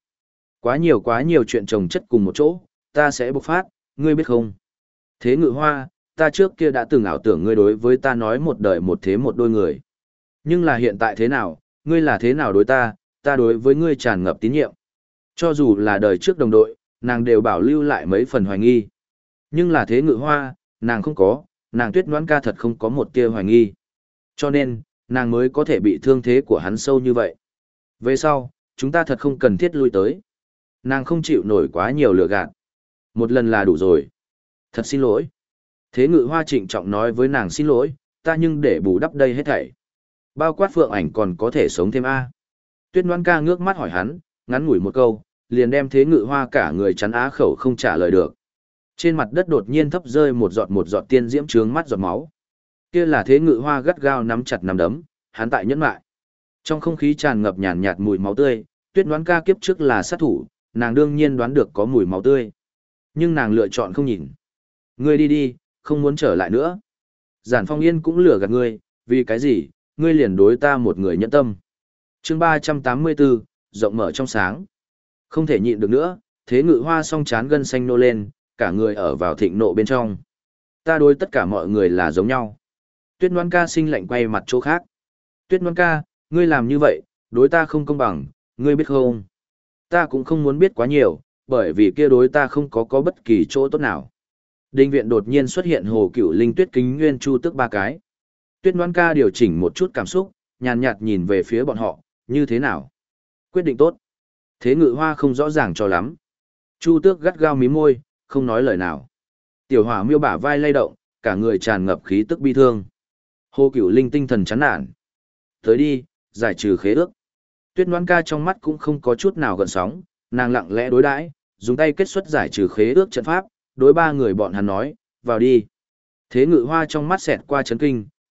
Quá nhiều chuyện chồng chất cùng một chỗ, ta sẽ bộc phát, ngươi biết không? Thế Ngự Hoa, ta trước kia đã từng ảo tưởng ngươi đối với ta nói một đời một thế một đôi người. Nhưng là hiện tại thế nào, ngươi là thế nào đối ta, ta đối với ngươi tràn ngập tín nhiệm. Cho dù là đời trước đồng đội, nàng đều bảo lưu lại mấy phần hoài nghi. Nhưng là Thế Ngự Hoa, nàng không có, nàng Tuyết Ngoãn Ca thật không có một tia hoài nghi. Cho nên, nàng mới có thể bị thương thế của hắn sâu như vậy. Về sau, chúng ta thật không cần thiết lui tới. Nàng không chịu nổi quá nhiều lừa gạt. Một lần là đủ rồi. Thật xin lỗi. Thế Ngự Hoa trịnh trọng nói với nàng xin lỗi, ta nhưng để bù đắp đây hết thảy. Bao quát phượng ảnh còn có thể sống thêm a. Tuyết Ngoãn Ca ngước mắt hỏi hắn, ngắn ngủi một câu, liền đem Thế Ngự Hoa cả người chắn á khẩu không trả lời được. Trên mặt đất đột nhiên thấp rơi một giọt tiên diễm trướng mắt giọt máu. Kia là Thế Ngự Hoa gắt gao nắm chặt nắm đấm, hắn tại nhẫn lại. Trong không khí tràn ngập nhàn nhạt mùi máu tươi, Tuyết Ngoãn Ca kiếp trước là sát thủ, nàng đương nhiên đoán được có mùi máu tươi. Nhưng nàng lựa chọn không nhìn. Ngươi đi đi, không muốn trở lại nữa. Giản Phong Yên cũng lừa gạt ngươi, vì cái gì, ngươi liền đối ta một người nhẫn tâm. Chương 384, rộng mở trong sáng. Không thể nhịn được nữa, Thế Ngự Hoa song chán gân xanh nô lên, cả người ở vào thịnh nộ bên trong. Ta đối tất cả mọi người là giống nhau. Tuyết Ngoãn Ca sinh lạnh quay mặt chỗ khác. Tuyết Ngoãn Ca, ngươi làm như vậy, đối ta không công bằng, ngươi biết không? Ta cũng không muốn biết quá nhiều, bởi vì kia đối ta không có bất kỳ chỗ tốt nào. Đinh viện đột nhiên xuất hiện Hồ Cựu Linh Tuyết Kính Nguyên Chu Tước ba cái. Tuyết Ngoãn Ca điều chỉnh một chút cảm xúc, nhàn nhạt nhìn về phía bọn họ, như thế nào? Quyết định tốt. Thế Ngự Hoa không rõ ràng cho lắm. Chu Tước gắt gao mím môi, không nói lời nào. Tiểu Hỏa Miêu bả vai lay động, cả người tràn ngập khí tức bi thương. Hồ Cựu Linh tinh thần chán nản. Tới đi, giải trừ khế ước. Tuyết Ngoãn Ca trong mắt cũng không có chút nào gợn sóng, nàng lặng lẽ đối đãi, dùng tay kết xuất giải trừ khế ước trận pháp, đối ba người bọn hắn nói, vào đi. Thế Ngự Hoa trong mắt xẹt qua chấn kinh,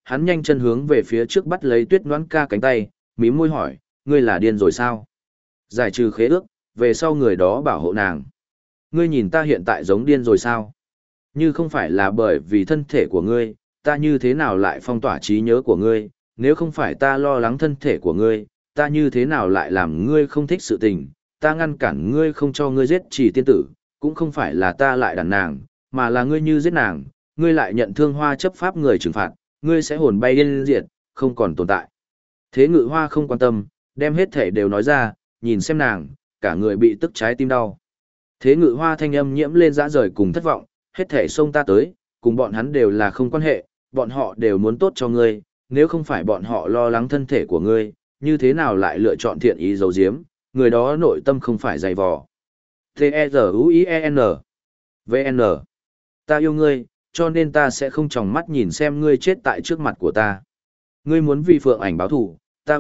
hắn nhanh chân hướng về phía trước bắt lấy Tuyết Ngoãn Ca cánh tay, mím môi hỏi, ngươi là điên rồi sao? Giải trừ khế ước, về sau người đó bảo hộ nàng. Ngươi nhìn ta hiện tại giống điên rồi sao? Như không phải là bởi vì thân thể của ngươi, ta như thế nào lại phong tỏa trí nhớ của ngươi, nếu không phải ta lo lắng thân thể của ngươi, ta như thế nào lại làm ngươi không thích sự tình, ta ngăn cản ngươi không cho ngươi giết Chỉ tiên tử, cũng không phải là ta lại đàn nàng, mà là ngươi như giết nàng, ngươi lại nhận Thương Hoa chấp pháp người trừng phạt, ngươi sẽ hồn bay điên diệt, không còn tồn tại. Thế Ngự Hoa không quan tâm, đem hết thể đều nói ra, nhìn xem nàng, cả người bị tức trái tim đau. Thế Ngự Hoa thanh âm nhiễm lên dã rời cùng thất vọng, hết thể xông ta tới, cùng bọn hắn đều là không quan hệ, bọn họ đều muốn tốt cho ngươi, nếu không phải bọn họ lo lắng thân thể của ngươi, như thế nào lại lựa chọn thiện ý giấu giếm, người đó nội tâm không phải dày vò. T-E-Z-U-I-E-N V-N Ta yêu ngươi, cho nên ta sẽ không tròng mắt nhìn xem ngươi chết tại trước mặt của ta. Ngươi muốn vì Phượng Ảnh báo thù, ta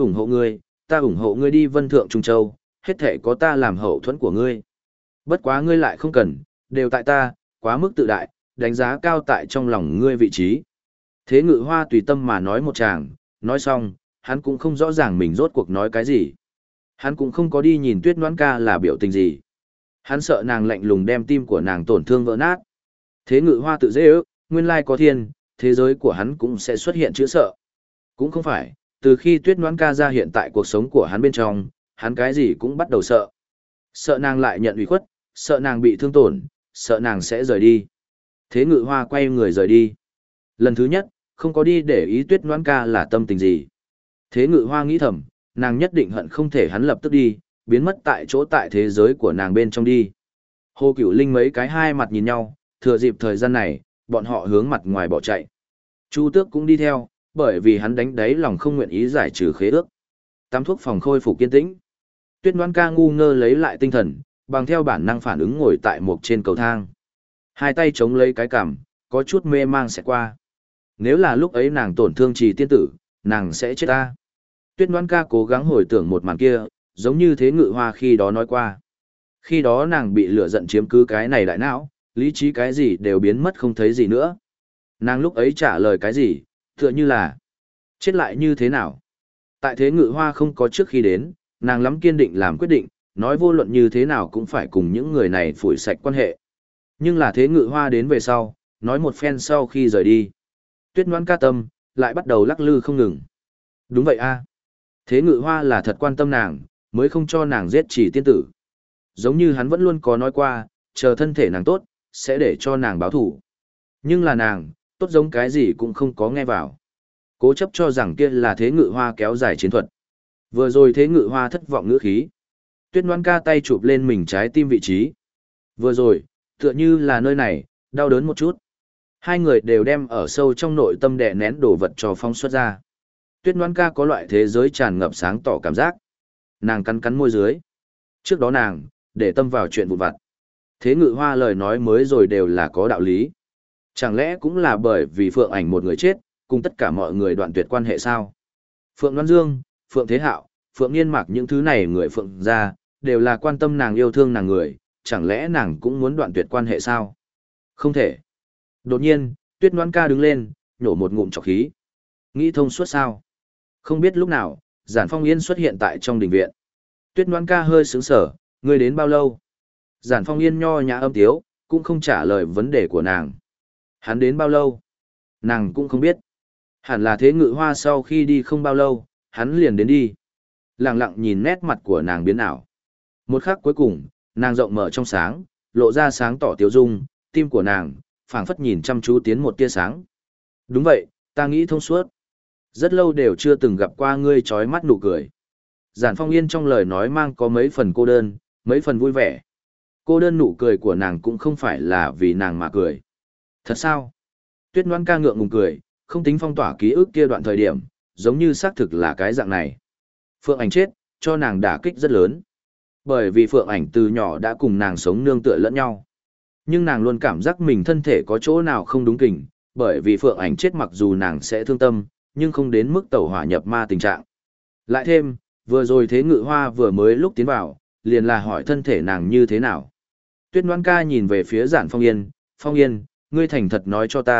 ủng hộ ngươi đi Vân Thượng Trung Châu, hết thể có ta làm hậu thuẫn của ngươi. Bất quá ngươi lại không cần, đều tại ta, quá mức tự đại, đánh giá cao tại trong lòng ngươi vị trí. Thế Ngự Hoa tùy tâm mà nói một tràng, nói xong, hắn cũng không rõ ràng mình rốt cuộc nói cái gì. Hắn cũng không có đi nhìn Tuyết Ngoãn Ca là biểu tình gì. Hắn sợ nàng lạnh lùng đem tim của nàng tổn thương vỡ nát. Thế Ngự Hoa tự dễ ước, nguyên lai có thiên, thế giới của hắn cũng sẽ xuất hiện chữa sợ. Cũng không phải, từ khi Tuyết Ngoãn Ca ra hiện tại cuộc sống của hắn bên trong, hắn cái gì cũng bắt đầu sợ. Sợ nàng lại nhận ủy khuất, sợ nàng bị thương tổn, sợ nàng sẽ rời đi. Thế Ngự Hoa quay người rời đi. Lần thứ nhất, không có đi để ý Tuyết Ngoãn Ca là tâm tình gì. Thế Ngự Hoa nghĩ thầm, nàng nhất định hận không thể hắn lập tức đi, biến mất tại chỗ tại thế giới của nàng bên trong đi. Hồ Cửu Linh mấy cái hai mặt nhìn nhau, thừa dịp thời gian này, bọn họ hướng mặt ngoài bỏ chạy. Chu Tước cũng đi theo, bởi vì hắn đánh đáy lòng không nguyện ý giải trừ khế ước. Tắm thuốc phòng khôi phục kiên tĩnh. Tuyết Ngoãn Ca ngu ngơ lấy lại tinh thần, bằng theo bản năng phản ứng ngồi tại một trên cầu thang. Hai tay chống lấy cái cằm, có chút mê mang sẽ qua. Nếu là lúc ấy nàng tổn thương Trì tiên tử, nàng sẽ chết ta. Tuyết Ngoãn Ca cố gắng hồi tưởng một màn kia, giống như Thế Ngự Hoa khi đó nói qua. Khi đó nàng bị lửa giận chiếm cứ cái này đại não, lý trí cái gì đều biến mất không thấy gì nữa. Nàng lúc ấy trả lời cái gì, tựa như là chết lại như thế nào. Tại Thế Ngự Hoa không có trước khi đến, nàng lắm kiên định làm quyết định, nói vô luận như thế nào cũng phải cùng những người này phủi sạch quan hệ. Nhưng là Thế Ngự Hoa đến về sau, nói một phen sau khi rời đi. Tuyết Ngoãn Ca tâm, lại bắt đầu lắc lư không ngừng. Đúng vậy a, Thế Ngự Hoa là thật quan tâm nàng, mới không cho nàng giết Chỉ tiên tử. Giống như hắn vẫn luôn có nói qua, chờ thân thể nàng tốt, sẽ để cho nàng báo thủ. Nhưng là nàng, tốt giống cái gì cũng không có nghe vào. Cố chấp cho rằng kia là Thế Ngự Hoa kéo dài chiến thuật. Vừa rồi Thế Ngự Hoa thất vọng ngữ khí. Tuyết Ngoãn Ca tay chụp lên mình trái tim vị trí. Vừa rồi, tựa như là nơi này, đau đớn một chút. Hai người đều đem ở sâu trong nội tâm đè nén đồ vật cho phóng xuất ra. Tuyết Ngoãn Ca có loại thế giới tràn ngập sáng tỏ cảm giác. Nàng cắn cắn môi dưới. Trước đó nàng, để tâm vào chuyện vụn vặt. Thế Ngự Hoa lời nói mới rồi đều là có đạo lý. Chẳng lẽ cũng là bởi vì Phượng Ảnh một người chết, cùng tất cả mọi người đoạn tuyệt quan hệ sao? Phượng Loan Dương, Phượng Thế Hạo, Phượng Nghiên Mạc những thứ này người Phượng gia, đều là quan tâm nàng yêu thương nàng người, chẳng lẽ nàng cũng muốn đoạn tuyệt quan hệ sao? Không thể. Đột nhiên, Tuyết Ngoãn Ca đứng lên, nhổ một ngụm trọc khí. Nghĩ thông suốt sao? Không biết lúc nào, Giản Phong Yên xuất hiện tại trong đình viện. Tuyết Ngoãn Ca hơi sững sờ, ngươi đến bao lâu? Giản Phong Yên nho nhã âm tiếu, cũng không trả lời vấn đề của nàng. Hắn đến bao lâu? Nàng cũng không biết. Hẳn là Thế Ngự Hoa sau khi đi không bao lâu, hắn liền đến đi. Lặng lặng nhìn nét mặt của nàng biến ảo. Một khắc cuối cùng, nàng rộng mở trong sáng, lộ ra sáng tỏ tiêu dung, tim của nàng, phảng phất nhìn chăm chú tiến một tia sáng. Đúng vậy, ta nghĩ thông suốt. Rất lâu đều chưa từng gặp qua ngươi trói mắt nụ cười. Giản Phong Yên trong lời nói mang có mấy phần cô đơn, mấy phần vui vẻ. Cô đơn nụ cười của nàng cũng không phải là vì nàng mà cười. Thật sao? Tuyết Ngoãn Ca ngượng ngùng cười, không tính phong tỏa ký ức kia đoạn thời điểm, giống như xác thực là cái dạng này. Phượng Ảnh chết, cho nàng đả kích rất lớn. Bởi vì Phượng Ảnh từ nhỏ đã cùng nàng sống nương tựa lẫn nhau. Nhưng nàng luôn cảm giác mình thân thể có chỗ nào không đúng kình, bởi vì Phượng Ảnh chết mặc dù nàng sẽ thương tâm, nhưng không đến mức tẩu hỏa nhập ma tình trạng. Lại thêm, vừa rồi Thế Ngự Hoa vừa mới lúc tiến vào, liền là hỏi thân thể nàng như thế nào. Tuyết Ngoãn Ca nhìn về phía Giản Phong Yên, Phong Yên, ngươi thành thật nói cho ta,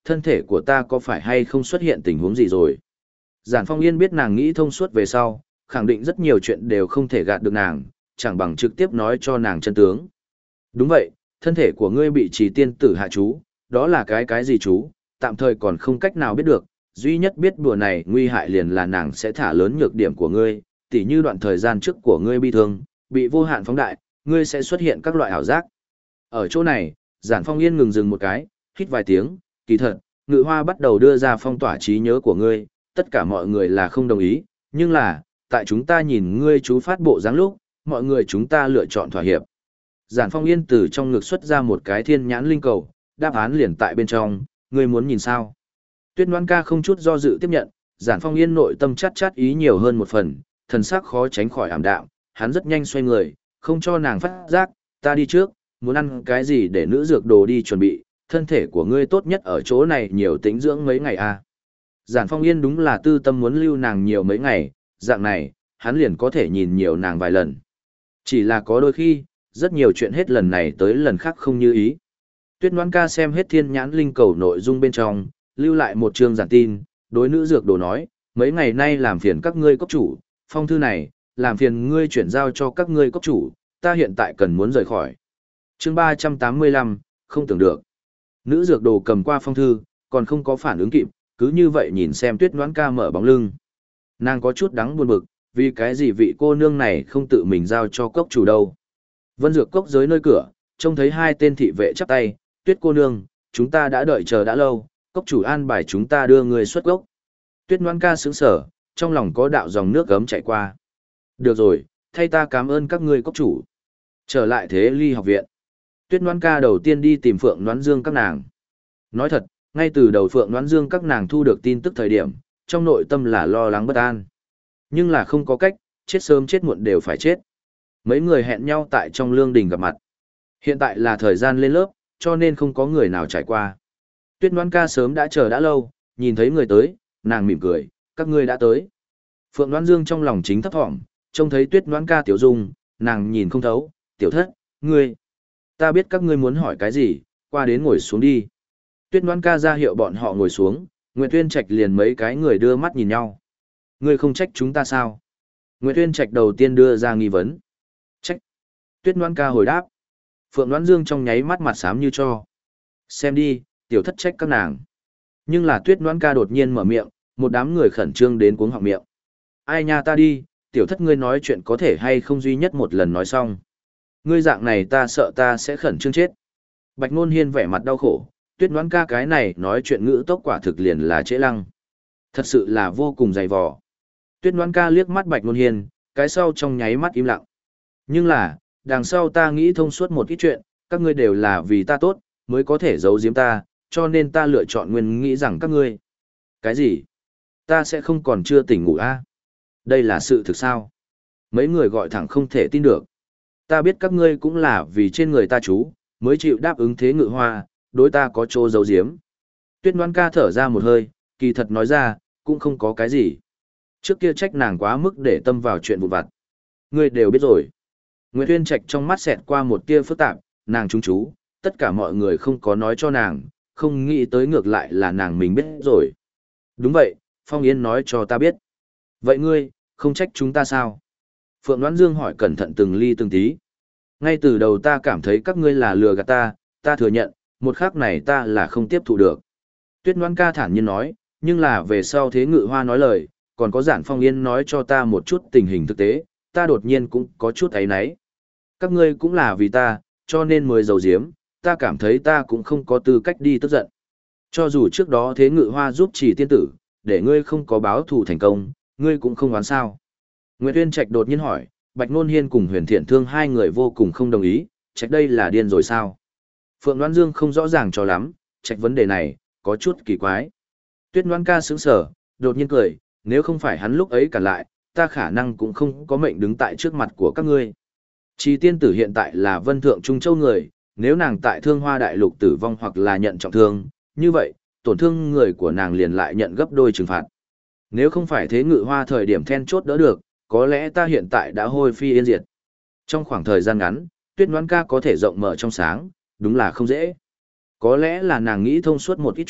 thân thể của ta có phải hay không xuất hiện tình huống gì rồi. Giản Phong Yên biết nàng nghĩ thông suốt về sau, khẳng định rất nhiều chuyện đều không thể gạt được nàng, chẳng bằng trực tiếp nói cho nàng chân tướng. Đúng vậy, thân thể của ngươi bị trì tiên tử hạ chú, đó là cái gì chú, tạm thời còn không cách nào biết được, duy nhất biết đùa này nguy hại liền là nàng sẽ thả lớn nhược điểm của ngươi, tỉ như đoạn thời gian trước của ngươi bị thương, bị vô hạn phóng đại, ngươi sẽ xuất hiện các loại ảo giác. Ở chỗ này, Giản Phong Yên ngừng dừng một cái, hít vài tiếng, kỳ thật, Ngự Hoa bắt đầu đưa ra phong tỏa trí nhớ của ngươi, tất cả mọi người là không đồng ý, nhưng là, tại chúng ta nhìn ngươi chú phát bộ dáng lúc, mọi người chúng ta lựa chọn thỏa hiệp. Giản Phong Yên từ trong ngực xuất ra một cái thiên nhãn linh cầu, đáp án liền tại bên trong, ngươi muốn nhìn sao? Tuyết Ngoan Ca không chút do dự tiếp nhận, Giản Phong Yên nội tâm chát ý nhiều hơn một phần, thần sắc khó tránh khỏi ảm đạm, hắn rất nhanh xoay người, không cho nàng phát giác, ta đi trước, muốn ăn cái gì để nữ dược đồ đi chuẩn bị, thân thể của ngươi tốt nhất ở chỗ này nhiều tĩnh dưỡng mấy ngày à. Giản Phong Yên đúng là tư tâm muốn lưu nàng nhiều mấy ngày, dạng này, hắn liền có thể nhìn nhiều nàng vài lần. Chỉ là có đôi khi, rất nhiều chuyện hết lần này tới lần khác không như ý. Tuyết Ngoan Ca xem hết thiên nhãn linh cầu nội dung bên trong, lưu lại một chương giản tin, đối nữ dược đồ nói, mấy ngày nay làm phiền các ngươi cốc chủ, phong thư này, làm phiền ngươi chuyển giao cho các ngươi cốc chủ, ta hiện tại cần muốn rời khỏi. Chương 385, không tưởng được. Nữ dược đồ cầm qua phong thư, còn không có phản ứng kịp, cứ như vậy nhìn xem Tuyết Ngoãn Ca mở bóng lưng. Nàng có chút đắng buồn bực, vì cái gì vị cô nương này không tự mình giao cho cốc chủ đâu. Vân Dược Cốc dưới nơi cửa, trông thấy hai tên thị vệ chắp tay, Tuyết cô nương, chúng ta đã đợi chờ đã lâu, cốc chủ an bài chúng ta đưa người xuất gốc. Tuyết Ngoãn Ca sững sờ, trong lòng có đạo dòng nước gấm chạy qua. Được rồi, thay ta cảm ơn các ngươi cốc chủ. Trở lại Thế Ly học viện. Tuyết Ngoãn Ca đầu tiên đi tìm Phượng Ngoãn Dương các nàng. Nói thật, ngay từ đầu Phượng Ngoãn Dương các nàng thu được tin tức thời điểm, trong nội tâm là lo lắng bất an. Nhưng là không có cách, chết sớm chết muộn đều phải chết. Mấy người hẹn nhau tại trong lương đình gặp mặt. Hiện tại là thời gian lên lớp, cho nên không có người nào trải qua. Tuyết Ngoãn Ca sớm đã chờ đã lâu, nhìn thấy người tới, nàng mỉm cười, các ngươi đã tới. Phượng Ngoãn Dương trong lòng chính thấp thỏm, trông thấy Tuyết Ngoãn Ca tiểu dung, nàng nhìn không thấu, tiểu thất, ngươi. Ta biết các ngươi muốn hỏi cái gì, qua đến ngồi xuống đi. Tuyết Ngoãn Ca ra hiệu bọn họ ngồi xuống, Nguyệt Uyên Trạch liền mấy cái người đưa mắt nhìn nhau. Ngươi không trách chúng ta sao? Nguyệt Uyên Trạch đầu tiên đưa ra nghi vấn. Trách. Tuyết Ngoãn Ca hồi đáp. Phượng Ngoãn Dương trong nháy mắt mặt xám như cho. Xem đi, tiểu thất trách các nàng. Nhưng là Tuyết Ngoãn Ca đột nhiên mở miệng, một đám người khẩn trương đến cuống họng miệng. Ai nha ta đi, tiểu thất ngươi nói chuyện có thể hay không duy nhất một lần nói xong. Ngươi dạng này ta sợ ta sẽ khẩn trương chết. Bạch Nôn Hiên vẻ mặt đau khổ, Tuyết Ngoãn Ca cái này nói chuyện ngữ tốc quả thực liền là trễ lăng. Thật sự là vô cùng dày vò. Tuyết Ngoãn Ca liếc mắt Bạch Nôn Hiên, cái sau trong nháy mắt im lặng. Nhưng là, đằng sau ta nghĩ thông suốt một ít chuyện, các ngươi đều là vì ta tốt, mới có thể giấu giếm ta, cho nên ta lựa chọn nguyên nghĩ rằng các ngươi. Cái gì? Ta sẽ không còn chưa tỉnh ngủ a? Đây là sự thực sao? Mấy người gọi thẳng không thể tin được. Ta biết các ngươi cũng là vì trên người ta chú, mới chịu đáp ứng thế Ngự Hoa, đối ta có chỗ giấu giếm. Tuyết Ngoãn Ca thở ra một hơi, kỳ thật nói ra, cũng không có cái gì. Trước kia trách nàng quá mức để tâm vào chuyện vụn vặt. Ngươi đều biết rồi. Nguyệt Uyên Trạch trong mắt xẹt qua một tia phức tạp, nàng trúng chú, tất cả mọi người không có nói cho nàng, không nghĩ tới ngược lại là nàng mình biết rồi. Đúng vậy, Phong Yên nói cho ta biết. Vậy ngươi, không trách chúng ta sao? Phượng Ngoãn Dương hỏi cẩn thận từng ly từng tí. Ngay từ đầu ta cảm thấy các ngươi là lừa gạt ta thừa nhận, một khắc này ta là không tiếp thụ được. Tuyết Ngoãn Ca thản nhiên nói, nhưng là về sau Thế Ngự Hoa nói lời, còn có Giản Phong Yên nói cho ta một chút tình hình thực tế, ta đột nhiên cũng có chút áy náy. Các ngươi cũng là vì ta, cho nên mới giấu giếm, ta cảm thấy ta cũng không có tư cách đi tức giận. Cho dù trước đó Thế Ngự Hoa giúp Chỉ tiên tử, để ngươi không có báo thù thành công, ngươi cũng không oán sao. Nguyệt Uyên Trạch đột nhiên hỏi, Bạch Nôn Hiên cùng Huyền Thiện Thương hai người vô cùng không đồng ý, Trạch đây là điên rồi sao? Phượng Ngoãn Dương không rõ ràng cho lắm, Trạch vấn đề này, có chút kỳ quái. Tuyết Ngoãn Ca sững sờ, đột nhiên cười, nếu không phải hắn lúc ấy cản lại, ta khả năng cũng không có mệnh đứng tại trước mặt của các ngươi. Chỉ tiên tử hiện tại là Vân Thượng Trung Châu người, nếu nàng tại Thương Hoa Đại Lục tử vong hoặc là nhận trọng thương, như vậy, tổn thương người của nàng liền lại nhận gấp đôi trừng phạt. Nếu không phải Thế Ngự Hoa thời điểm then chốt đỡ được, có lẽ ta hiện tại đã hôi phi yên diệt. Trong khoảng thời gian ngắn, Tuyết Ngoãn Ca có thể rộng mở trong sáng, đúng là không dễ. Có lẽ là nàng nghĩ thông suốt một ít chuyện,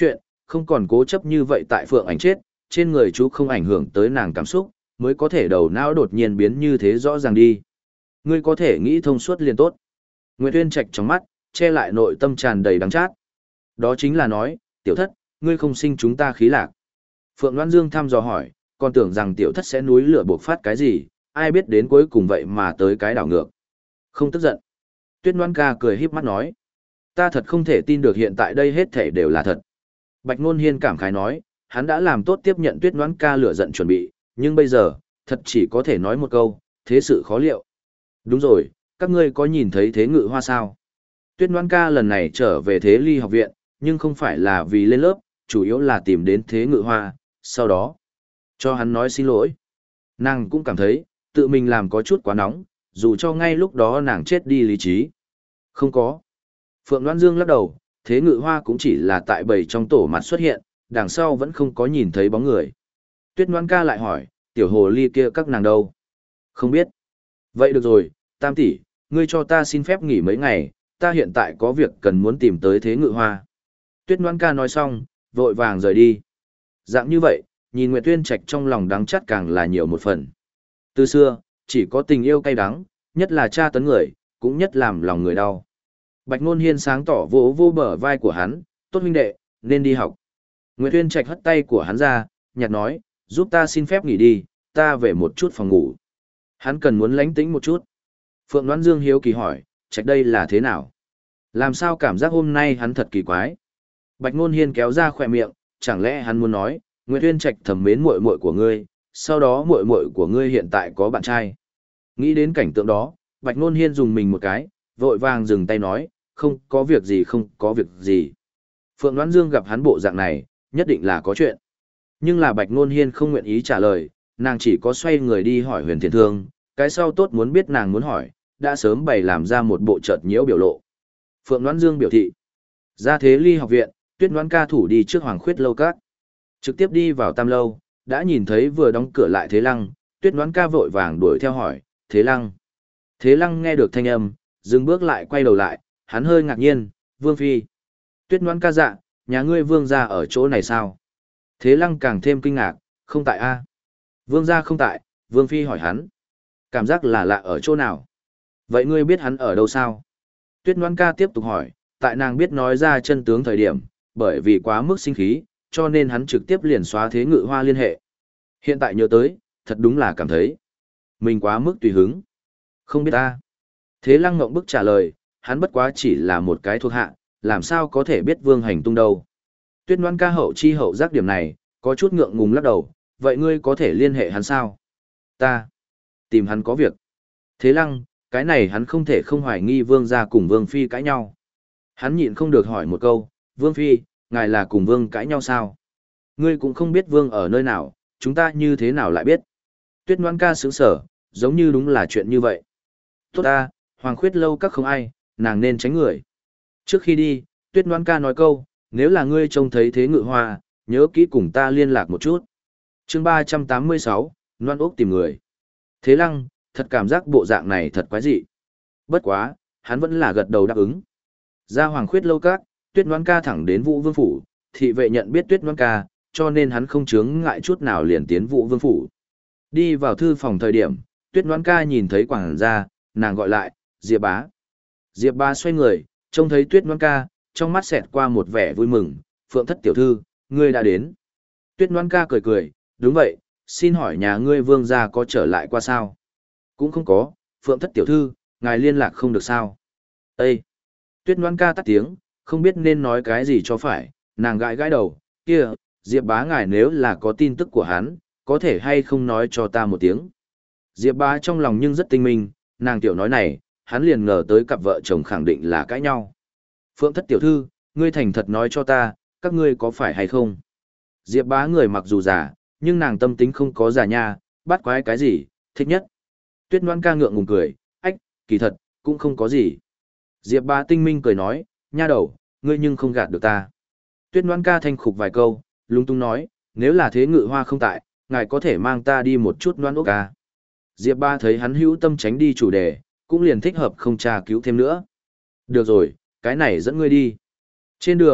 không còn cố chấp như vậy tại Phượng Ảnh chết, trên người chú không ảnh hưởng tới nàng cảm xúc, mới có thể đầu não đột nhiên biến như thế rõ ràng đi. Ngươi có thể nghĩ thông suốt liền tốt. Nguyệt Uyên Trạch trong mắt, che lại nội tâm tràn đầy đắng chát. Đó chính là nói, tiểu thất, ngươi không sinh chúng ta khí lạc. Phượng Loan Dương thăm dò hỏi, còn tưởng rằng tiểu thất sẽ núi lửa buộc phát cái gì, ai biết đến cuối cùng vậy mà tới cái đảo ngược. Không tức giận. Tuyết Loan ca cười híp mắt nói, ta thật không thể tin được hiện tại đây hết thể đều là thật. Bạch Nôn Hiên cảm khái nói, hắn đã làm tốt tiếp nhận Tuyết Loan ca lửa giận chuẩn bị, nhưng bây giờ, thật chỉ có thể nói một câu, thế sự khó liệu. Đúng rồi, các ngươi có nhìn thấy Thế Ngự Hoa sao? Tuyết Loan ca lần này trở về Thế Ly học viện, nhưng không phải là vì lên lớp, chủ yếu là tìm đến Thế Ngự Hoa, sau đó cho hắn nói xin lỗi. Nàng cũng cảm thấy, tự mình làm có chút quá nóng, dù cho ngay lúc đó nàng chết đi lý trí. Không có. Phượng Loan Dương lắc đầu, Thế Ngự Hoa cũng chỉ là tại bầy trong tổ mặt xuất hiện, đằng sau vẫn không có nhìn thấy bóng người. Tuyết Loan ca lại hỏi, tiểu hồ ly kia các nàng đâu? Không biết. Vậy được rồi, Tam tỷ, ngươi cho ta xin phép nghỉ mấy ngày, ta hiện tại có việc cần muốn tìm tới Thế Ngự Hoa. Tuyết Loan ca nói xong, vội vàng rời đi. Dạng như vậy, nhìn Nguyệt Uyên Trạch trong lòng đắng chát càng là nhiều một phần. Từ xưa, chỉ có tình yêu cay đắng, nhất là tra tấn người, cũng nhất làm lòng người đau. Bạch Nôn Hiên sáng tỏ vỗ vô bờ vai của hắn, tốt huynh đệ, nên đi học. Nguyệt Uyên Trạch hất tay của hắn ra, nhạt nói, giúp ta xin phép nghỉ đi, ta về một chút phòng ngủ. Hắn cần muốn lánh tĩnh một chút. Phượng Loan Dương hiếu kỳ hỏi, Trạch đây là thế nào? Làm sao cảm giác hôm nay hắn thật kỳ quái? Bạch Nôn Hiên kéo ra khỏe miệng, chẳng lẽ hắn muốn nói, Nguyệt Uyên Trạch thầm mến muội muội của ngươi, sau đó muội muội của ngươi hiện tại có bạn trai. Nghĩ đến cảnh tượng đó, Bạch Nôn Hiên dùng mình một cái, vội vàng dừng tay nói, không có việc gì không có việc gì. Phượng Loan Dương gặp hắn bộ dạng này, nhất định là có chuyện. Nhưng là Bạch Nôn Hiên không nguyện ý trả lời, nàng chỉ có xoay người đi hỏi Huyền Thiện Thương, cái sau tốt muốn biết nàng muốn hỏi, đã sớm bày làm ra một bộ chợt nhiễu biểu lộ. Phượng Loan Dương biểu thị, ra Thế Ly học viện, Tuyết Loan ca thủ đi trước Hoàng Khuyết lâu các. Trực tiếp đi vào Tam lâu, đã nhìn thấy vừa đóng cửa lại Thế Lăng, Tuyết Loan ca vội vàng đuổi theo hỏi, Thế Lăng. Thế Lăng nghe được thanh âm, dừng bước lại quay đầu lại, hắn hơi ngạc nhiên, Vương Phi. Tuyết Loan ca dạ, nhà ngươi Vương gia ở chỗ này sao? Thế Lăng càng thêm kinh ngạc, không tại a? Vương gia không tại, Vương Phi hỏi hắn. Cảm giác là lạ ở chỗ nào? Vậy ngươi biết hắn ở đâu sao? Tuyết Loan ca tiếp tục hỏi, tại nàng biết nói ra chân tướng thời điểm, bởi vì quá mức sinh khí, cho nên hắn trực tiếp liền xóa Thế Ngự Hoa liên hệ. Hiện tại nhớ tới, thật đúng là cảm thấy mình quá mức tùy hứng. Không biết ta. Thế Lăng ngậm bức trả lời, hắn bất quá chỉ là một cái thuộc hạ, làm sao có thể biết Vương hành tung đâu. Tuyết Loan ca hậu chi hậu giác điểm này, có chút ngượng ngùng lắc đầu, vậy ngươi có thể liên hệ hắn sao? Ta tìm hắn có việc. Thế Lăng, cái này hắn không thể không hoài nghi Vương gia cùng Vương Phi cãi nhau. Hắn nhịn không được hỏi một câu, Vương Phi, ngài là cùng Vương cãi nhau sao? Ngươi cũng không biết Vương ở nơi nào, chúng ta như thế nào lại biết? Tuyết Loan ca sững sở, giống như đúng là chuyện như vậy. Tốt ta, Hoàng Khuyết lâu các không ai, nàng nên tránh người. Trước khi đi, Tuyết Loan ca nói câu, nếu là ngươi trông thấy Thế Ngự Hoa, nhớ kỹ cùng ta liên lạc một chút. Chương 386, Loan Úc tìm người. Thế Lăng, thật cảm giác bộ dạng này thật quái dị. Bất quá, hắn vẫn là gật đầu đáp ứng. Ra Hoàng Khuyết lâu các, Tuyết Loan ca thẳng đến Vũ Vương phủ, thị vệ nhận biết Tuyết Loan ca, cho nên hắn không chướng ngại chút nào liền tiến Vũ Vương phủ. Đi vào thư phòng thời điểm, Tuyết Loan ca nhìn thấy quảng gia, nàng gọi lại, Diệp bá. Diệp bá xoay người, trông thấy Tuyết Loan ca, trong mắt xẹt qua một vẻ vui mừng, Phượng thất tiểu thư, ngươi đã đến. Tuyết Loan ca cười cười, đúng vậy, xin hỏi nhà ngươi Vương gia có trở lại qua sao? Cũng không có, Phượng thất tiểu thư, ngài liên lạc không được sao? Ê! Tuyết Loan ca tắt tiếng, không biết nên nói cái gì cho phải, nàng gãi gãi đầu, kia, Diệp bá ngài nếu là có tin tức của hắn, có thể hay không nói cho ta một tiếng. Diệp bá trong lòng nhưng rất tinh minh, nàng tiểu nói này, hắn liền ngờ tới cặp vợ chồng khẳng định là cãi nhau. Phượng thất tiểu thư, ngươi thành thật nói cho ta, các ngươi có phải hay không? Diệp bá người mặc dù già, nhưng nàng tâm tính không có già nha, bắt quái cái gì, thích nhất. Tuyết Loan ca ngượng ngùng cười, ách, kỳ thật, cũng không có gì. Diệp bá tinh minh cười nói, nha đầu, ngươi nhưng không gạt được ta. Tuyết Loan ca thanh khục vài câu, lung tung nói, nếu là Thế Ngự Hoa không tại, ngài có thể mang ta đi một chút Loan Úc ca. Diệp ba thấy hắn hữu tâm tránh đi chủ đề, cũng liền thích hợp không tra cứu thêm nữa. Được rồi, cái này dẫn ngươi đi. Trên đường,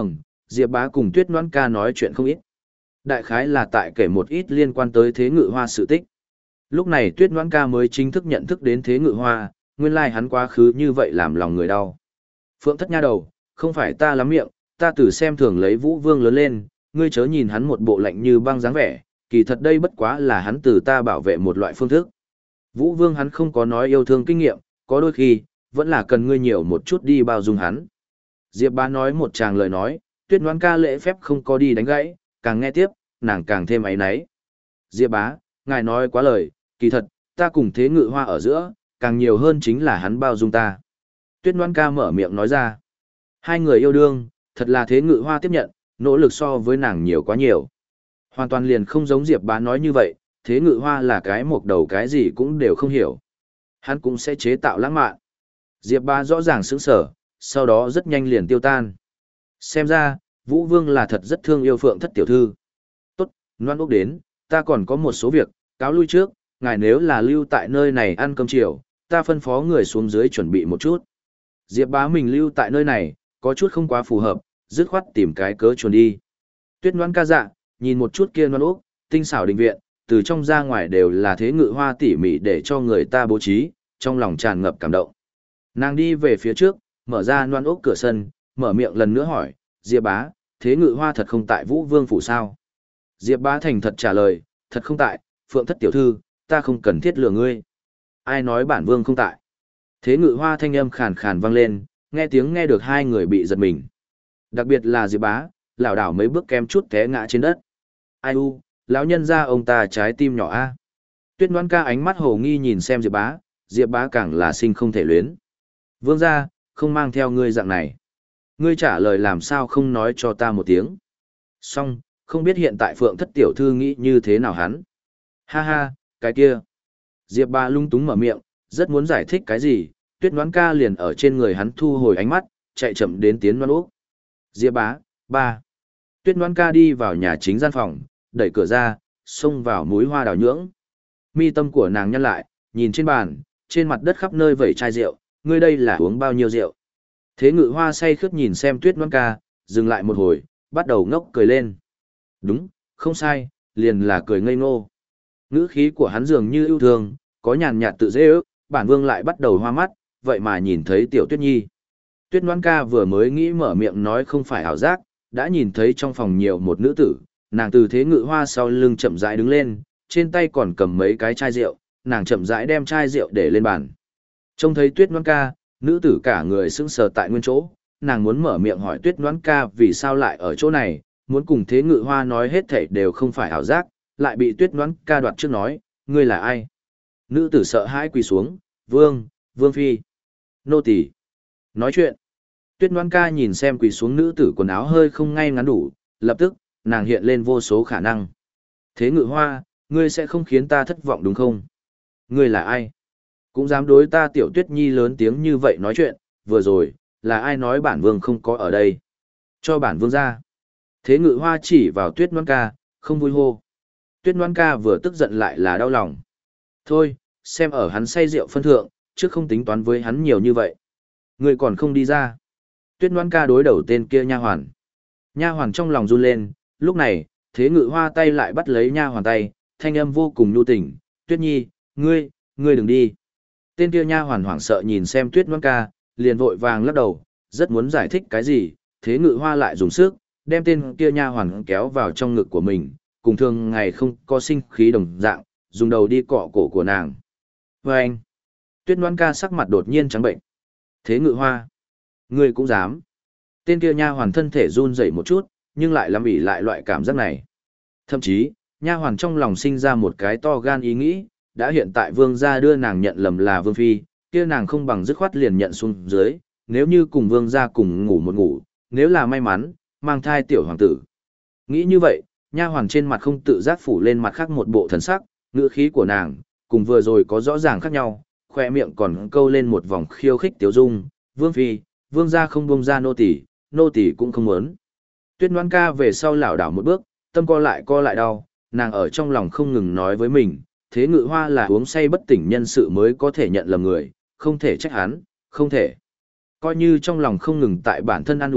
Diệp Bá cùng Tuyết Noãn Ca nói chuyện không ít. Đại khái là tại kể một ít liên quan tới Thế Ngự Hoa sự tích. Lúc này Tuyết Noãn Ca mới chính thức nhận thức đến Thế Ngự Hoa, nguyên lai hắn quá khứ như vậy làm lòng người đau. Phượng Thất nha đầu, không phải ta lắm miệng, ta từ xem thường lấy Vũ Vương lớn lên, ngươi chớ nhìn hắn một bộ lạnh như băng dáng vẻ, kỳ thật đây bất quá là hắn từ ta bảo vệ một loại phương thức. Vũ Vương hắn không có nói yêu thương kinh nghiệm, có đôi khi, vẫn là cần ngươi nhiều một chút đi bao dung hắn. Diệp Bá nói một tràng lời nói, Tuyết Noãn Ca lễ phép không có đi đánh gãy, càng nghe tiếp, nàng càng thêm áy náy. Diệp Bá, ngài nói quá lời, kỳ thật, ta cùng Thế Ngự Hoa ở giữa, càng nhiều hơn chính là hắn bao dung ta. Tuyết Noãn Ca mở miệng nói ra. Hai người yêu đương, thật là Thế Ngự Hoa tiếp nhận, nỗ lực so với nàng nhiều quá nhiều. Hoàn toàn liền không giống Diệp Bá nói như vậy, Thế Ngự Hoa là cái mộc đầu cái gì cũng đều không hiểu. Hắn cũng sẽ chế tạo lãng mạn. Diệp Bá rõ ràng sững sở, sau đó rất nhanh liền tiêu tan. Xem ra, Vũ Vương là thật rất thương yêu Phượng Thất tiểu thư. Tốt, Loan Úc đến, ta còn có một số việc, cáo lui trước, ngài nếu là lưu tại nơi này ăn cơm chiều, ta phân phó người xuống dưới chuẩn bị một chút. Diệp Bá mình lưu tại nơi này, có chút không quá phù hợp, dứt khoát tìm cái cớ chuồn đi. Tuyết Noãn Ca dạ, nhìn một chút kia Loan Úc, tinh xảo đình viện, từ trong ra ngoài đều là Thế Ngự Hoa tỉ mỉ để cho người ta bố trí, trong lòng tràn ngập cảm động. Nàng đi về phía trước, mở ra Loan Úc cửa sân, mở miệng lần nữa hỏi, Diệp Bá, Thế Ngự Hoa thật không tại Vũ Vương phủ sao? Diệp Bá thành thật trả lời, thật không tại, Phượng Thất tiểu thư, ta không cần thiết lừa ngươi. Ai nói bản vương không tại? Thế Ngự Hoa thanh âm khàn khàn vang lên, nghe tiếng nghe được hai người bị giật mình. Đặc biệt là Diệp Bá, lảo đảo mấy bước kém chút té ngã trên đất. Ai u, lão nhân gia ông ta trái tim nhỏ a. Tuyết Noãn Ca ánh mắt hồ nghi nhìn xem Diệp Bá càng là sinh không thể luyến. Vương gia, không mang theo ngươi dạng này. Ngươi trả lời làm sao không nói cho ta một tiếng. Xong, không biết hiện tại Phượng Thất tiểu thư nghĩ như thế nào hắn. Ha ha, cái kia. Diệp Bá lung túng mở miệng, rất muốn giải thích cái gì, Tuyết Noãn Ca liền ở trên người hắn thu hồi ánh mắt, chạy chậm đến tiến Loan Úc. Diệp Bá, ba. Tuyết Noãn Ca đi vào nhà chính gian phòng, đẩy cửa ra, xông vào múi hoa đào nhưỡng. Mi tâm của nàng nhăn lại, nhìn trên bàn, trên mặt đất khắp nơi vẩy chai rượu, ngươi đây là uống bao nhiêu rượu. Thế Ngự Hoa say khướt nhìn xem Tuyết Noãn Ca, dừng lại một hồi, bắt đầu ngốc cười lên. Đúng, không sai, liền là cười ngây ngô. Ngữ khí của hắn dường như yêu thương, có nhàn nhạt tự dễ ước, bản vương lại bắt đầu hoa mắt, vậy mà nhìn thấy tiểu Tuyết Nhi. Tuyết Noãn Ca vừa mới nghĩ mở miệng nói không phải ảo giác, đã nhìn thấy trong phòng nhiều một nữ tử, nàng từ Thế Ngự Hoa sau lưng chậm rãi đứng lên, trên tay còn cầm mấy cái chai rượu, nàng chậm rãi đem chai rượu để lên bàn. Trông thấy Tuyết Noãn Ca, nữ tử cả người sững sờ tại nguyên chỗ, nàng muốn mở miệng hỏi Tuyết Noãn Ca vì sao lại ở chỗ này, muốn cùng Thế Ngự Hoa nói hết thảy đều không phải ảo giác, lại bị Tuyết Noãn Ca đoạt trước nói, ngươi là ai? Nữ tử sợ hãi quỳ xuống, Vương Phi, nô tỳ. Nói chuyện. Tuyết Noãn Ca nhìn xem quỳ xuống nữ tử quần áo hơi không ngay ngắn đủ, lập tức, nàng hiện lên vô số khả năng. Thế Ngự Hoa, ngươi sẽ không khiến ta thất vọng đúng không? Ngươi là ai? Cũng dám đối ta tiểu Tuyết Nhi lớn tiếng như vậy nói chuyện, vừa rồi, là ai nói bản vương không có ở đây? Cho bản vương ra. Thế Ngự Hoa chỉ vào Tuyết Noãn Ca, không vui hô. Tuyết Noãn Ca vừa tức giận lại là đau lòng. Thôi, xem ở hắn say rượu phân thượng, chứ không tính toán với hắn nhiều như vậy. Ngươi còn không đi ra. Tuyết Noãn Ca đối đầu tên kia nha hoàn. Nha hoàn trong lòng run lên, lúc này, Thế Ngự Hoa tay lại bắt lấy nha hoàn tay, thanh âm vô cùng nhu tình, Tuyết Nhi, ngươi đừng đi. Tên kia nha hoàn hoảng sợ nhìn xem Tuyết Noãn Ca, liền vội vàng lắc đầu, rất muốn giải thích cái gì, Thế Ngự Hoa lại dùng sức, đem tên kia nha hoàn kéo vào trong ngực của mình, cùng thường ngày không có sinh khí đồng dạng, dùng đầu đi cọ cổ của nàng. Và anh, Tuyết Noãn Ca sắc mặt đột nhiên trắng bệnh. Thế Ngự Hoa, ngươi cũng dám. Tên kia nha hoàn thân thể run rẩy một chút, nhưng lại làm ỉ lại loại cảm giác này. Thậm chí, nha hoàn trong lòng sinh ra một cái to gan ý nghĩ, đã hiện tại vương gia đưa nàng nhận lầm là vương phi, kia nàng không bằng dứt khoát liền nhận xuống dưới, nếu như cùng vương gia cùng ngủ một ngủ, nếu là may mắn, mang thai tiểu hoàng tử. Nghĩ như vậy, nha hoàn trên mặt không tự giác phủ lên mặt khác một bộ thần sắc, ngữ khí của nàng, cùng vừa rồi có rõ ràng khác nhau, khoe miệng còn câu lên một vòng khiêu khích tiếu dung, vương phi, vương gia không buông ra nô tỳ cũng không muốn. Tuyết Noãn Ca về sau lảo đảo một bước, tâm co lại đau, nàng ở trong lòng không ngừng nói với mình, Thế Ngự Hoa là uống say bất tỉnh nhân sự mới có thể nhận lầm người, không thể trách hắn, không thể. Coi như trong lòng không ngừng tại bản thân an ủi,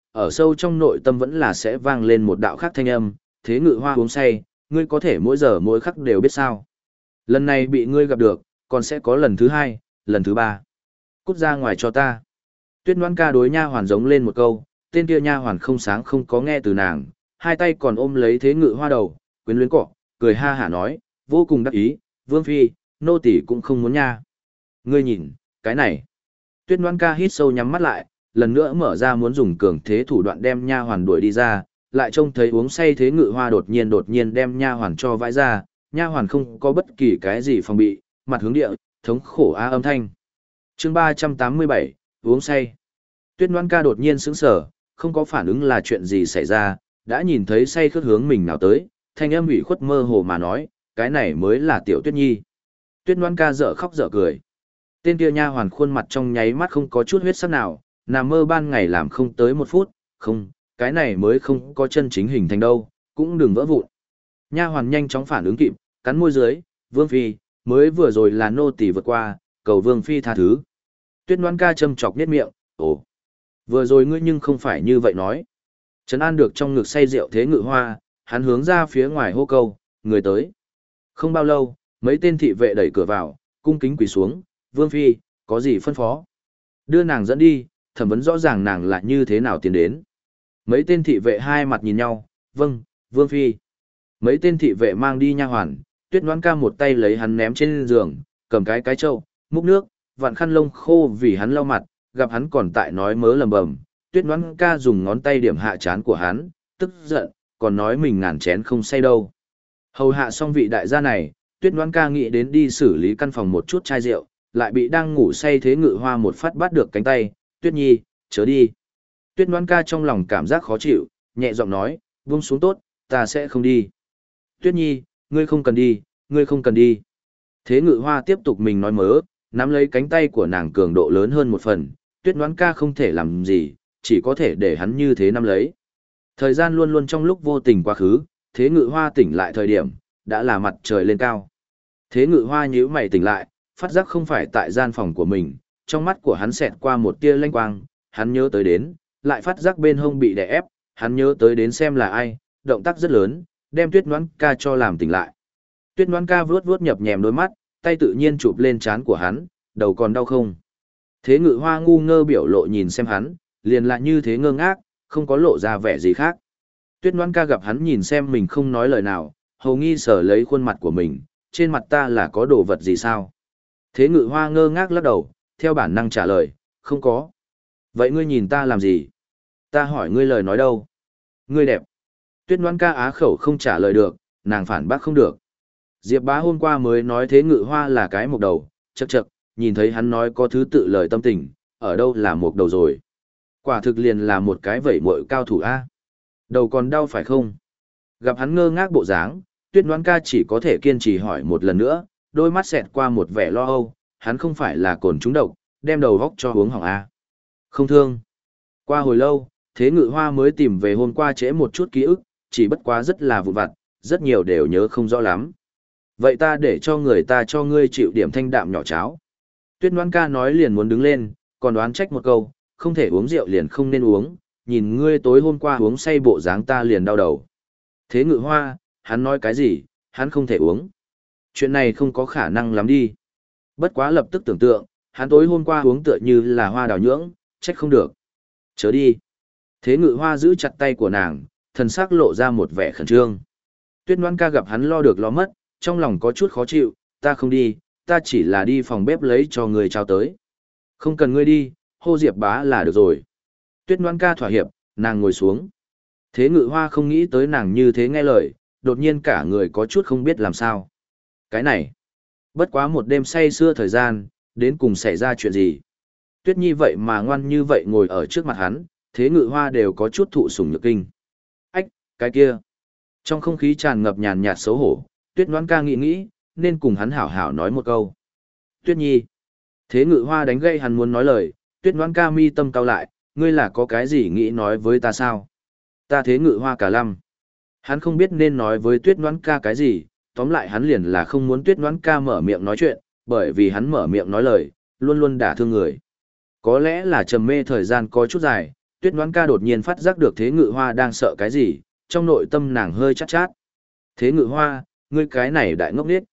ở sâu trong nội tâm vẫn là sẽ vang lên một đạo khác thanh âm, Thế Ngự Hoa uống say, ngươi có thể mỗi giờ mỗi khắc đều biết sao. Lần này bị ngươi gặp được, còn sẽ có lần thứ hai, lần thứ ba. Cút ra ngoài cho ta. Tuyết Ngoãn Ca đối nha hoàn giống lên một câu, tên kia nha hoàn không sáng không có nghe từ nàng, hai tay còn ôm lấy Thế Ngự Hoa đầu, quyến luyến cọ, cười ha hả nói, vô cùng đắc ý, Vương Phi, nô tỳ cũng không muốn nha. Ngươi nhìn, cái này. Tuyết Ngoãn Ca hít sâu nhắm mắt lại, lần nữa mở ra muốn dùng cường thế thủ đoạn đem nha hoàn đuổi đi ra, lại trông thấy uống say Thế Ngự Hoa đột nhiên đem nha hoàn cho vãi ra, nha hoàn không có bất kỳ cái gì phòng bị, mặt hướng địa, thống khổ a âm thanh. Chương 387, uống say. Tuyết Ngoãn Ca đột nhiên sững sờ, không có phản ứng là chuyện gì xảy ra, đã nhìn thấy say khướt hướng mình nào tới, thanh âm ủy khuất mơ hồ mà nói, cái này mới là tiểu Tuyết Nhi. Tuyết Ngoãn Ca dở khóc dở cười. Tên kia nha hoàn khuôn mặt trong nháy mắt không có chút huyết sắc nào, nằm mơ ban ngày làm không tới 1 phút, không, cái này mới không có chân chính hình thành đâu, cũng đừng vỡ vụn. Nha hoàn nhanh chóng phản ứng kịp, cắn môi dưới, Vương Phi, mới vừa rồi là nô tỳ vượt qua, cầu Vương Phi tha thứ. Tuyết Ngoãn Ca châm chọc nhếch miệng, ồ, vừa rồi ngươi nhưng không phải như vậy nói. Trấn an được trong ngực say rượu Thế Ngự Hoa, hắn hướng ra phía ngoài hô câu, người tới. Không bao lâu, mấy tên thị vệ đẩy cửa vào, cung kính quỳ xuống, Vương Phi, có gì phân phó? Đưa nàng dẫn đi, thẩm vấn rõ ràng nàng là như thế nào tiến đến. Mấy tên thị vệ hai mặt nhìn nhau, vâng, Vương Phi. Mấy tên thị vệ mang đi nha hoàn, Tuyết Ngoãn Ca một tay lấy hắn ném trên giường, cầm cái trâu, múc nước, vặn khăn lông khô vì hắn lau mặt, gặp hắn còn tại nói mớ lầm bầm. Tuyết Ngoãn Ca dùng ngón tay điểm hạ trán của hắn, tức giận, còn nói mình ngàn chén không say đâu. Hầu hạ xong vị đại gia này, Tuyết Ngoãn Ca nghĩ đến đi xử lý căn phòng một chút chai rượu, lại bị đang ngủ say Thế Ngự Hoa một phát bắt được cánh tay, Tuyết Nhi, chớ đi. Tuyết Ngoãn Ca trong lòng cảm giác khó chịu, nhẹ giọng nói, buông xuống tốt, ta sẽ không đi. Tuyết Nhi, ngươi không cần đi, ngươi không cần đi. Thế Ngự Hoa tiếp tục mình nói mớ, nắm lấy cánh tay của nàng cường độ lớn hơn một phần, Tuyết Ngoãn Ca không thể làm gì, chỉ có thể để hắn như thế nắm lấy. Thời gian luôn luôn trong lúc vô tình quá khứ, Thế Ngự Hoa tỉnh lại thời điểm, đã là mặt trời lên cao. Thế Ngự Hoa nhíu mày tỉnh lại, phát giác không phải tại gian phòng của mình, trong mắt của hắn xẹt qua một tia lanh quang, hắn nhớ tới đến, lại phát giác bên hông bị đè ép, hắn nhớ tới đến xem là ai, động tác rất lớn, đem Tuyết Ngoãn Ca cho làm tỉnh lại. Tuyết Ngoãn Ca vuốt vuốt nhập nhèm đôi mắt, tay tự nhiên chụp lên trán của hắn, đầu còn đau không? Thế Ngự Hoa ngu ngơ biểu lộ nhìn xem hắn, liền lại như thế ngơ ngác, không có lộ ra vẻ gì khác. Tuyết Ngoãn Ca gặp hắn nhìn xem mình không nói lời nào, hầu nghi sở lấy khuôn mặt của mình, trên mặt ta là có đồ vật gì sao? Thế Ngự Hoa ngơ ngác lắc đầu, theo bản năng trả lời, không có. Vậy ngươi nhìn ta làm gì? Ta hỏi ngươi lời nói đâu? Ngươi đẹp. Tuyết Ngoãn Ca á khẩu không trả lời được, nàng phản bác không được. Diệp Bá hôm qua mới nói Thế Ngự Hoa là cái mộc đầu, chậc chậc, nhìn thấy hắn nói có thứ tự lời tâm tình, ở đâu là mộc đầu rồi. Quả thực liền là một cái vẩy muội cao thủ A. Đầu còn đau phải không? Gặp hắn ngơ ngác bộ dáng, Tuyết Ngoãn Ca chỉ có thể kiên trì hỏi một lần nữa, đôi mắt xẹt qua một vẻ lo âu, hắn không phải là cồn trúng độc, đem đầu vóc cho uống hỏng A. Không thương. Qua hồi lâu, Thế Ngự Hoa mới tìm về hôm qua trễ một chút ký ức, chỉ bất quá rất là vụn vặt, rất nhiều đều nhớ không rõ lắm. Vậy ta để cho người ta cho ngươi chịu điểm thanh đạm nhỏ cháo. Tuyết Ngoãn Ca nói liền muốn đứng lên, còn đoán trách một câu, không thể uống rượu liền không nên uống, nhìn ngươi tối hôm qua uống say bộ dáng ta liền đau đầu. Thế Ngự Hoa, hắn nói cái gì, hắn không thể uống. Chuyện này không có khả năng lắm đi. Bất quá lập tức tưởng tượng, hắn tối hôm qua uống tựa như là hoa đào nhưỡng, trách không được. Chớ đi. Thế Ngự Hoa giữ chặt tay của nàng, thần sắc lộ ra một vẻ khẩn trương. Tuyết Ngoãn Ca gặp hắn lo được lo mất, trong lòng có chút khó chịu, ta không đi, ta chỉ là đi phòng bếp lấy cho người trao tới. Không cần ngươi đi, hô Diệp Bá là được rồi. Tuyết Ngoãn Ca thỏa hiệp, nàng ngồi xuống. Thế Ngự Hoa không nghĩ tới nàng như thế nghe lời, đột nhiên cả người có chút không biết làm sao. Cái này, bất quá một đêm say xưa thời gian, đến cùng xảy ra chuyện gì. Tuyết Nhi vậy mà ngoan như vậy ngồi ở trước mặt hắn, Thế Ngự Hoa đều có chút thụ sủng nhược kinh. Ách, cái kia. Trong không khí tràn ngập nhàn nhạt xấu hổ, Tuyết Ngoãn Ca nghĩ, nên cùng hắn hảo hảo nói một câu. Tuyết Nhi. Thế Ngự Hoa đánh gây hắn muốn nói lời, Tuyết Ngoãn Ca mi tâm cau lại, ngươi là có cái gì nghĩ nói với ta sao? Ta Thế Ngự Hoa cả lăm. Hắn không biết nên nói với Tuyết Ngoãn Ca cái gì, tóm lại hắn liền là không muốn Tuyết Ngoãn Ca mở miệng nói chuyện, bởi vì hắn mở miệng nói lời, luôn luôn đả thương người. Có lẽ là trầm mê thời gian có chút dài, Tuyết Ngoãn Ca đột nhiên phát giác được Thế Ngự Hoa đang sợ cái gì, trong nội tâm nàng hơi chát chát. Thế Ngự Hoa, ngươi cái này đại ngốc nghếch.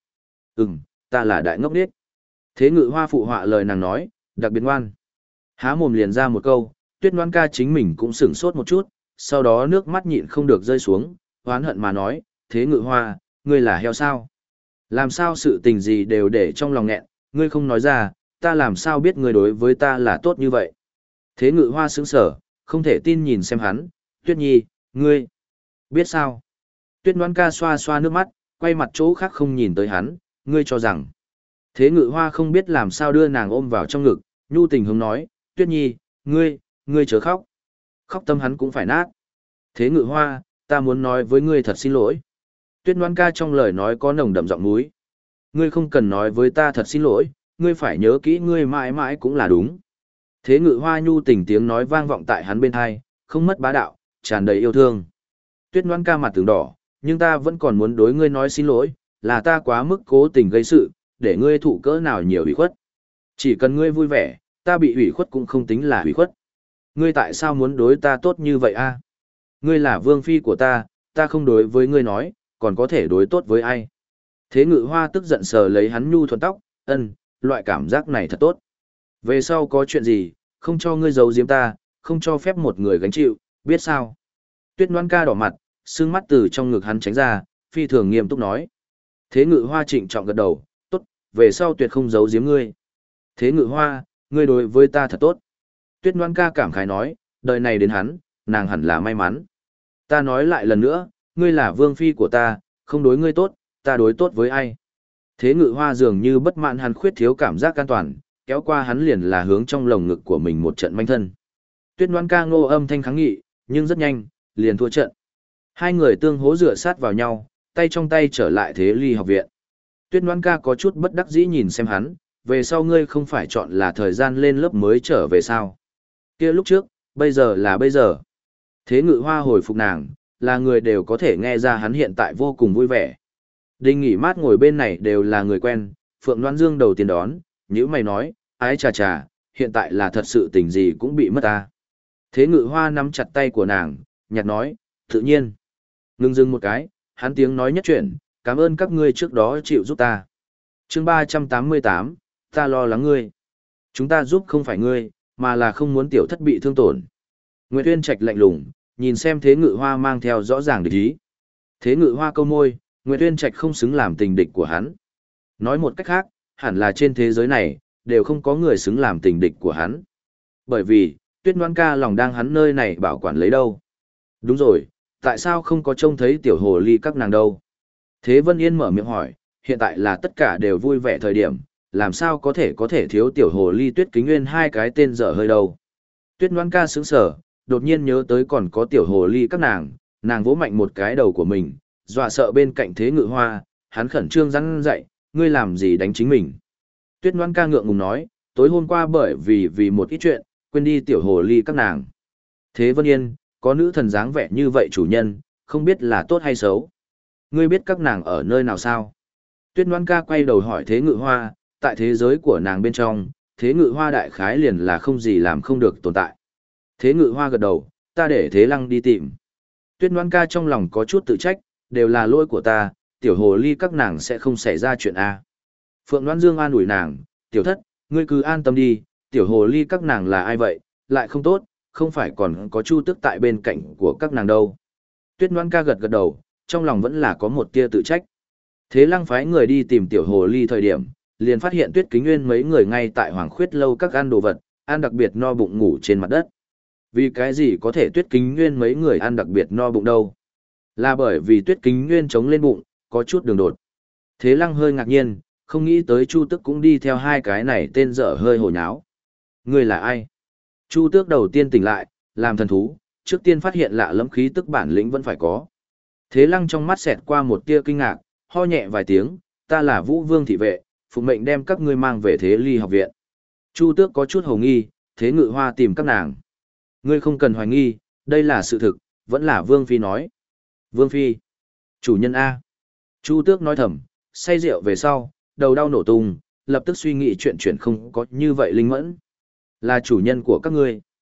Ta là đại ngốc nghếch. Thế Ngự Hoa phụ họa lời nàng nói, đặc biệt ngoan. Há mồm liền ra một câu, Tuyết Ngoãn Ca chính mình cũng sửng sốt một chút, sau đó nước mắt nhịn không được rơi xuống, oán hận mà nói, Thế Ngự Hoa, ngươi là heo sao? Làm sao sự tình gì đều để trong lòng nghẹn, ngươi không nói ra, ta làm sao biết ngươi đối với ta là tốt như vậy? Thế Ngự Hoa sững sờ, không thể tin nhìn xem hắn, Tuyết Nhi, ngươi, biết sao? Tuyết Ngoãn Ca xoa xoa nước mắt, quay mặt chỗ khác không nhìn tới hắn, ngươi cho rằng. Thế Ngự Hoa không biết làm sao đưa nàng ôm vào trong ngực, nhu tình hướng nói, Tuyết Nhi, ngươi chớ khóc. Khóc tâm hắn cũng phải nát. Thế Ngự Hoa, ta muốn nói với ngươi thật xin lỗi. Tuyết Ngoãn Ca trong lời nói có nồng đậm giọng núi. Ngươi không cần nói với ta thật xin lỗi, ngươi phải nhớ kỹ ngươi mãi mãi cũng là đúng. Thế Ngự Hoa nhu tình tiếng nói vang vọng tại hắn bên tai, không mất bá đạo, tràn đầy yêu thương. Tuyết Ngoãn Ca mặt tướng đỏ, nhưng ta vẫn còn muốn đối ngươi nói xin lỗi, là ta quá mức cố tình gây sự, để ngươi thụ cỡ nào nhiều ủy khuất. Chỉ cần ngươi vui vẻ, ta bị ủy khuất cũng không tính là ủy khuất. Ngươi tại sao muốn đối ta tốt như vậy a? Ngươi là vương phi của ta không đối với ngươi nói, còn có thể đối tốt với ai? Thế Ngự Hoa tức giận sờ lấy hắn nhu thuận tóc, loại cảm giác này thật tốt. Về sau có chuyện gì, không cho ngươi giấu giếm ta, không cho phép một người gánh chịu, biết sao? Tuyết Ngoãn Ca đỏ mặt, sương mắt từ trong ngực hắn tránh ra, phi thường nghiêm túc nói. Thế Ngự Hoa trịnh trọng gật đầu, tốt, về sau tuyệt không giấu giếm ngươi. Thế Ngự Hoa, ngươi đối với ta thật tốt. Tuyết Ngoãn Ca cảm khái nói, đời này đến hắn, nàng hẳn là may mắn. Ta nói lại lần nữa, ngươi là vương phi của ta, không đối ngươi tốt, ta đối tốt với ai. Thế Ngự Hoa dường như bất mãn hắn khuyết thiếu cảm giác an toàn, kéo qua hắn liền là hướng trong lồng ngực của mình một trận manh thân. Tuyết Ngoãn Ca ngô âm thanh kháng nghị, nhưng rất nhanh, liền thua trận. Hai người tương hố dựa sát vào nhau, tay trong tay trở lại Thế Ly học viện. Tuyết Ngoãn Ca có chút bất đắc dĩ nhìn xem hắn, về sau ngươi không phải chọn là thời gian lên lớp mới trở về sao? Kia lúc trước, bây giờ là bây giờ. Thế Ngự Hoa hồi phục nàng, là người đều có thể nghe ra hắn hiện tại vô cùng vui vẻ. Đinh Nghỉ Mát ngồi bên này đều là người quen, Phượng Loan Dương đầu tiên đón, nhữ mày nói, ái chà chà, hiện tại là thật sự tình gì cũng bị mất ta. Thế Ngự Hoa nắm chặt tay của nàng, nhạt nói, tự nhiên. Ngưng dừng một cái, hắn tiếng nói nhất chuyển, cảm ơn các ngươi trước đó chịu giúp ta. Chương 388, ta lo lắng ngươi. Chúng ta giúp không phải ngươi, mà là không muốn tiểu thất bị thương tổn. Nguyệt Uyên Trạch lạnh lùng, nhìn xem Thế Ngự Hoa mang theo rõ ràng địch ý. Thế Ngự Hoa câu môi, Nguyệt Uyên Trạch không xứng làm tình địch của hắn. Nói một cách khác, hẳn là trên thế giới này, đều không có người xứng làm tình địch của hắn. Bởi vì, Tuyết Ngoãn Ca lòng đang hắn nơi này bảo quản lấy đâu. Đúng rồi, tại sao không có trông thấy tiểu hồ ly các nàng đâu? Thế Vân Yên mở miệng hỏi, hiện tại là tất cả đều vui vẻ thời điểm, làm sao có thể thiếu tiểu hồ ly Tuyết Kính Nguyên hai cái tên dở hơi đâu. Tuyết Ngoãn Ca sững sờ, đột nhiên nhớ tới còn có tiểu hồ ly các nàng vỗ mạnh một cái đầu của mình, dọa sợ bên cạnh Thế Ngự Hoa, hắn khẩn trương răn dậy, ngươi làm gì đánh chính mình. Tuyết Ngoãn Ca ngượng ngùng nói, tối hôm qua bởi vì một ít chuyện, quên đi tiểu hồ ly các nàng. Thế Vân Yên, có nữ thần dáng vẻ như vậy chủ nhân, không biết là tốt hay xấu. Ngươi biết các nàng ở nơi nào sao? Tuyết Ngoãn Ca quay đầu hỏi Thế Ngự Hoa, tại thế giới của nàng bên trong, Thế Ngự Hoa đại khái liền là không gì làm không được tồn tại. Thế Ngự Hoa gật đầu, ta để Thế Lăng đi tìm. Tuyết Ngoãn Ca trong lòng có chút tự trách, đều là lỗi của ta, tiểu hồ ly các nàng sẽ không xảy ra chuyện A. Phượng Loan Dương an ủi nàng, tiểu thất, ngươi cứ an tâm đi, tiểu hồ ly các nàng là ai vậy, lại không tốt, không phải còn có Chu Tước tại bên cạnh của các nàng đâu. Tuyết Ngoãn Ca gật gật đầu, trong lòng vẫn là có một tia tự trách. Thế Lăng phái người đi tìm tiểu hồ ly thời điểm, liền phát hiện Tuyết Kính Nguyên mấy người ngay tại Hoàng Khuyết lâu các ăn đồ vật, ăn đặc biệt no bụng ngủ trên mặt đất. Vì cái gì có thể Tuyết Kính Nguyên mấy người ăn đặc biệt no bụng đâu? Là bởi vì Tuyết Kính Nguyên chống lên bụng, có chút đường đột. Thế Lăng hơi ngạc nhiên, không nghĩ tới Chu Tước cũng đi theo hai cái này tên dở hơi hồ nháo. Ngươi là ai? Chu Tước đầu tiên tỉnh lại, làm thần thú, trước tiên phát hiện lạ lẫm khí tức bản lĩnh vẫn phải có. Thế Lăng trong mắt xẹt qua một tia kinh ngạc, ho nhẹ vài tiếng, ta là Vũ Vương thị vệ, phụ mệnh đem các ngươi mang về Thế Ly học viện. Chu Tước có chút hồ nghi, Thế Ngự Hoa tìm các nàng. Ngươi không cần hoài nghi, đây là sự thực, vẫn là Vương Phi nói. Vương Phi. Chủ nhân A. Chu Tước nói thầm, say rượu về sau, đầu đau nổ tung, lập tức suy nghĩ chuyện không có như vậy linh mẫn. Là chủ nhân của các ngươi.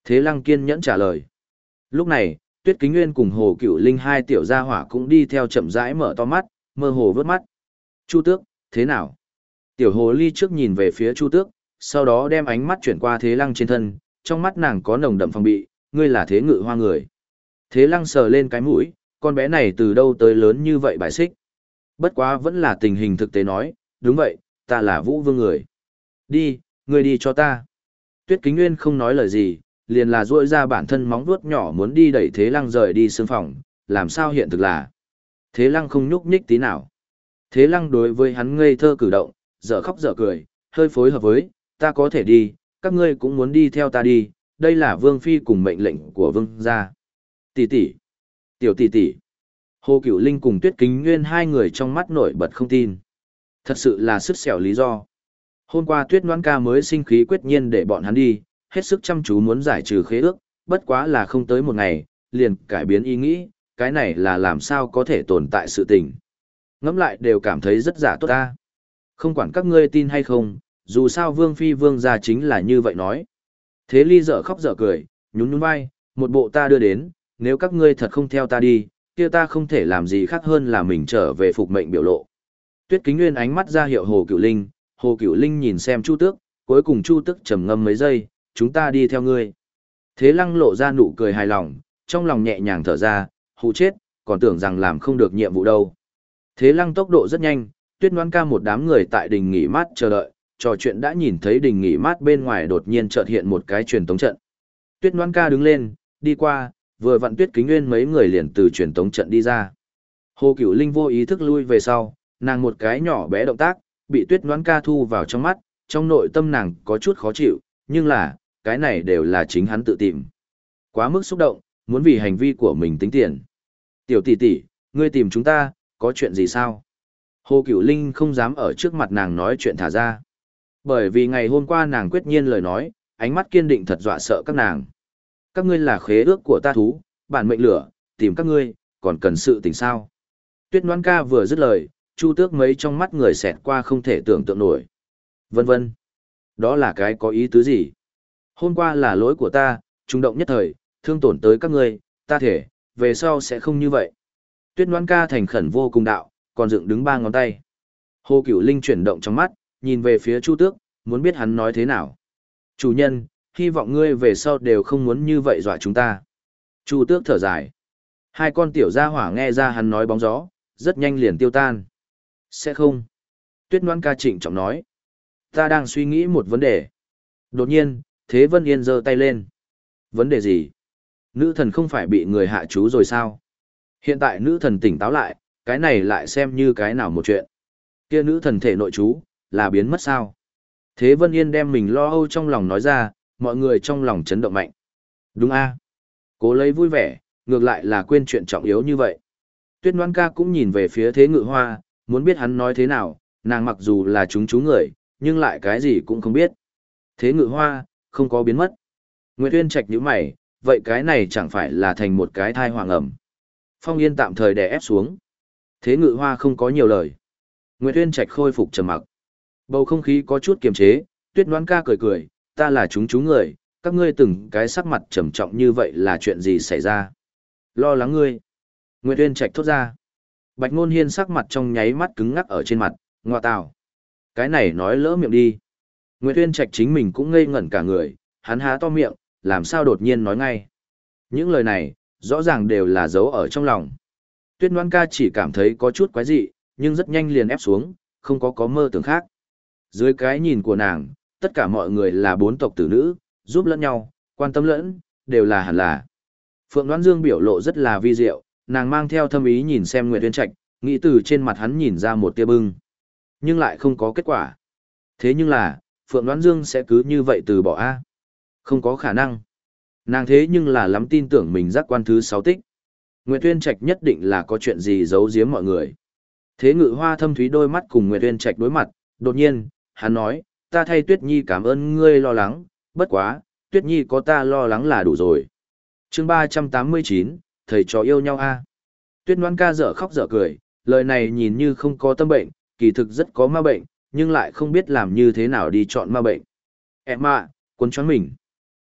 Thế Lăng kiên nhẫn trả lời. Lúc này, Tuyết Kính Nguyên cùng Hồ Cửu Linh hai tiểu gia hỏa cũng đi theo chậm rãi mở to mắt, mơ hồ vớt mắt. Chu Tước, thế nào? Tiểu hồ ly trước nhìn về phía Chu Tước, sau đó đem ánh mắt chuyển qua Thế Lăng trên thân, trong mắt nàng có nồng đậm phòng bị, ngươi là Thế Ngự Hoa người. Thế Lăng sờ lên cái mũi, con bé này từ đâu tới lớn như vậy bài xích. Bất quá vẫn là tình hình thực tế nói, đúng vậy, ta là Vũ Vương người. Đi, ngươi đi cho ta. Tuyết Kính Nguyên không nói lời gì, liền là duỗi ra bản thân móng vuốt nhỏ muốn đi đẩy Thế Lăng rời đi sương phòng, làm sao hiện thực là. Thế Lăng không nhúc nhích tí nào. Thế Lăng đối với hắn ngây thơ cử động, dở khóc dở cười, hơi phối hợp với, ta có thể đi, các ngươi cũng muốn đi theo ta đi, đây là Vương Phi cùng mệnh lệnh của Vương gia. Tỷ tỷ, tiểu tỷ tỷ. Hồ Cửu Linh cùng Tuyết Kính Nguyên hai người trong mắt nổi bật không tin. Thật sự là sứt sẹo lý do. Hôm qua Tuyết Noãn ca mới sinh khí quyết nhiên để bọn hắn đi, hết sức chăm chú muốn giải trừ khế ước, bất quá là không tới một ngày, liền cải biến ý nghĩ, cái này là làm sao có thể tồn tại sự tình. Ngẫm lại đều cảm thấy rất giả tốt ta. Không quản các ngươi tin hay không, dù sao Vương Phi Vương gia chính là như vậy nói. Thế Ly dở khóc dở cười, nhún nhún vai, một bộ ta đưa đến, nếu các ngươi thật không theo ta đi, kia ta không thể làm gì khác hơn là mình trở về phục mệnh biểu lộ. Tuyết Kính Nguyên ánh mắt ra hiệu Hồ Cửu Linh nhìn xem Chu Tước, cuối cùng Chu Tước trầm ngâm mấy giây, chúng ta đi theo ngươi. Thế Lăng lộ ra nụ cười hài lòng, trong lòng nhẹ nhàng thở ra, hù chết, còn tưởng rằng làm không được nhiệm vụ đâu. Thế Lăng tốc độ rất nhanh, Tuyết Noãn ca một đám người tại đình nghỉ mát chờ đợi, trò chuyện đã nhìn thấy đình nghỉ mát bên ngoài đột nhiên chợt hiện một cái truyền tống trận. Tuyết Noãn ca đứng lên, đi qua, vừa vặn Tuyết Kính Nguyên mấy người liền từ truyền tống trận đi ra. Hồ Cửu Linh vô ý thức lui về sau, nàng một cái nhỏ bé động tác, bị Tuyết Noãn ca thu vào trong mắt, trong nội tâm nàng có chút khó chịu, nhưng là, cái này đều là chính hắn tự tìm. Quá mức xúc động, muốn vì hành vi của mình tính tiền. Tiểu tỷ tỷ, ngươi tìm chúng ta, có chuyện gì sao? Hồ Cửu Linh không dám ở trước mặt nàng nói chuyện thả ra. Bởi vì ngày hôm qua nàng quyết nhiên lời nói, ánh mắt kiên định thật dọa sợ các nàng. Các ngươi là khế ước của ta thú, bản mệnh lửa, tìm các ngươi, còn cần sự tình sao? Tuyết Noãn ca vừa dứt lời, Chu Tước mấy trong mắt người xẹt qua không thể tưởng tượng nổi. Vân vân. Đó là cái có ý tứ gì? Hôm qua là lỗi của ta, trung động nhất thời, thương tổn tới các ngươi, ta thể, về sau sẽ không như vậy. Tuyết Noãn ca thành khẩn vô cùng đạo, còn dựng đứng ba ngón tay. Hồ Cửu Linh chuyển động trong mắt, nhìn về phía Chu Tước, muốn biết hắn nói thế nào. Chủ nhân, hy vọng ngươi về sau đều không muốn như vậy dọa chúng ta. Chu Tước thở dài. Hai con tiểu gia hỏa nghe ra hắn nói bóng gió, rất nhanh liền tiêu tan. Sẽ không. Tuyết Noãn ca trịnh trọng nói. Ta đang suy nghĩ một vấn đề. Đột nhiên, Thế Vân Yên giơ tay lên. Vấn đề gì? Nữ thần không phải bị người hạ chú rồi sao? Hiện tại nữ thần tỉnh táo lại, cái này lại xem như cái nào một chuyện. Kia nữ thần thể nội chú, là biến mất sao? Thế Vân Yên đem mình lo âu trong lòng nói ra, mọi người trong lòng chấn động mạnh. Đúng a, Cố lấy vui vẻ, ngược lại là quên chuyện trọng yếu như vậy. Tuyết Noãn ca cũng nhìn về phía Thế Ngự Hoa, muốn biết hắn nói thế nào, nàng mặc dù là chúng chú người, nhưng lại cái gì cũng không biết. Thế Ngự Hoa, không có biến mất. Nguyệt Uyên Trạch nhíu mày, vậy cái này chẳng phải là thành một cái thai hoàng ẩm. Phong Yên tạm thời đè ép xuống. Thế Ngự Hoa không có nhiều lời. Nguyệt Uyên Trạch khôi phục trầm mặc. Bầu không khí có chút kiềm chế, Tuyết Noãn ca cười cười, ta là chúng chú người, các ngươi từng cái sắc mặt trầm trọng như vậy là chuyện gì xảy ra? Lo lắng ngươi. Nguyệt Uyên Trạch thốt ra. Bạch Ngôn Hiên sắc mặt trong nháy mắt cứng ngắc ở trên mặt, ngoa tào. Cái này nói lỡ miệng đi. Nguyệt Uyên Trạch chính mình cũng ngây ngẩn cả người, hắn há to miệng, làm sao đột nhiên nói ngay. Những lời này, rõ ràng đều là giấu ở trong lòng. Tuyết Noãn ca chỉ cảm thấy có chút quái dị, nhưng rất nhanh liền ép xuống, không có mơ tưởng khác. Dưới cái nhìn của nàng, tất cả mọi người là bốn tộc tử nữ, giúp lẫn nhau, quan tâm lẫn, đều là hẳn là. Phượng Đoán Dương biểu lộ rất là vi diệu, nàng mang theo thâm ý nhìn xem Nguyệt Uyên Trạch, nghĩ từ trên mặt hắn nhìn ra một tia bưng. Nhưng lại không có kết quả. Thế nhưng là, Phượng Đoán Dương sẽ cứ như vậy từ bỏ A. Không có khả năng. Nàng thế nhưng là lắm tin tưởng mình giác quan thứ 6 tích. Nguyệt Uyên Trạch nhất định là có chuyện gì giấu giếm mọi người. Thế Ngự Hoa thâm thúy đôi mắt cùng Nguyệt Uyên Trạch đối mặt, đột nhiên, hắn nói, ta thay Tuyết Nhi cảm ơn ngươi lo lắng, bất quá, Tuyết Nhi có ta lo lắng là đủ rồi. Chương 389, thầy trò yêu nhau a. Tuyết Noãn ca dở khóc dở cười, lời này nhìn như không có tâm bệnh, kỳ thực rất có ma bệnh, nhưng lại không biết làm như thế nào đi chọn ma bệnh. Em ạ, quân choáng mình.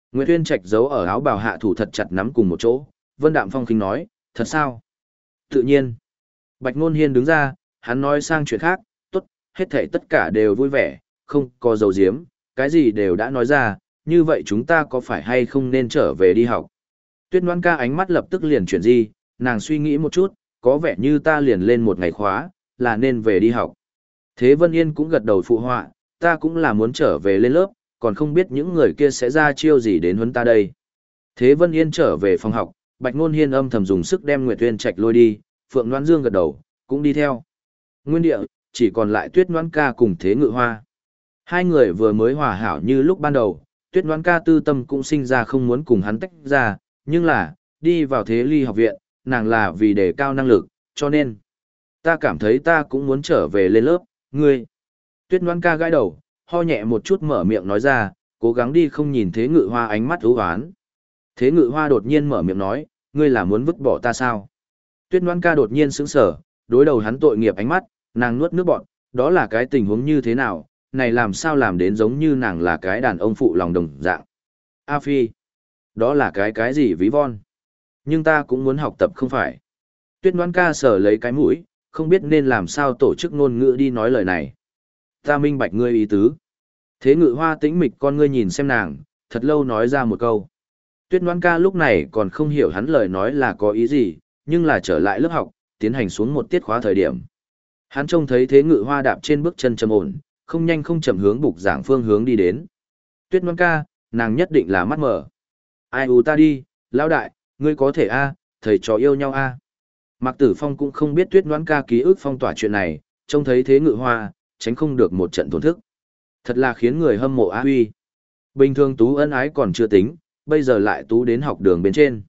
Nguyệt Uyên Trạch giấu ở áo bào hạ thủ thật chặt nắm cùng một chỗ, Vân Đạm Phong khinh nói, thật sao? Tự nhiên. Bạch Ngôn Hiên đứng ra, hắn nói sang chuyện khác, tốt, hết thảy tất cả đều vui vẻ, không có dấu diếm, cái gì đều đã nói ra, như vậy chúng ta có phải hay không nên trở về đi học? Tuyết Ngoan Ca ánh mắt lập tức liền chuyển di, nàng suy nghĩ một chút, có vẻ như ta liền lên một ngày khóa, là nên về đi học. Thế Vân Yên cũng gật đầu phụ họa, ta cũng là muốn trở về lên lớp, còn không biết những người kia sẽ ra chiêu gì đến huấn ta đây. Thế Vân Yên trở về phòng học, Bạch Ngôn Hiên âm thầm dùng sức đem Nguyệt Uyên Trạch lôi đi, Phượng Loan Dương gật đầu, cũng đi theo. Nguyên địa, chỉ còn lại Tuyết Ngoan Ca cùng Thế Ngự Hoa. Hai người vừa mới hòa hảo như lúc ban đầu, Tuyết Ngoan Ca tư tâm cũng sinh ra không muốn cùng hắn tách ra, nhưng là, đi vào Thế Ly học viện, nàng là vì đề cao năng lực, cho nên, ta cảm thấy ta cũng muốn trở về lên lớp, ngươi. Tuyết Ngoan Ca gãi đầu, ho nhẹ một chút mở miệng nói ra, cố gắng đi không nhìn Thế Ngự Hoa ánh mắt ưu hoán. Thế Ngự Hoa đột nhiên mở miệng nói, ngươi là muốn vứt bỏ ta sao? Tuyết Ngoan Ca đột nhiên sững sờ, đối đầu hắn tội nghiệp ánh mắt, nàng nuốt nước bọt, đó là cái tình huống như thế nào, này làm sao làm đến giống như nàng là cái đàn ông phụ lòng đồng dạng. A Phi, đó là cái gì ví von? Nhưng ta cũng muốn học tập không phải. Tuyết Ngoan Ca sờ lấy cái mũi, không biết nên làm sao tổ chức ngôn ngữ đi nói lời này. Ta minh bạch ngươi ý tứ. Thế Ngự Hoa tĩnh mịch con ngươi nhìn xem nàng, thật lâu nói ra một câu. Tuyết Ngoan Ca lúc này còn không hiểu hắn lời nói là có ý gì, nhưng là trở lại lớp học, tiến hành xuống một tiết khóa thời điểm. Hắn trông thấy Thế Ngự Hoa đạp trên bước chân trầm ổn, không nhanh không chậm hướng bục giảng phương hướng đi đến. Tuyết Ngoan Ca, nàng nhất định là mắt mở. Ai u ta đi, lão đại, ngươi có thể a, thầy trò yêu nhau a. Mạc Tử Phong cũng không biết Tuyết Ngoan Ca ký ức phong tỏa chuyện này, trông thấy Thế Ngự Hoa, tránh không được một trận thổn thức. Thật là khiến người hâm mộ á huy. Bình thường tú ân ái còn chưa tính, bây giờ lại tú đến học đường bên trên.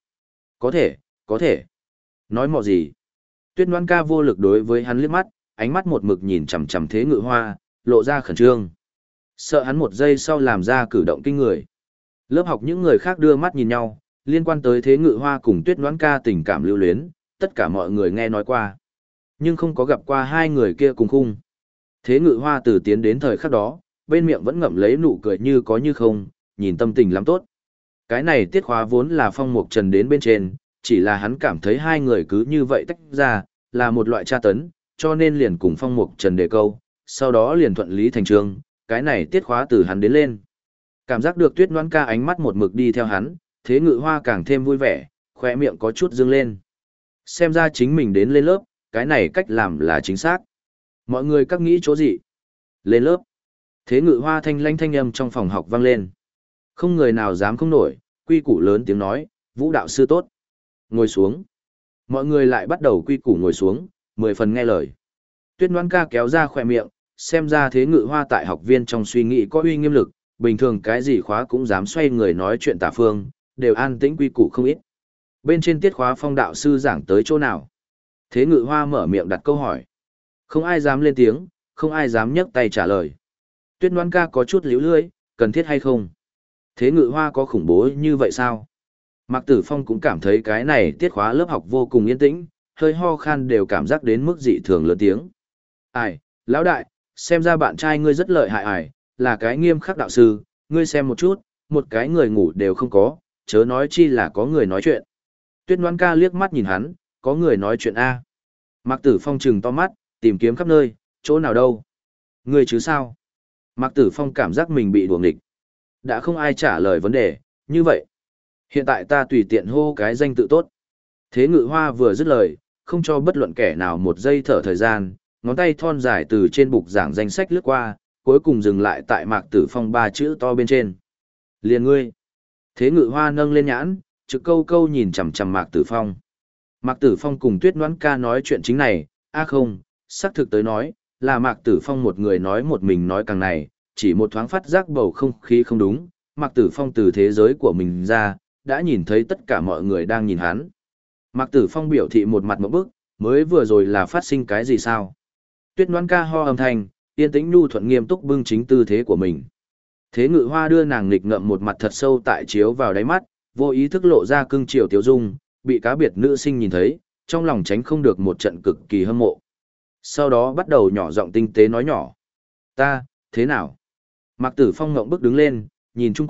Có thể. Nói mọ gì? Tuyết Ngoan Ca vô lực đối với hắn liếc mắt, ánh mắt một mực nhìn chằm chằm Thế Ngự Hoa, lộ ra khẩn trương. Sợ hắn một giây sau làm ra cử động kinh người. Lớp học những người khác đưa mắt nhìn nhau, liên quan tới Thế Ngự Hoa cùng Tuyết Ngoan Ca tình cảm lưu luyến, tất cả mọi người nghe nói qua. Nhưng không có gặp qua hai người kia cùng khung. Thế Ngự Hoa từ tiến đến thời khắc đó, bên miệng vẫn ngậm lấy nụ cười như có như không, nhìn tâm tình lắm tốt. Cái này tiết khóa vốn là Phong Mục Trần đến bên trên, chỉ là hắn cảm thấy hai người cứ như vậy tách ra, là một loại tra tấn, cho nên liền cùng Phong Mục Trần đề câu, sau đó liền thuận lý thành trương, cái này tiết khóa từ hắn đến lên. Cảm giác được Tuyết Ngoan Ca ánh mắt một mực đi theo hắn, Thế Ngự Hoa càng thêm vui vẻ, khóe miệng có chút dương lên. Xem ra chính mình đến lên lớp, cái này cách làm là chính xác. Mọi người các nghĩ chỗ gì? Lên lớp. Thế Ngự Hoa thanh lanh thanh âm trong phòng học vang lên. Không người nào dám không nổi, quy củ lớn tiếng nói, Vũ đạo sư tốt. Ngồi xuống. Mọi người lại bắt đầu quy củ ngồi xuống, 10 phần nghe lời. Tuyết Ngoan Ca kéo ra khỏe miệng, xem ra Thế Ngự Hoa tại học viên trong suy nghĩ có uy nghiêm lực, bình thường cái gì khóa cũng dám xoay người nói chuyện tả phương, đều an tĩnh quy củ không ít. Bên trên tiết khóa Phong đạo sư giảng tới chỗ nào? Thế Ngự Hoa mở miệng đặt câu hỏi. Không ai dám lên tiếng, không ai dám nhấc tay trả lời. Tuyết Ngoan Ca có chút líu lưỡi, cần thiết hay không? Thế Ngự Hoa có khủng bố như vậy sao? Mạc Tử Phong cũng cảm thấy cái này tiết khóa lớp học vô cùng yên tĩnh, hơi ho khan đều cảm giác đến mức dị thường lớn tiếng. Ai, lão đại, xem ra bạn trai ngươi rất lợi hại là cái nghiêm khắc đạo sư, ngươi xem một chút, một cái người ngủ đều không có, chớ nói chi là có người nói chuyện. Tuyết Ngoan Ca liếc mắt nhìn hắn, có người nói chuyện a. Mạc Tử Phong trừng to mắt, tìm kiếm khắp nơi, chỗ nào đâu? Ngươi chứ sao? Mạc Tử Phong cảm giác mình bị đùa nghịch. Đã không ai trả lời vấn đề, như vậy. Hiện tại ta tùy tiện hô cái danh tự tốt. Thế Ngự Hoa vừa dứt lời, không cho bất luận kẻ nào một giây thở thời gian, ngón tay thon dài từ trên bục giảng danh sách lướt qua, cuối cùng dừng lại tại Mạc Tử Phong 3 chữ to bên trên. Liền ngươi. Thế Ngự Hoa nâng lên nhãn, trực câu câu nhìn chằm chằm Mạc Tử Phong. Mạc Tử Phong cùng Tuyết Ngoan Ca nói chuyện chính này, không, xác thực tới nói, là Mạc Tử Phong một người nói một mình nói càng này, chỉ một thoáng phát giác bầu không khí không đúng, Mạc Tử Phong từ thế giới của mình ra, đã nhìn thấy tất cả mọi người đang nhìn hắn. Mạc Tử Phong biểu thị một mặt ngộp bức, mới vừa rồi là phát sinh cái gì sao? Tuyết Ngoan Ca ho âm thanh, yên tĩnh nhu thuận nghiêm túc bưng chính tư thế của mình. Thế Ngự Hoa đưa nàng nghịch ngợm một mặt thật sâu tại chiếu vào đáy mắt, vô ý thức lộ ra cưng chiều tiêu dung, bị cá biệt nữ sinh nhìn thấy, trong lòng tránh không được một trận cực kỳ hâm mộ. Sau đó bắt đầu nhỏ giọng tinh tế nói nhỏ. Ta, thế nào? Mạc Tử Phong ngậm bức đứng lên, nhìn chung quanh,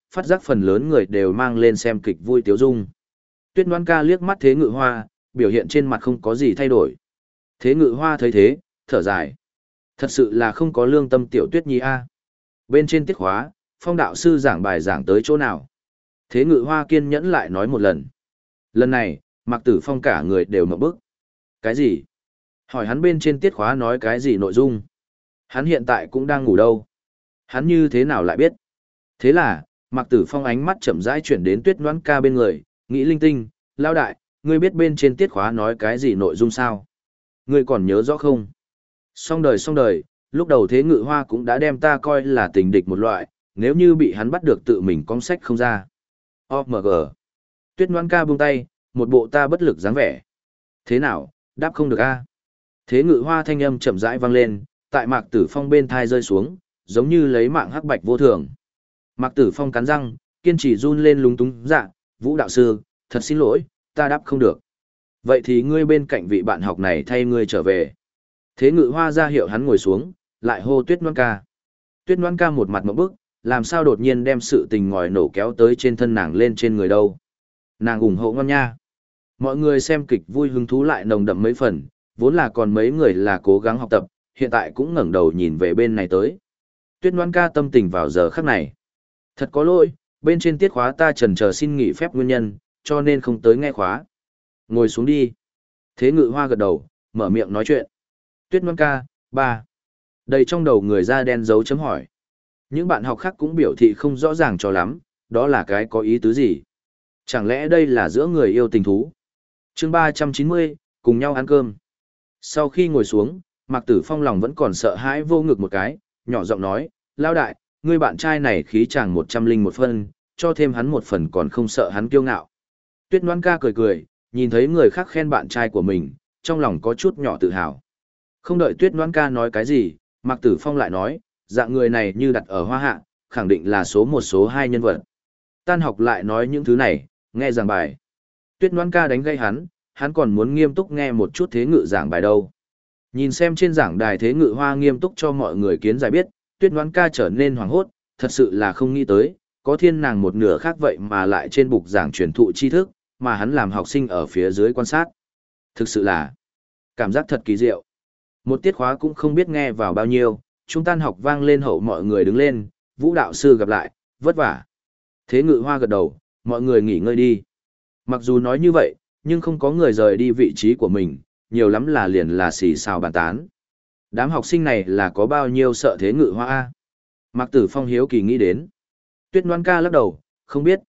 phát giác phần lớn người đều mang lên xem kịch vui tiếu dung. Tuyết Ngoan ca liếc mắt Thế Ngự Hoa, biểu hiện trên mặt không có gì thay đổi. Thế Ngự Hoa thấy thế, thở dài. Thật sự là không có lương tâm tiểu Tuyết Nhi a. Bên trên tiết khóa, Phong đạo sư giảng bài giảng tới chỗ nào? Thế Ngự Hoa kiên nhẫn lại nói một lần. Lần này, Mạc Tử Phong cả người đều ngộp bức. Cái gì? Hỏi hắn bên trên tiết khóa nói cái gì nội dung? Hắn hiện tại cũng đang ngủ đâu? Hắn như thế nào lại biết? Thế là, Mạc Tử Phong ánh mắt chậm rãi chuyển đến Tuyết Ngoãn ca bên người, nghĩ linh tinh, lao đại, ngươi biết bên trên tiết khóa nói cái gì nội dung sao? Ngươi còn nhớ rõ không? Xong đời, lúc đầu Thế Ngự Hoa cũng đã đem ta coi là tình địch một loại, nếu như bị hắn bắt được tự mình cong sách không ra. OMG. Tuyết Ngoãn ca buông tay, một bộ ta bất lực dáng vẻ. Thế nào, đáp không được a? Thế Ngự Hoa thanh âm chậm rãi vang lên, tại Mạc Tử Phong bên thai rơi xuống, giống như lấy mạng hắc bạch vô thường. Mạc Tử Phong cắn răng, kiên trì run lên lúng túng dạ, Vũ đạo sư, thật xin lỗi, ta đáp không được. Vậy thì ngươi bên cạnh vị bạn học này thay ngươi trở về. Thế Ngự Hoa ra hiệu hắn ngồi xuống, lại hô Tuyết Ngoãn ca. Tuyết Ngoãn ca một mặt ngộp bức, làm sao đột nhiên đem sự tình ngòi nổ kéo tới trên thân nàng lên trên người đâu. Nàng ủng hộ ngon nha. Mọi người xem kịch vui hứng thú lại nồng đậm mấy phần, vốn là còn mấy người là cố gắng học tập, hiện tại cũng ngẩng đầu nhìn về bên này tới. Tuyết Ngoãn ca tâm tình vào giờ khắc này. Thật có lỗi, bên trên tiết khóa ta chần chờ xin nghỉ phép nguyên nhân, cho nên không tới nghe khóa. Ngồi xuống đi. Thế Ngự Hoa gật đầu, mở miệng nói chuyện. Tuyết Ngoãn ca, ba. Đầy trong đầu người da đen dấu chấm hỏi. Những bạn học khác cũng biểu thị không rõ ràng cho lắm, đó là cái có ý tứ gì. Chẳng lẽ đây là giữa người yêu tình thú? Chương 390, cùng nhau ăn cơm. Sau khi ngồi xuống, Mạc Tử Phong lòng vẫn còn sợ hãi vô ngực một cái, nhỏ giọng nói, lao đại, ngươi bạn trai này khí chàng 101 phân, cho thêm hắn một phần còn không sợ hắn kiêu ngạo. Tuyết Ngoãn ca cười cười, nhìn thấy người khác khen bạn trai của mình, trong lòng có chút nhỏ tự hào. Không đợi Tuyết Ngoãn ca nói cái gì, Mạc Tử Phong lại nói, dạng người này như đặt ở Hoa Hạ, khẳng định là số một số hai nhân vật. Tan học lại nói những thứ này, nghe giảng bài. Tuyết Ngoãn ca đánh gây hắn còn muốn nghiêm túc nghe một chút Thế Ngự giảng bài đâu. Nhìn xem trên giảng đài Thế Ngự Hoa nghiêm túc cho mọi người kiến giải biết, Tuyết Ngoãn ca trở nên hoảng hốt, thật sự là không nghĩ tới, có thiên nàng một nửa khác vậy mà lại trên bục giảng truyền thụ tri thức, mà hắn làm học sinh ở phía dưới quan sát. Thực sự là cảm giác thật kỳ diệu. Một tiết khóa cũng không biết nghe vào bao nhiêu, chúng tan học vang lên hậu mọi người đứng lên, Vũ đạo sư gặp lại, vất vả. Thế Ngự Hoa gật đầu, mọi người nghỉ ngơi đi. Mặc dù nói như vậy, nhưng không có người rời đi vị trí của mình, nhiều lắm là liền là xì xào bàn tán. Đám học sinh này là có bao nhiêu sợ Thế Ngự Hoa a? Mạc Tử Phong hiếu kỳ nghĩ đến. Tuyết Ngoãn ca lắc đầu, không biết,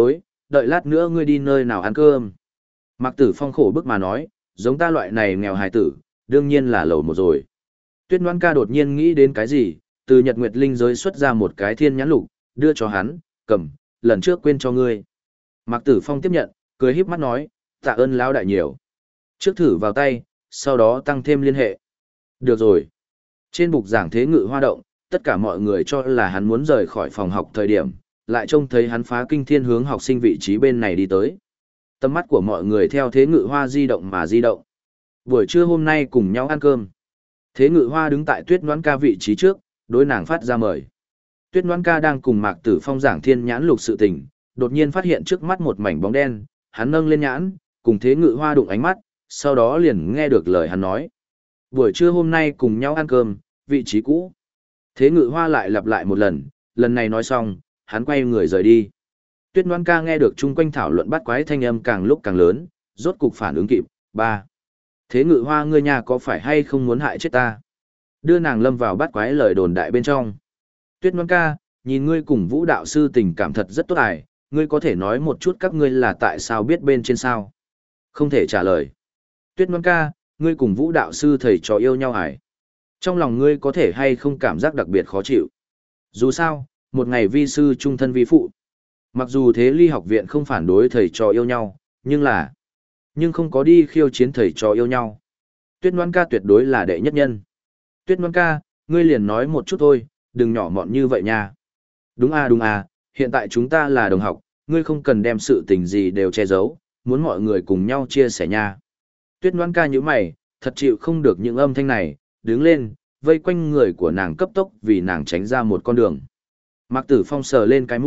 đợi lát nữa ngươi đi nơi nào ăn cơm. Mạc Tử Phong khổ bức mà nói, giống ta loại này nghèo hài tử, đương nhiên là lầu một rồi. Tuyết Ngoãn ca đột nhiên nghĩ đến cái gì, từ Nhật Nguyệt Linh giới xuất ra một cái thiên nhãn lục, đưa cho hắn, cầm, lần trước quên cho ngươi. Mạc Tử Phong tiếp nhận, cười híp mắt nói, tạ ơn lão đại nhiều. Trước thử vào tay, sau đó tăng thêm liên hệ. Được rồi. Trên bục giảng Thế Ngự Hoa động, tất cả mọi người cho là hắn muốn rời khỏi phòng học thời điểm, lại trông thấy hắn phá kinh thiên hướng học sinh vị trí bên này đi tới. Tầm mắt của mọi người theo Thế Ngự Hoa di động mà di động. Buổi trưa hôm nay cùng nhau ăn cơm. Thế Ngự Hoa đứng tại Tuyết Ngoãn ca vị trí trước, đối nàng phát ra mời. Tuyết Ngoãn ca đang cùng Mạc Tử Phong giảng thiên nhãn lục sự tình, đột nhiên phát hiện trước mắt một mảnh bóng đen, hắn nâng lên nhãn, cùng Thế Ngự Hoa đụng ánh mắt, sau đó liền nghe được lời hắn nói. Buổi trưa hôm nay cùng nhau ăn cơm, vị trí cũ. Thế Ngự Hoa lại lặp lại một lần này nói xong, hắn quay người rời đi. Tuyết Ngoãn ca nghe được chung quanh thảo luận bắt quái thanh âm càng lúc càng lớn, rốt cục phản ứng kịp, ba. Thế Ngự Hoa ngươi nhà có phải hay không muốn hại chết ta? Đưa nàng lâm vào bắt quái lời đồn đại bên trong. Tuyết Ngoãn ca, nhìn ngươi cùng Vũ đạo sư tình cảm thật rất tốt ải, ngươi có thể nói một chút các ngươi là tại sao biết bên trên sao? Không thể trả lời. Tuyết Ngoãn ca, ngươi cùng Vũ đạo sư thầy trò yêu nhau ải. Trong lòng ngươi có thể hay không cảm giác đặc biệt khó chịu? Dù sao, một ngày vi sư trung thân vi phụ. Mặc dù Thế Ly học viện không phản đối thầy trò yêu nhau, nhưng không có đi khiêu chiến thầy trò yêu nhau. Tuyết Ngoãn ca tuyệt đối là đệ nhất nhân. Tuyết Ngoãn ca, ngươi liền nói một chút thôi, đừng nhỏ mọn như vậy nha. Đúng à, hiện tại chúng ta là đồng học, ngươi không cần đem sự tình gì đều che giấu, muốn mọi người cùng nhau chia sẻ nha. Tuyết Ngoãn ca nhíu mày, thật chịu không được những âm thanh này, đứng lên, vây quanh người của nàng cấp tốc vì nàng tránh ra một con đường. Mạc Tử Phong sờ lên cái mũi,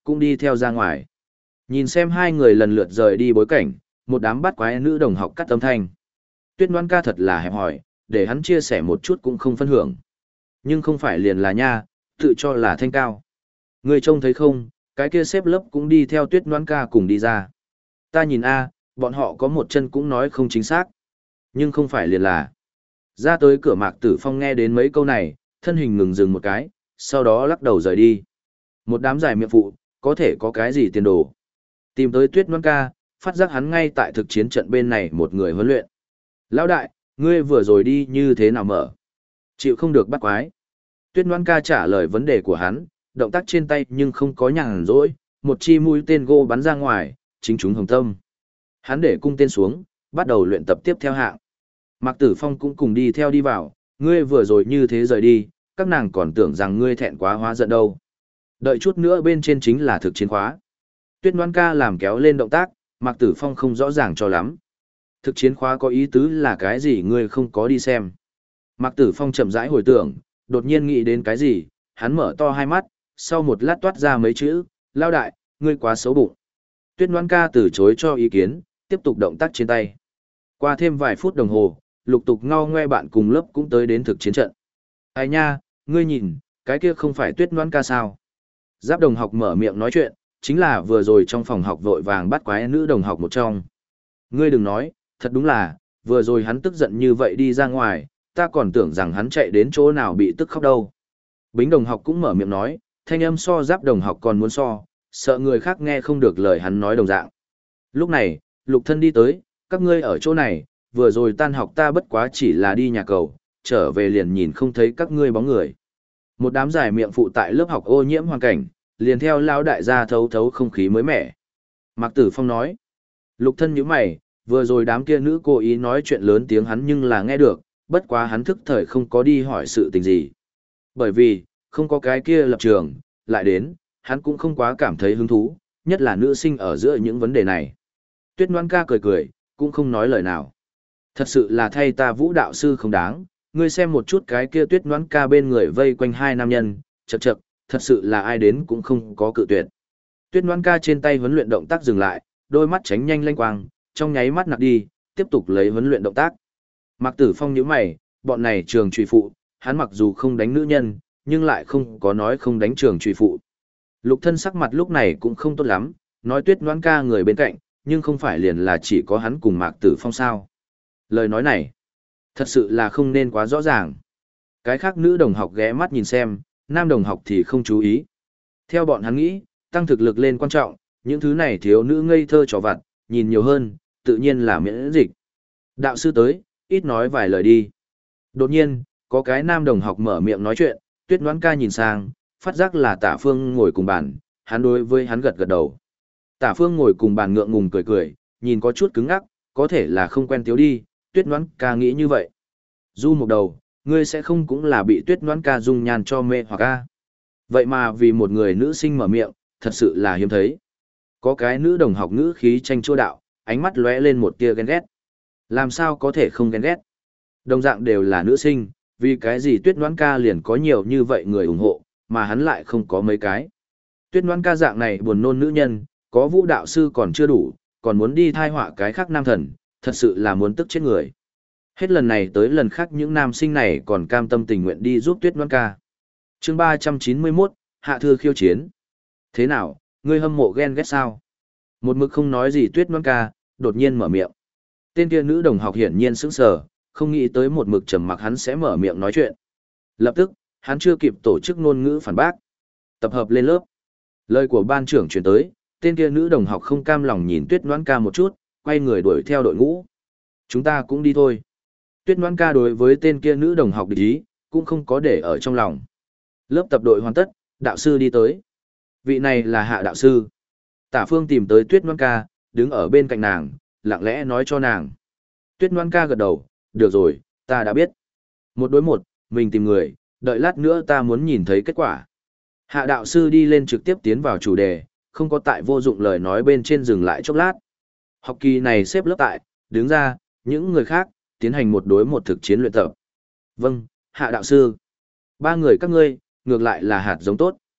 cũng đi theo ra ngoài. Nhìn xem hai người lần lượt rời đi bối cảnh, một đám bắt quái nữ đồng học cắt âm thanh. Tuyết Ngoan ca thật là hẹp hòi, để hắn chia sẻ một chút cũng không phân hưởng. Nhưng không phải liền là nha, tự cho là thanh cao. Người trông thấy không, cái kia xếp lớp cũng đi theo Tuyết Ngoan ca cùng đi ra. Ta nhìn a, bọn họ có một chân cũng nói không chính xác. Nhưng không phải liền là. Ra tới cửa Mạc Tử Phong nghe đến mấy câu này, thân hình ngừng dừng một cái, sau đó lắc đầu rời đi. Một đám giải miệng phụ, có thể có cái gì tiền đồ. Tìm tới Tuyết Ngoan ca, phát giác hắn ngay tại thực chiến trận bên này một người huấn luyện. Lão đại, ngươi vừa rồi đi như thế nào mở? Chịu không được bắt quái. Tuyết Ngoan ca trả lời vấn đề của hắn, động tác trên tay nhưng không có nhàn rỗi, một chi mũi tên gỗ bắn ra ngoài, chính chúng hồng tâm. Hắn để cung tên xuống, bắt đầu luyện tập tiếp theo hạng. Mạc Tử Phong cũng cùng đi theo đi vào, ngươi vừa rồi như thế rời đi, các nàng còn tưởng rằng ngươi thẹn quá hóa giận đâu. Đợi chút nữa bên trên chính là thực chiến khóa. Tuyết Ngoan ca làm kéo lên động tác, Mạc Tử Phong không rõ ràng cho lắm. Thực chiến khóa có ý tứ là cái gì ngươi không có đi xem. Mạc Tử Phong chậm rãi hồi tưởng, đột nhiên nghĩ đến cái gì, hắn mở to hai mắt, sau một lát toát ra mấy chữ, lao đại, ngươi quá xấu bụng. Tuyết Ngoan ca từ chối cho ý kiến, tiếp tục động tác trên tay. Qua thêm vài phút đồng hồ, lục tục ngao ngoe bạn cùng lớp cũng tới đến thực chiến trận. Ai nha, ngươi nhìn, cái kia không phải Tuyết Ngoan ca sao? Giáp đồng học mở miệng nói chuyện, chính là vừa rồi trong phòng học vội vàng bắt quái nữ đồng học một trong. Ngươi đừng nói, thật đúng là, vừa rồi hắn tức giận như vậy đi ra ngoài, ta còn tưởng rằng hắn chạy đến chỗ nào bị tức khóc đâu. Bính đồng học cũng mở miệng nói, thanh âm so Giáp đồng học còn muốn so, sợ người khác nghe không được lời hắn nói đồng dạng. Lúc này, Lục Thân đi tới, các ngươi ở chỗ này, vừa rồi tan học ta bất quá chỉ là đi nhà cầu, trở về liền nhìn không thấy các ngươi bóng người. Một đám giải miệng phụ tại lớp học ô nhiễm hoàn cảnh, liền theo lão đại gia thấu thấu không khí mới mẻ. Mạc Tử Phong nói, Lục Thân nhíu mày, vừa rồi đám kia nữ cố ý nói chuyện lớn tiếng hắn nhưng là nghe được, bất quá hắn thức thời không có đi hỏi sự tình gì. Bởi vì, không có cái kia lập trường, lại đến, hắn cũng không quá cảm thấy hứng thú, nhất là nữ sinh ở giữa những vấn đề này. Tuyết Ngoan ca cười cười, cũng không nói lời nào. Thật sự là thay ta vũ đạo sư không đáng, ngươi xem một chút cái kia Tuyết Ngoan ca bên người vây quanh hai nam nhân, chậc chậc, thật sự là ai đến cũng không có cự tuyệt. Tuyết Ngoan ca trên tay huấn luyện động tác dừng lại, đôi mắt tránh nhanh lanh quang, trong nháy mắt nặc đi, tiếp tục lấy huấn luyện động tác. Mạc Tử Phong nhíu mày, bọn này trường truy phụ, hắn mặc dù không đánh nữ nhân, nhưng lại không có nói không đánh trường truy phụ. Lục Thân sắc mặt lúc này cũng không tốt lắm, nói Tuyết Ngoan ca người bên cạnh, nhưng không phải liền là chỉ có hắn cùng Mạc Tử Phong sao. Lời nói này, thật sự là không nên quá rõ ràng. Cái khác nữ đồng học ghé mắt nhìn xem, nam đồng học thì không chú ý. Theo bọn hắn nghĩ, tăng thực lực lên quan trọng, những thứ này thiếu nữ ngây thơ trò vặt, nhìn nhiều hơn, tự nhiên là miễn dịch. Đạo sư tới, ít nói vài lời đi. Đột nhiên, có cái nam đồng học mở miệng nói chuyện, Tuyết Ngoan ca nhìn sang, phát giác là Tả Phương ngồi cùng bàn, hắn đối với hắn gật gật đầu. Tả Phương ngồi cùng bàn ngượng ngùng cười cười, nhìn có chút cứng ngắc, có thể là không quen tiếu đi, Tuyết Ngoan ca nghĩ như vậy. Du một đầu, ngươi sẽ không cũng là bị Tuyết Ngoan ca dung nhan cho mê hoặc a. Vậy mà vì một người nữ sinh mở miệng, thật sự là hiếm thấy. Có cái nữ đồng học ngữ khí tranh chua đạo, ánh mắt lóe lên một tia ghen ghét. Làm sao có thể không ghen ghét? Đồng dạng đều là nữ sinh, vì cái gì Tuyết Ngoan ca liền có nhiều như vậy người ủng hộ, mà hắn lại không có mấy cái. Tuyết Ngoan ca dạng này buồn nôn nữ nhân, có vũ đạo sư còn chưa đủ, còn muốn đi thai họa cái khác nam thần, thật sự là muốn tức chết người. Hết lần này tới lần khác những nam sinh này còn cam tâm tình nguyện đi giúp Tuyết Ngoan ca. Chương 391, Hạ Thư khiêu chiến. Thế nào, ngươi hâm mộ ghen ghét sao? Một mực không nói gì Tuyết Ngoan ca, đột nhiên mở miệng. Tên kia nữ đồng học hiển nhiên sững sờ, không nghĩ tới một mực trầm mặc hắn sẽ mở miệng nói chuyện. Lập tức, hắn chưa kịp tổ chức ngôn ngữ phản bác. Tập hợp lên lớp. Lời của ban trưởng truyền tới, tên kia nữ đồng học không cam lòng nhìn Tuyết Ngoan ca một chút, quay người đuổi theo đội ngũ. Chúng ta cũng đi thôi. Tuyết Ngoan ca đối với tên kia nữ đồng học địch ý, cũng không có để ở trong lòng. Lớp tập đội hoàn tất, đạo sư đi tới. Vị này là Hạ đạo sư. Tả Phương tìm tới Tuyết Ngoan ca, đứng ở bên cạnh nàng, lặng lẽ nói cho nàng. Tuyết Ngoan ca gật đầu, được rồi, ta đã biết. Một đối một, mình tìm người, đợi lát nữa ta muốn nhìn thấy kết quả. Hạ đạo sư đi lên trực tiếp tiến vào chủ đề, không có tại vô dụng lời nói bên trên dừng lại chốc lát. Học kỳ này xếp lớp tại, đứng ra, những người khác, tiến hành một đối một thực chiến luyện tập. Vâng, Hạ đạo sư. Ba người các ngươi, ngược lại là hạt giống tốt.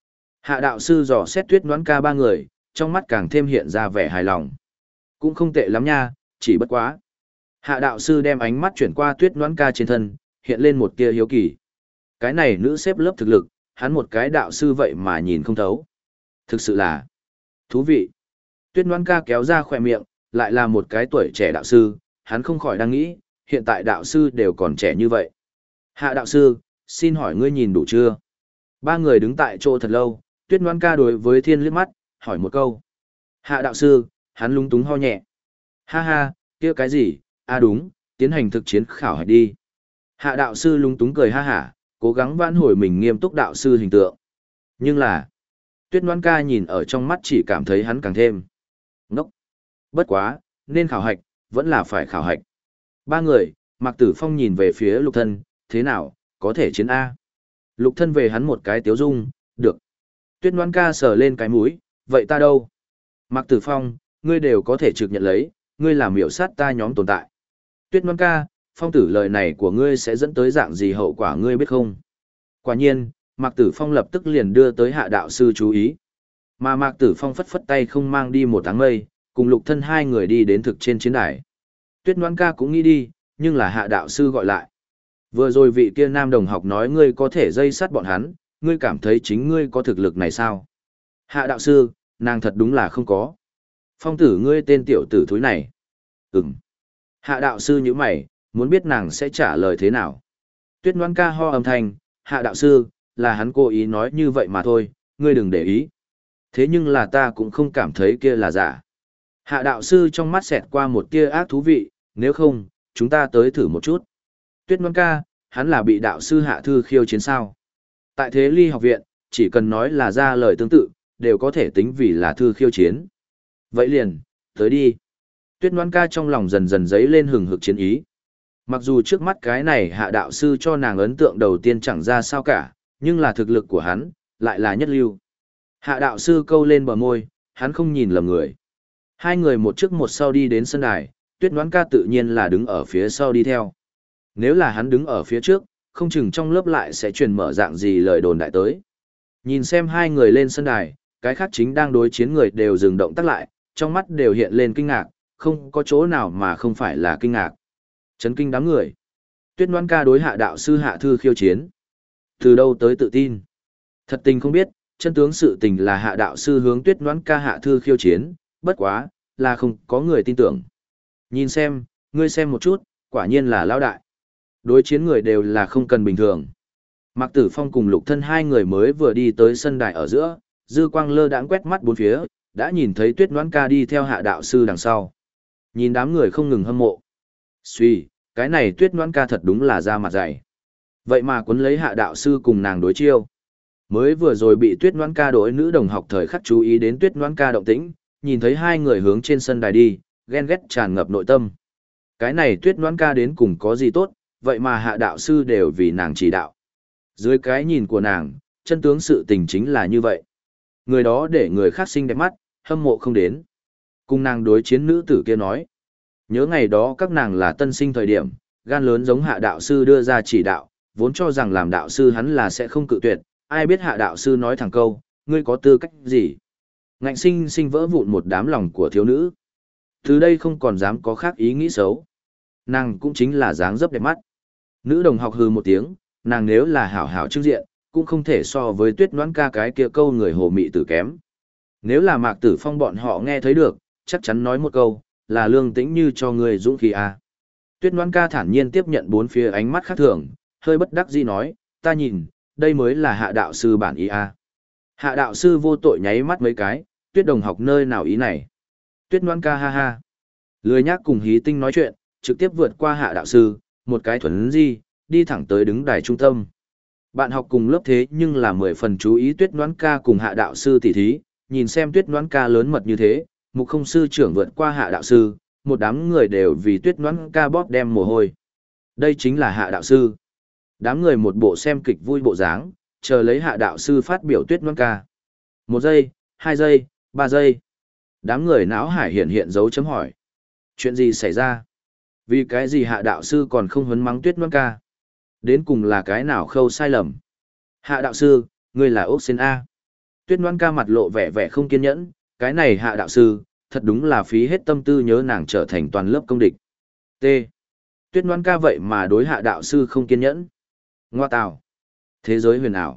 Hạ đạo sư dò xét Tuyết Ngoãn Ca ba người, trong mắt càng thêm hiện ra vẻ hài lòng. Cũng không tệ lắm nha, chỉ bất quá. Hạ đạo sư đem ánh mắt chuyển qua Tuyết Ngoãn Ca trên thân, hiện lên một tia hiếu kỳ. Cái này nữ xếp lớp thực lực, hắn một cái đạo sư vậy mà nhìn không thấu. Thực sự là thú vị. Tuyết Ngoãn Ca kéo ra khỏe miệng, lại là một cái tuổi trẻ đạo sư, hắn không khỏi đang nghĩ, hiện tại đạo sư đều còn trẻ như vậy. Hạ đạo sư, xin hỏi ngươi nhìn đủ chưa? Ba người đứng tại chỗ thật lâu, Tuyết Ngoãn Ca đối với Thiên liếc mắt, hỏi một câu. Hạ đạo sư, hắn lúng túng ho nhẹ. Ha ha, kia cái gì, đúng, tiến hành thực chiến khảo hạch đi. Hạ đạo sư lúng túng cười ha hả, cố gắng vãn hồi mình nghiêm túc đạo sư hình tượng. Nhưng là, Tuyết Ngoãn Ca nhìn ở trong mắt chỉ cảm thấy hắn càng thêm ngốc. Bất quá, nên khảo hạch, vẫn là phải khảo hạch. Ba người, Mạc Tử Phong nhìn về phía Lục Thân, thế nào, có thể chiến A. Lục Thân về hắn một cái tiếu dung, được. Tuyết Ngoãn Ca sờ lên cái mũi, vậy ta đâu? Mạc Tử Phong, ngươi đều có thể trực nhận lấy, ngươi làm miểu sát ta nhóm tồn tại. Tuyết Ngoãn Ca, Phong tử lời này của ngươi sẽ dẫn tới dạng gì hậu quả ngươi biết không? Quả nhiên, Mạc Tử Phong lập tức liền đưa tới Hạ đạo sư chú ý. Mà Mạc Tử Phong phất phất tay không mang đi một áng mây, cùng Lục Thân hai người đi đến thực trên chiến đài. Tuyết Ngoãn Ca cũng nghĩ đi, nhưng là Hạ đạo sư gọi lại. Vừa rồi vị kia nam đồng học nói ngươi có thể dây sát bọn hắn, ngươi cảm thấy chính ngươi có thực lực này sao? Hạ đạo sư, nàng thật đúng là không có. Phong tử ngươi tên tiểu tử thúi này. Ừm. Hạ đạo sư như mày, muốn biết nàng sẽ trả lời thế nào. Tuyết Ngoãn Ca ho âm thanh, Hạ đạo sư, là hắn cố ý nói như vậy mà thôi, ngươi đừng để ý. Thế nhưng là ta cũng không cảm thấy kia là giả. Hạ đạo sư trong mắt xẹt qua một tia ác thú vị, nếu không, chúng ta tới thử một chút. Tuyết Ngoãn Ca, hắn là bị đạo sư Hạ Thư khiêu chiến sao. Tại Thế Ly học viện, chỉ cần nói là ra lời tương tự, đều có thể tính vì là thư khiêu chiến. Vậy liền, tới đi. Tuyết Ngoãn Ca trong lòng dần dần dấy lên hừng hực chiến ý. Mặc dù trước mắt cái này Hạ đạo sư cho nàng ấn tượng đầu tiên chẳng ra sao cả, nhưng là thực lực của hắn, lại là nhất lưu. Hạ đạo sư câu lên bờ môi, hắn không nhìn lầm người. Hai người một trước một sau đi đến sân đài, Tuyết Ngoãn Ca tự nhiên là đứng ở phía sau đi theo. Nếu là hắn đứng ở phía trước, không chừng trong lớp lại sẽ truyền mở dạng gì lời đồn đại tới. Nhìn xem hai người lên sân đài, cái khác chính đang đối chiến người đều dừng động tác lại, trong mắt đều hiện lên kinh ngạc, không có chỗ nào mà không phải là kinh ngạc. Chấn kinh đám người. Tuyết Ngoãn Ca đối Hạ đạo sư Hạ Thư khiêu chiến. Từ đâu tới tự tin? Thật tình không biết, chân tướng sự tình là Hạ đạo sư hướng Tuyết Ngoãn Ca Hạ Thư khiêu chiến, bất quá, là không có người tin tưởng. Nhìn xem, ngươi xem một chút, quả nhiên là lão đại. Đối chiến người đều là không cần bình thường. Mạc Tử Phong cùng Lục Thân hai người mới vừa đi tới sân đài ở giữa, dư quang lơ đãng quét mắt bốn phía, đã nhìn thấy Tuyết Ngoãn Ca đi theo Hạ đạo sư đằng sau. Nhìn đám người không ngừng hâm mộ. Suy, cái này Tuyết Ngoãn Ca thật đúng là da mặt dày. Vậy mà quấn lấy Hạ đạo sư cùng nàng đối chiêu. Mới vừa rồi bị Tuyết Ngoãn Ca đối nữ đồng học thời khắc chú ý đến Tuyết Ngoãn Ca động tĩnh, nhìn thấy hai người hướng trên sân đài đi, ghen ghét tràn ngập nội tâm. Cái này Tuyết Ngoãn Ca đến cùng có gì tốt, vậy mà Hạ đạo sư đều vì nàng chỉ đạo. Dưới cái nhìn của nàng, chân tướng sự tình chính là như vậy. Người đó để người khác xinh đẹp mắt, hâm mộ không đến. Cùng nàng đối chiến nữ tử kia nói. Nhớ ngày đó các nàng là tân sinh thời điểm, gan lớn giống Hạ đạo sư đưa ra chỉ đạo, vốn cho rằng làm đạo sư hắn là sẽ không cự tuyệt, ai biết Hạ đạo sư nói thẳng câu, ngươi có tư cách gì? Ngạnh sinh sinh vỡ vụn một đám lòng của thiếu nữ. Từ đây không còn dám có khác ý nghĩ xấu. Nàng cũng chính là dáng dấp đẹp mắt. Nữ đồng học hừ một tiếng, nàng nếu là hảo hảo trưng diện, cũng không thể so với Tuyết Ngoãn Ca cái kia câu người hồ mị tử kém. Nếu là Mạc Tử Phong bọn họ nghe thấy được, chắc chắn nói một câu, là lương tĩnh như cho người dũng khí à. Tuyết Ngoãn Ca thản nhiên tiếp nhận bốn phía ánh mắt khác thường, hơi bất đắc dĩ nói, ta nhìn, đây mới là Hạ đạo sư bản ý à. Hạ đạo sư vô tội nháy mắt mấy cái, Tuyết đồng học nơi nào ý này. Tuyết Ngoãn Ca ha ha. Lười nhác cùng hí tinh nói chuyện, trực tiếp vượt qua Hạ đạo sư, một cái thuần di, đi thẳng tới đứng đài trung tâm. Bạn học cùng lớp thế nhưng là 10 phần chú ý Tuyết Ngoãn Ca cùng Hạ đạo sư tỉ thí, nhìn xem Tuyết Ngoãn Ca lớn mật như thế, Mục Không sư trưởng vượt qua Hạ đạo sư, một đám người đều vì Tuyết Ngoãn Ca bóp đem mồ hôi. Đây chính là Hạ đạo sư. Đám người một bộ xem kịch vui bộ dáng, chờ lấy Hạ đạo sư phát biểu Tuyết Ngoãn Ca. 1 giây, 2 giây, 3 giây. Đám người não hải hiện hiện dấu chấm hỏi. Chuyện gì xảy ra? Vì cái gì Hạ đạo sư còn không huấn mắng Tuyết Ngoãn Ca? Đến cùng là cái nào khâu sai lầm? Hạ đạo sư, ngươi là ốc sen A. Tuyết Ngoan ca mặt lộ vẻ vẻ không kiên nhẫn, cái này Hạ đạo sư, thật đúng là phí hết tâm tư nhớ nàng trở thành toàn lớp công địch. T. Tuyết Ngoan ca vậy mà đối Hạ đạo sư không kiên nhẫn. Ngoa tào. Thế giới huyền ảo.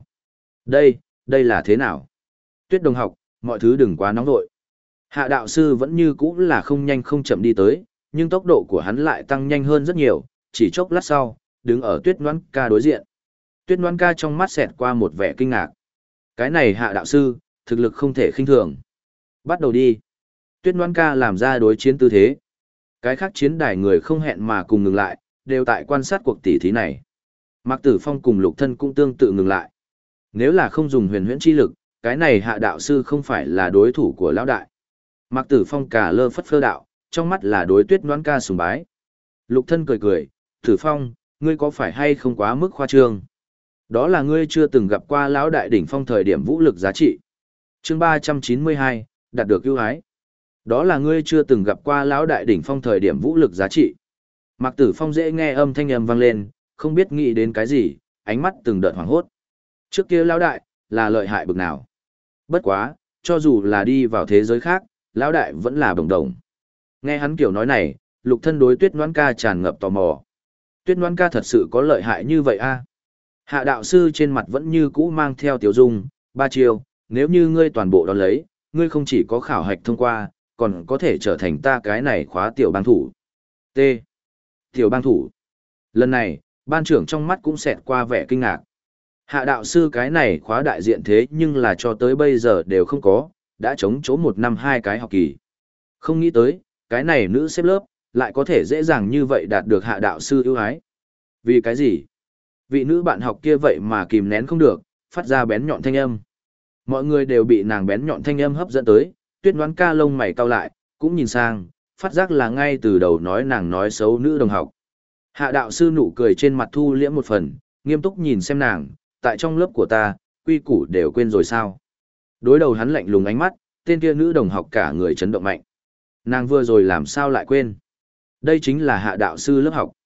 Đây là thế nào? Tuyết đồng học, mọi thứ đừng quá nóng vội. Hạ đạo sư vẫn như cũ là không nhanh không chậm đi tới, nhưng tốc độ của hắn lại tăng nhanh hơn rất nhiều, chỉ chốc lát sau, đứng ở Tuyết Ngoan ca đối diện. Tuyết Ngoan ca trong mắt xẹt qua một vẻ kinh ngạc. Cái này Hạ đạo sư, thực lực không thể khinh thường. Bắt đầu đi. Tuyết Ngoan ca làm ra đối chiến tư thế. Cái khác chiến đài người không hẹn mà cùng ngừng lại, đều tại quan sát cuộc tỉ thí này. Mạc Tử Phong cùng Lục Thân cũng tương tự ngừng lại. Nếu là không dùng huyền huyễn chi lực, cái này Hạ đạo sư không phải là đối thủ của lão đại. Mạc Tử Phong cả lơ phất phơ đạo, trong mắt là đối Tuyết Ngoan ca sùng bái. Lục Thân cười cười, Tử Phong, ngươi có phải hay không quá mức khoa trương? Đó là ngươi chưa từng gặp qua lão đại đỉnh phong thời điểm vũ lực giá trị. Chương 392, đạt được ưu ái. Đó là ngươi chưa từng gặp qua lão đại đỉnh phong thời điểm vũ lực giá trị. Mạc Tử Phong dễ nghe âm thanh vang lên, không biết nghĩ đến cái gì, ánh mắt từng đợt hoảng hốt. Trước kia lão đại, là lợi hại bực nào. Bất quá, cho dù là đi vào thế giới khác, lão đại vẫn là bồng đồng. Nghe hắn kiểu nói này, Lục Thân đối Tuyết Ngoan ca tràn ngập tò mò. Tuyết Ngoan ca thật sự có lợi hại như vậy a? Hạ đạo sư trên mặt vẫn như cũ mang theo tiểu dung, ba chiêu, nếu như ngươi toàn bộ đón lấy, ngươi không chỉ có khảo hạch thông qua, còn có thể trở thành ta cái này khóa tiểu bang thủ. T. Tiểu bang thủ. Lần này, ban trưởng trong mắt cũng xẹt qua vẻ kinh ngạc. Hạ đạo sư cái này khóa đại diện thế nhưng là cho tới bây giờ đều không có, đã chống chỗ 1 năm 2 cái học kỳ. Không nghĩ tới, cái này nữ xếp lớp, lại có thể dễ dàng như vậy đạt được hạ đạo sư ưu ái. Vì cái gì? Vị nữ bạn học kia vậy mà kìm nén không được, phát ra bén nhọn thanh âm. Mọi người đều bị nàng bén nhọn thanh âm hấp dẫn tới, Tuyết Ngoan ca lông mày cau lại, cũng nhìn sang, phát giác là ngay từ đầu nói nàng nói xấu nữ đồng học. Hạ đạo sư nụ cười trên mặt thu liễm một phần, nghiêm túc nhìn xem nàng, tại trong lớp của ta, quy củ đều quên rồi sao. Đối đầu hắn lạnh lùng ánh mắt, tên kia nữ đồng học cả người chấn động mạnh. Nàng vừa rồi làm sao lại quên. Đây chính là hạ đạo sư lớp học.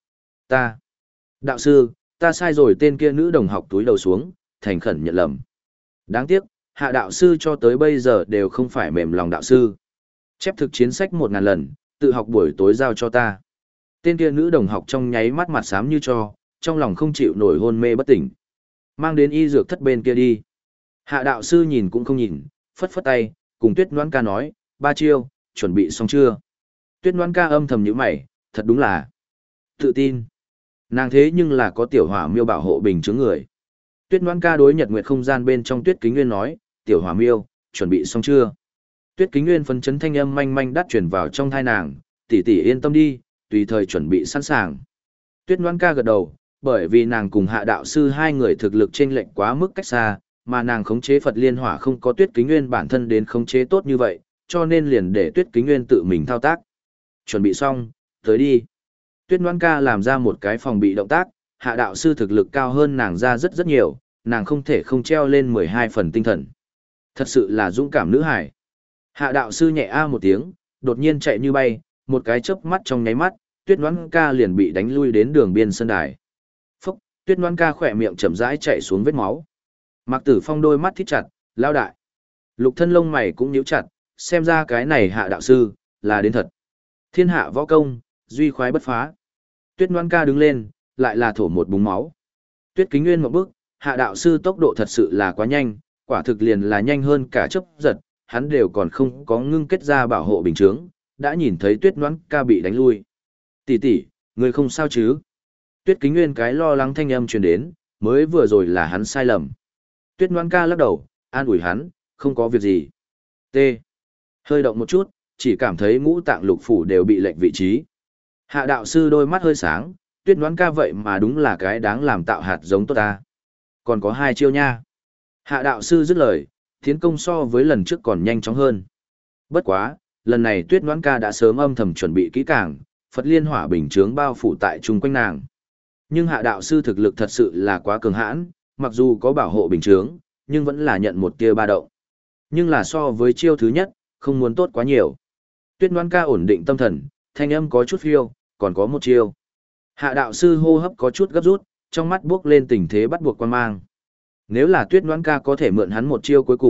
Đạo sư, ta sai rồi, tên kia nữ đồng học túi đầu xuống, thành khẩn nhận lầm. Đáng tiếc, hạ đạo sư cho tới bây giờ đều không phải mềm lòng đạo sư. Chép thực chiến sách 1000 lần, tự học buổi tối giao cho ta. Tên kia nữ đồng học trong nháy mắt mặt xám như cho, trong lòng không chịu nổi hôn mê bất tỉnh. Mang đến y dược thất bên kia đi. Hạ đạo sư nhìn cũng không nhìn, phất phất tay, cùng Tuyết Ngoan ca nói, 3 chiêu, chuẩn bị xong chưa? Tuyết Ngoan ca âm thầm nhíu mày, thật đúng là tự tin. Nàng thế nhưng là có tiểu hỏa miêu bảo hộ bình chứng người. Tuyết Ngoan ca đối Nhật Nguyệt không gian bên trong Tuyết Kính Nguyên nói, tiểu hỏa miêu, chuẩn bị xong chưa? Tuyết Kính Nguyên phấn chấn thanh âm manh manh đắt truyền vào trong thai nàng, tỷ tỷ yên tâm đi, tùy thời chuẩn bị sẵn sàng. Tuyết Ngoan ca gật đầu, bởi vì nàng cùng hạ đạo sư hai người thực lực chênh lệch quá mức cách xa, mà nàng khống chế Phật Liên Hỏa không có Tuyết Kính Nguyên bản thân đến khống chế tốt như vậy, cho nên liền để Tuyết Kính Nguyên tự mình thao tác. Chuẩn bị xong, tới đi. Tuyết Ngoan ca làm ra một cái phòng bị động tác, hạ đạo sư thực lực cao hơn nàng ra rất rất nhiều, nàng không thể không treo lên 12 phần tinh thần. Thật sự là dũng cảm nữ hải. Hạ đạo sư nhẹ a một tiếng, đột nhiên chạy như bay, một cái chớp mắt trong nháy mắt, Tuyết Ngoan ca liền bị đánh lui đến đường biên sân đài. Phúc, Tuyết Ngoan ca khỏe miệng chậm rãi chạy xuống vết máu. Mạc Tử Phong đôi mắt thít chặt, lao đại. Lục Thân lông mày cũng nhíu chặt, xem ra cái này hạ đạo sư, là đến thật. Thiên hạ võ công, duy khoái bất phá. Tuyết Ngoan ca đứng lên, lại là thổ một búng máu. Tuyết Kính Nguyên một bước, hạ đạo sư tốc độ thật sự là quá nhanh, quả thực liền là nhanh hơn cả chớp giật, hắn đều còn không có ngưng kết ra bảo hộ bình chướng, đã nhìn thấy Tuyết Ngoan ca bị đánh lui. Tỷ tỷ, người không sao chứ? Tuyết Kính Nguyên cái lo lắng thanh âm truyền đến, mới vừa rồi là hắn sai lầm. Tuyết Ngoan ca lắc đầu, an ủi hắn, không có việc gì. T. Hơi động một chút, chỉ cảm thấy ngũ tạng lục phủ đều bị lệch vị trí. Hạ đạo sư đôi mắt hơi sáng, Tuyết Ngoan ca vậy mà đúng là cái đáng làm tạo hạt giống tốt ta. Còn có 2 chiêu nha. Hạ đạo sư dứt lời, tiến công so với lần trước còn nhanh chóng hơn. Bất quá, lần này Tuyết Ngoan ca đã sớm âm thầm chuẩn bị kỹ càng, Phật Liên Hỏa bình chướng bao phủ tại chung quanh nàng. Nhưng hạ đạo sư thực lực thật sự là quá cường hãn, mặc dù có bảo hộ bình chướng, nhưng vẫn là nhận một tia ba động. Nhưng là so với chiêu thứ nhất, không muốn tốt quá nhiều. Tuyết Ngoan ca ổn định tâm thần, thanh âm có chút phiêu, còn có một chiêu. Hạ đạo sư hô hấp có chút gấp rút, trong mắt bước lên tình thế bắt buộc quan mang. Nếu là Tuyết Ngoan ca có thể mượn hắn một chiêu cuối cùng,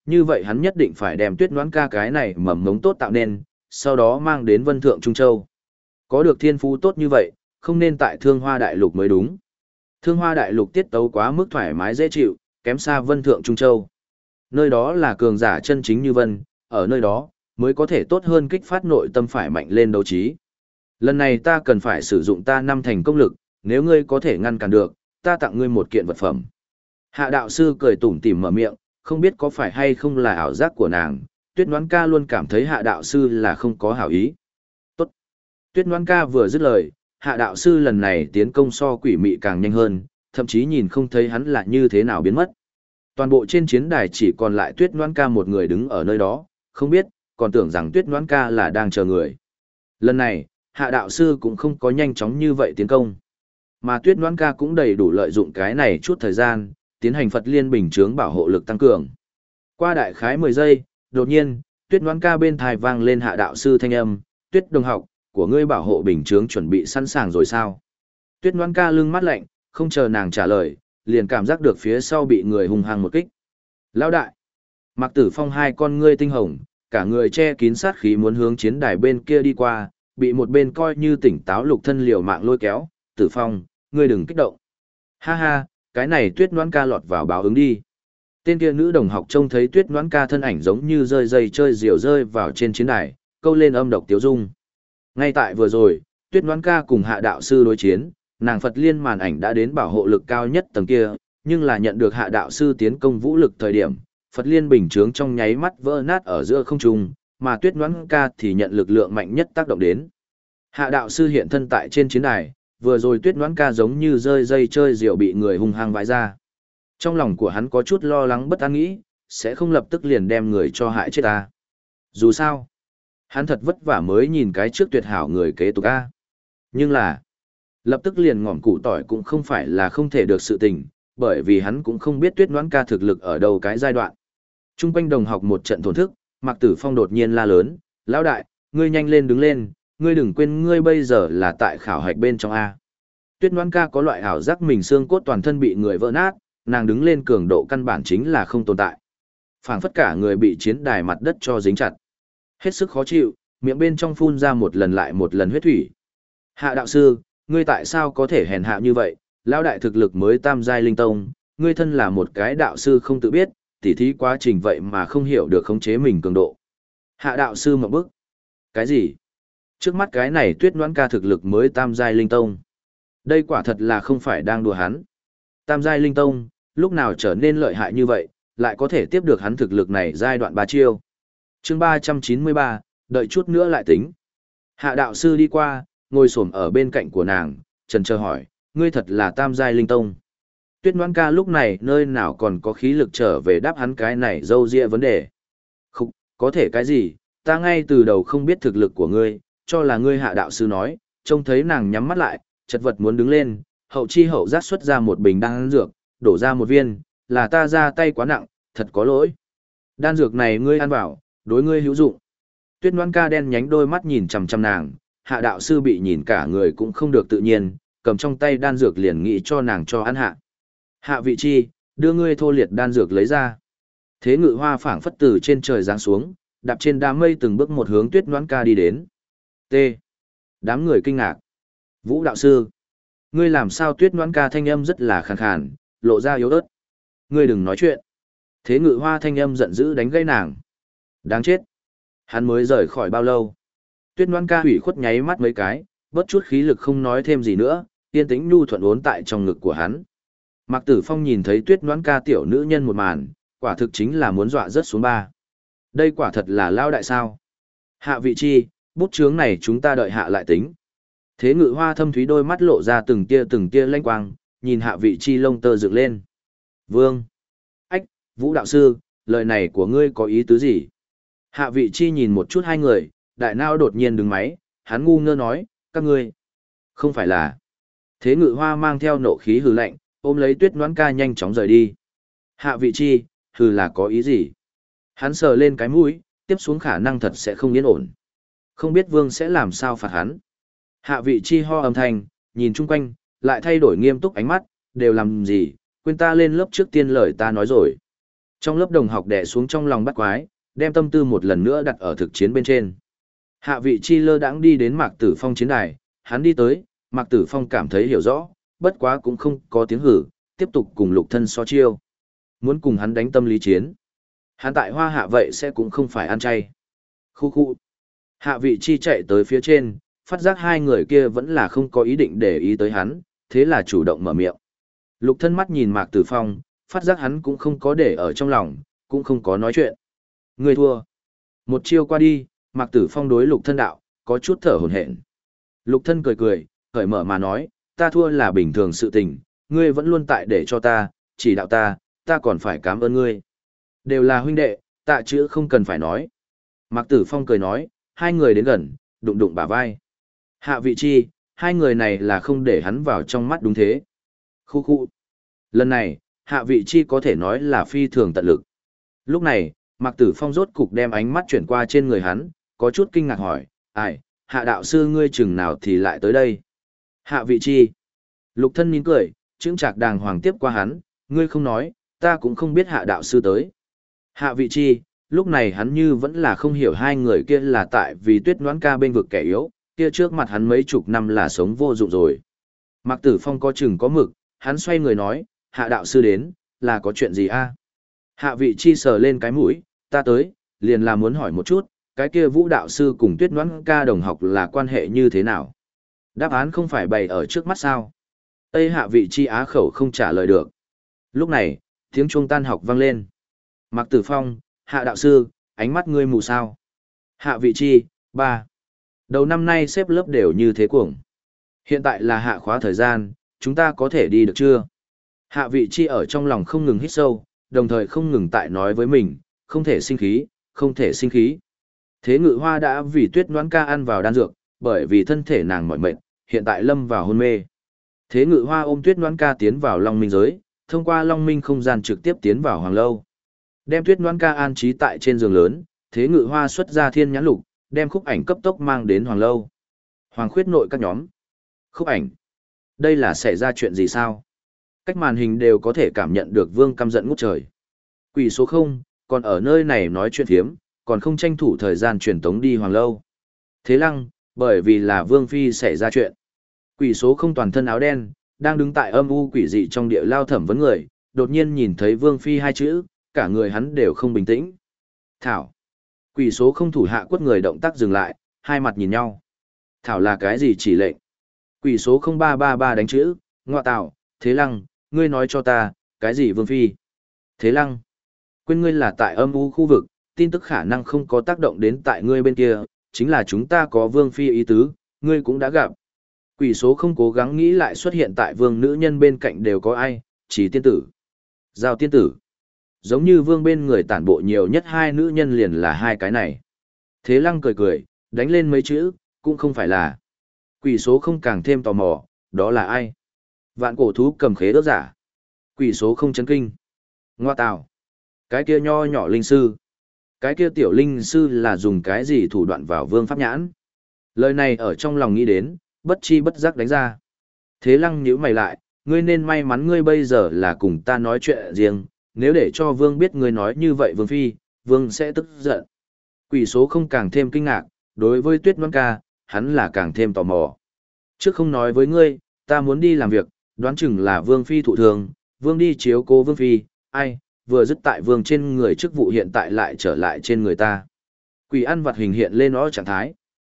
như vậy hắn nhất định phải đem Tuyết Noãn Ca cái này mầm mống tốt tạo nên, sau đó mang đến Vân Thượng Trung Châu. Có được thiên phú tốt như vậy, không nên tại Thương Hoa Đại Lục mới đúng. Thương Hoa Đại Lục tiết tấu quá mức thoải mái dễ chịu, kém xa Vân Thượng Trung Châu. Nơi đó là cường giả chân chính như Vân, ở nơi đó, mới có thể tốt hơn kích phát nội tâm phải mạnh lên đấu trí. Lần này ta cần phải sử dụng ta 5 thành công lực, nếu ngươi có thể ngăn cản được, ta tặng ngươi một kiện vật phẩm. Hạ đạo sư cười tủm tỉm mở miệng, không biết có phải hay không là ảo giác của nàng, Tuyết Noãn Ca luôn cảm thấy hạ đạo sư là không có hảo ý. Tốt. Tuyết Noãn Ca vừa dứt lời, hạ đạo sư lần này tiến công so quỷ mị càng nhanh hơn, thậm chí nhìn không thấy hắn là như thế nào biến mất. Toàn bộ trên chiến đài chỉ còn lại Tuyết Noãn Ca một người đứng ở nơi đó, không biết, còn tưởng rằng Tuyết Noãn Ca là đang chờ người. Lần này, hạ đạo sư cũng không có nhanh chóng như vậy tiến công. Mà Tuyết Noãn Ca cũng đầy đủ lợi dụng cái này chút thời gian, tiến hành Phật Liên bình chướng bảo hộ lực tăng cường. Qua đại khái 10 giây, đột nhiên, Tuyết Noãn Ca bên tai vang lên hạ đạo sư thanh âm, "Tuyết đồng học, của ngươi bảo hộ bình chướng chuẩn bị sẵn sàng rồi sao?" Tuyết Noãn Ca lưng mắt lạnh, không chờ nàng trả lời, liền cảm giác được phía sau bị người hung hăng một kích. "Lão đại!" Mạc Tử Phong hai con ngươi tinh hồng, cả người che kín sát khí muốn hướng chiến đài bên kia đi qua, bị một bên coi như tỉnh táo Lục Thân liều mạng lôi kéo, "Tử Phong, ngươi đừng kích động." "Ha ha, cái này Tuyết Noãn Ca lọt vào báo ứng đi." Tên kia nữ đồng học trông thấy Tuyết Noãn Ca thân ảnh giống như rơi dây chơi diều rơi vào trên chiến đài, câu lên âm độc tiếu dung. Ngay tại vừa rồi, Tuyết Noãn Ca cùng hạ đạo sư đối chiến, nàng Phật Liên màn ảnh đã đến bảo hộ lực cao nhất tầng kia, nhưng là nhận được hạ đạo sư tiến công vũ lực thời điểm, Phật Liên bình chướng trong nháy mắt vỡ nát ở giữa không trung, mà Tuyết Noãn Ca thì nhận lực lượng mạnh nhất tác động đến. Hạ đạo sư hiện thân tại trên chiến đài, vừa rồi Tuyết Noãn Ca giống như rơi dây chơi diều bị người hung hăng vãi ra. Trong lòng của hắn có chút lo lắng bất an nghĩ, sẽ không lập tức liền đem người cho hại chết ta. Dù sao, hắn thật vất vả mới nhìn cái trước tuyệt hảo người kế tục a. Nhưng là, lập tức liền ngỏm củ tỏi cũng không phải là không thể được sự tình, bởi vì hắn cũng không biết Tuyết Noãn Ca thực lực ở đâu cái giai đoạn. Trung quanh đồng học một trận thổn thức, Mạc Tử Phong đột nhiên la lớn, "Lão đại, ngươi nhanh lên đứng lên, ngươi đừng quên ngươi bây giờ là tại khảo hạch bên trong A." Tuyết Noãn Ca có loại ảo giác mình xương cốt toàn thân bị người vỡ nát, nàng đứng lên cường độ căn bản chính là không tồn tại. Phảng phất cả người bị chiến đài mặt đất cho dính chặt. Hết sức khó chịu, miệng bên trong phun ra một lần lại một lần huyết thủy. "Hạ đạo sư, ngươi tại sao có thể hèn hạ như vậy? Lão đại thực lực mới tam giai linh tông, ngươi thân là một cái đạo sư không tự biết, tỉ thí quá trình vậy mà không hiểu được khống chế mình cường độ." Hạ đạo sư mở bức. Cái gì? Trước mắt cái này Tuyết Noãn Ca thực lực mới tam giai linh tông. Đây quả thật là không phải đang đùa hắn. Tam giai linh tông, lúc nào trở nên lợi hại như vậy, lại có thể tiếp được hắn thực lực này giai đoạn 3 chiêu. Chương 393, đợi chút nữa lại tính. Hạ đạo sư đi qua, ngồi xổm ở bên cạnh của nàng, chần chờ hỏi, "Ngươi thật là tam giai linh tông?" Tuyết Noãn Ca lúc này nơi nào còn có khí lực trở về đáp hắn cái này dâu dịa vấn đề. "Không, có thể cái gì, ta ngay từ đầu không biết thực lực của ngươi, cho là ngươi." Hạ đạo sư nói, trông thấy nàng nhắm mắt lại, chật vật muốn đứng lên, hậu chi hậu giác xuất ra một bình đan dược, đổ ra một viên, "Là ta ra tay quá nặng, thật có lỗi. Đan dược này ngươi ăn vào, đối ngươi hữu dụng." Tuyết Noãn Ca đen nhánh đôi mắt nhìn chằm chằm nàng, hạ đạo sư bị nhìn cả người cũng không được tự nhiên, cầm trong tay đan dược liền nghĩ cho nàng cho ăn hạ. "Hạ vị chi, đưa ngươi thô liệt đan dược lấy ra." Thế Ngự Hoa phảng phất từ trên trời giáng xuống, đạp trên đám mây từng bước một hướng Tuyết Noãn Ca đi đến. T. Đám người kinh ngạc. "Vũ đạo sư, ngươi làm sao?" Tuyết Noãn Ca thanh âm rất là khàn khàn, lộ ra yếu ớt. "Ngươi đừng nói chuyện." Thế Ngự Hoa thanh âm giận dữ đánh gãy nàng. Đáng chết. Hắn mới rời khỏi bao lâu? Tuyết Noãn Ca hủy khuất nháy mắt mấy cái, bớt chút khí lực không nói thêm gì nữa, yên tĩnh nhu thuận uốn tại trong ngực của hắn. Mạc Tử Phong nhìn thấy Tuyết Noãn Ca tiểu nữ nhân một màn, quả thực chính là muốn dọa rớt xuống ba. Đây quả thật là lao đại sao? "Hạ vị chi, bút chướng này chúng ta đợi hạ lại tính." Thế Ngự Hoa thâm thúy đôi mắt lộ ra từng tia lanh quang, nhìn hạ vị chi lông tơ dựng lên. "Vương." "Ách, Vũ đạo sư, lời này của ngươi có ý tứ gì?" Hạ vị chi nhìn một chút hai người, đại não đột nhiên đứng máy, hắn ngu ngơ nói, "Các ngươi, không phải là..." Thế Ngự Hoa mang theo nộ khí hừ lạnh, ôm lấy Tuyết Noãn Ca nhanh chóng rời đi. Hạ vị chi, hừ là có ý gì? Hắn sờ lên cái mũi, tiếp xuống khả năng thật sẽ không yên ổn. Không biết Vương sẽ làm sao phạt hắn. Hạ vị chi ho âm thanh, nhìn chung quanh, lại thay đổi nghiêm túc ánh mắt, "Đều làm gì, quên ta lên lớp trước tiên lời ta nói rồi." Trong lớp đồng học đè xuống trong lòng bắt quái, đem tâm tư một lần nữa đặt ở thực chiến bên trên. Hạ vị chi lơ đãng đi đến Mạc Tử Phong chiến đài, hắn đi tới, Mạc Tử Phong cảm thấy hiểu rõ, bất quá cũng không có tiếng hử, tiếp tục cùng Lục Thân so chiêu. Muốn cùng hắn đánh tâm lý chiến. Hắn tại Hoa Hạ vậy sẽ cũng không phải ăn chay. Khu khu. Hạ vị chi chạy tới phía trên, phát giác hai người kia vẫn là không có ý định để ý tới hắn, thế là chủ động mở miệng. Lục Thân mắt nhìn Mạc Tử Phong, phát giác hắn cũng không có để ở trong lòng, cũng không có nói chuyện. Người thua. Một chiêu qua đi, Mạc Tử Phong đối Lục Thân đạo, có chút thở hổn hển. Lục Thân cười cười, cởi mở mà nói, ta thua là bình thường sự tình, ngươi vẫn luôn tại để cho ta, chỉ đạo ta còn phải cảm ơn ngươi. Đều là huynh đệ, tạ chữ không cần phải nói. Mạc Tử Phong cười nói, hai người đến gần, đụng đụng bả vai. Hạ vị chi, hai người này là không để hắn vào trong mắt đúng thế. Khu khu. Lần này, hạ vị chi có thể nói là phi thường tận lực. Lúc này, Mạc Tử Phong rốt cục đem ánh mắt chuyển qua trên người hắn, có chút kinh ngạc hỏi, ai, hạ đạo sư ngươi chừng nào thì lại tới đây. Hạ vị chi. Lục Thân nín cười, chững chạc đàng hoàng tiếp qua hắn, ngươi không nói, ta cũng không biết hạ đạo sư tới. Hạ vị chi, lúc này hắn như vẫn là không hiểu hai người kia là tại vì Tuyết Noãn ca bên vực kẻ yếu, kia trước mặt hắn mấy chục năm là sống vô dụng rồi. Mạc Tử Phong có chừng có mực, hắn xoay người nói, hạ đạo sư đến, là có chuyện gì a? Hạ vị chi sờ lên cái mũi, ta tới, liền là muốn hỏi một chút, cái kia Vũ đạo sư cùng Tuyết Noãn ca đồng học là quan hệ như thế nào? Đáp án không phải bày ở trước mắt sao? Tây hạ vị chi á khẩu không trả lời được. Lúc này, tiếng chuông tan học vang lên. Mạc Tử Phong, hạ đạo sư, ánh mắt ngươi mù sao? Hạ vị chi, 3. Đầu năm nay xếp lớp đều như thế cuồng. Hiện tại là hạ khóa thời gian, chúng ta có thể đi được chưa? Hạ vị chi ở trong lòng không ngừng hít sâu, đồng thời không ngừng tại nói với mình, không thể sinh khí, không thể sinh khí. Thế Ngự Hoa đã vì Tuyết Noãn ca ăn vào đan dược, bởi vì thân thể nàng mỏi mệt, hiện tại lâm vào hôn mê. Thế Ngự Hoa ôm Tuyết Noãn ca tiến vào Long Minh giới, thông qua Long Minh không gian trực tiếp tiến vào Hoàng Lâu. Đem Tuyết Noãn ca an trí tại trên giường lớn, Thế Ngự Hoa xuất ra Thiên Nhãn Lục, đem Khúc Ảnh cấp tốc mang đến Hoàng Lâu. Hoàng Khuyết nội các nhóm. Khúc Ảnh. Đây là xảy ra chuyện gì sao? Cách màn hình đều có thể cảm nhận được Vương căm giận ngút trời. Quỷ số 0, còn ở nơi này nói chuyện thiếm, còn không tranh thủ thời gian truyền tống đi Hoàng Lâu. Thế Lăng, bởi vì là Vương Phi xảy ra chuyện. Quỷ số 0 toàn thân áo đen, đang đứng tại âm u quỷ dị trong địa lao thẩm vấn người, đột nhiên nhìn thấy Vương Phi hai chữ, cả người hắn đều không bình tĩnh. Thảo. Quỷ số 0 thủ hạ quất người động tác dừng lại, hai mặt nhìn nhau. Thảo là cái gì chỉ lệnh? Quỷ số 0333 đánh chữ, ngọa tạo, Thế Lăng, ngươi nói cho ta, cái gì Vương Phi? Thế Lăng. Quên ngươi là tại âm u khu vực, tin tức khả năng không có tác động đến tại ngươi bên kia, chính là chúng ta có Vương Phi ý tứ, ngươi cũng đã gặp. Quỷ số không cố gắng nghĩ lại xuất hiện tại Vương nữ nhân bên cạnh đều có ai, chỉ tiên tử. Giao tiên tử. Giống như Vương bên người tản bộ nhiều nhất hai nữ nhân liền là hai cái này. Thế Lăng cười cười, đánh lên mấy chữ, cũng không phải là. Quỷ số không càng thêm tò mò, đó là ai? Vạn cổ thú cầm khế ước giả. Quỷ số không chấn kinh. Ngoa tào. Cái kia nho nhỏ linh sư. Cái kia tiểu linh sư là dùng cái gì thủ đoạn vào Vương pháp nhãn? Lời này ở trong lòng nghĩ đến, bất chi bất giác đánh ra. Thế Lăng nhíu mày lại, ngươi nên may mắn ngươi bây giờ là cùng ta nói chuyện riêng, nếu để cho Vương biết ngươi nói như vậy Vương Phi, Vương sẽ tức giận. Quỷ số không càng thêm kinh ngạc, đối với Tuyết Noãn ca, hắn là càng thêm tò mò. Trước không nói với ngươi, ta muốn đi làm việc, đoán chừng là Vương Phi thụ thường, Vương đi chiếu cố Vương Phi, ai, vừa dứt tại Vương trên người chức vụ hiện tại lại trở lại trên người ta. Quỷ ăn vặt hình hiện lên nó trạng thái.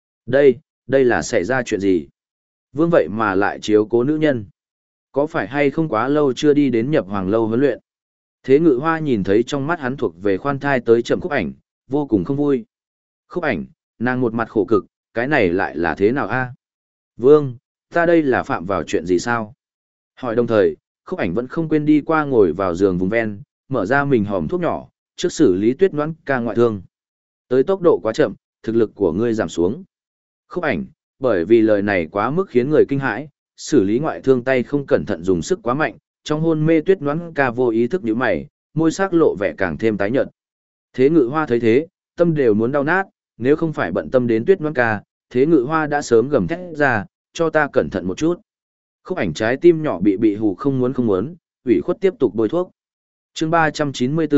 Đây là xảy ra chuyện gì? Vương vậy mà lại chiếu cố nữ nhân. Có phải hay không quá lâu chưa đi đến nhập Hoàng Lâu huấn luyện? Thế Ngự Hoa nhìn thấy trong mắt hắn thuộc về khoan thai tới chậm Khúc Ảnh, vô cùng không vui. Khúc Ảnh, nàng một mặt khổ cực, cái này lại là thế nào a? Vương, ta đây là phạm vào chuyện gì sao? Hỏi đồng thời, Khúc Ảnh vẫn không quên đi qua ngồi vào giường vùng ven, mở ra mình hòm thuốc nhỏ, trước xử lý Tuyết Noãn ca ngoại thương. Tới tốc độ quá chậm, thực lực của ngươi giảm xuống. Khúc Ảnh, bởi vì lời này quá mức khiến người kinh hãi, xử lý ngoại thương tay không cẩn thận dùng sức quá mạnh, trong hôn mê Tuyết Noãn ca vô ý thức nhíu mày, môi sắc lộ vẻ càng thêm tái nhợt. Thế Ngự Hoa thấy thế, tâm đều muốn đau nát, nếu không phải bận tâm đến Tuyết Noãn ca, Thế Ngự Hoa đã sớm gầm thét ra, cho ta cẩn thận một chút. Khúc Ảnh trái tim nhỏ bị hù không muốn, ủy khuất tiếp tục bôi thuốc. Chương 394,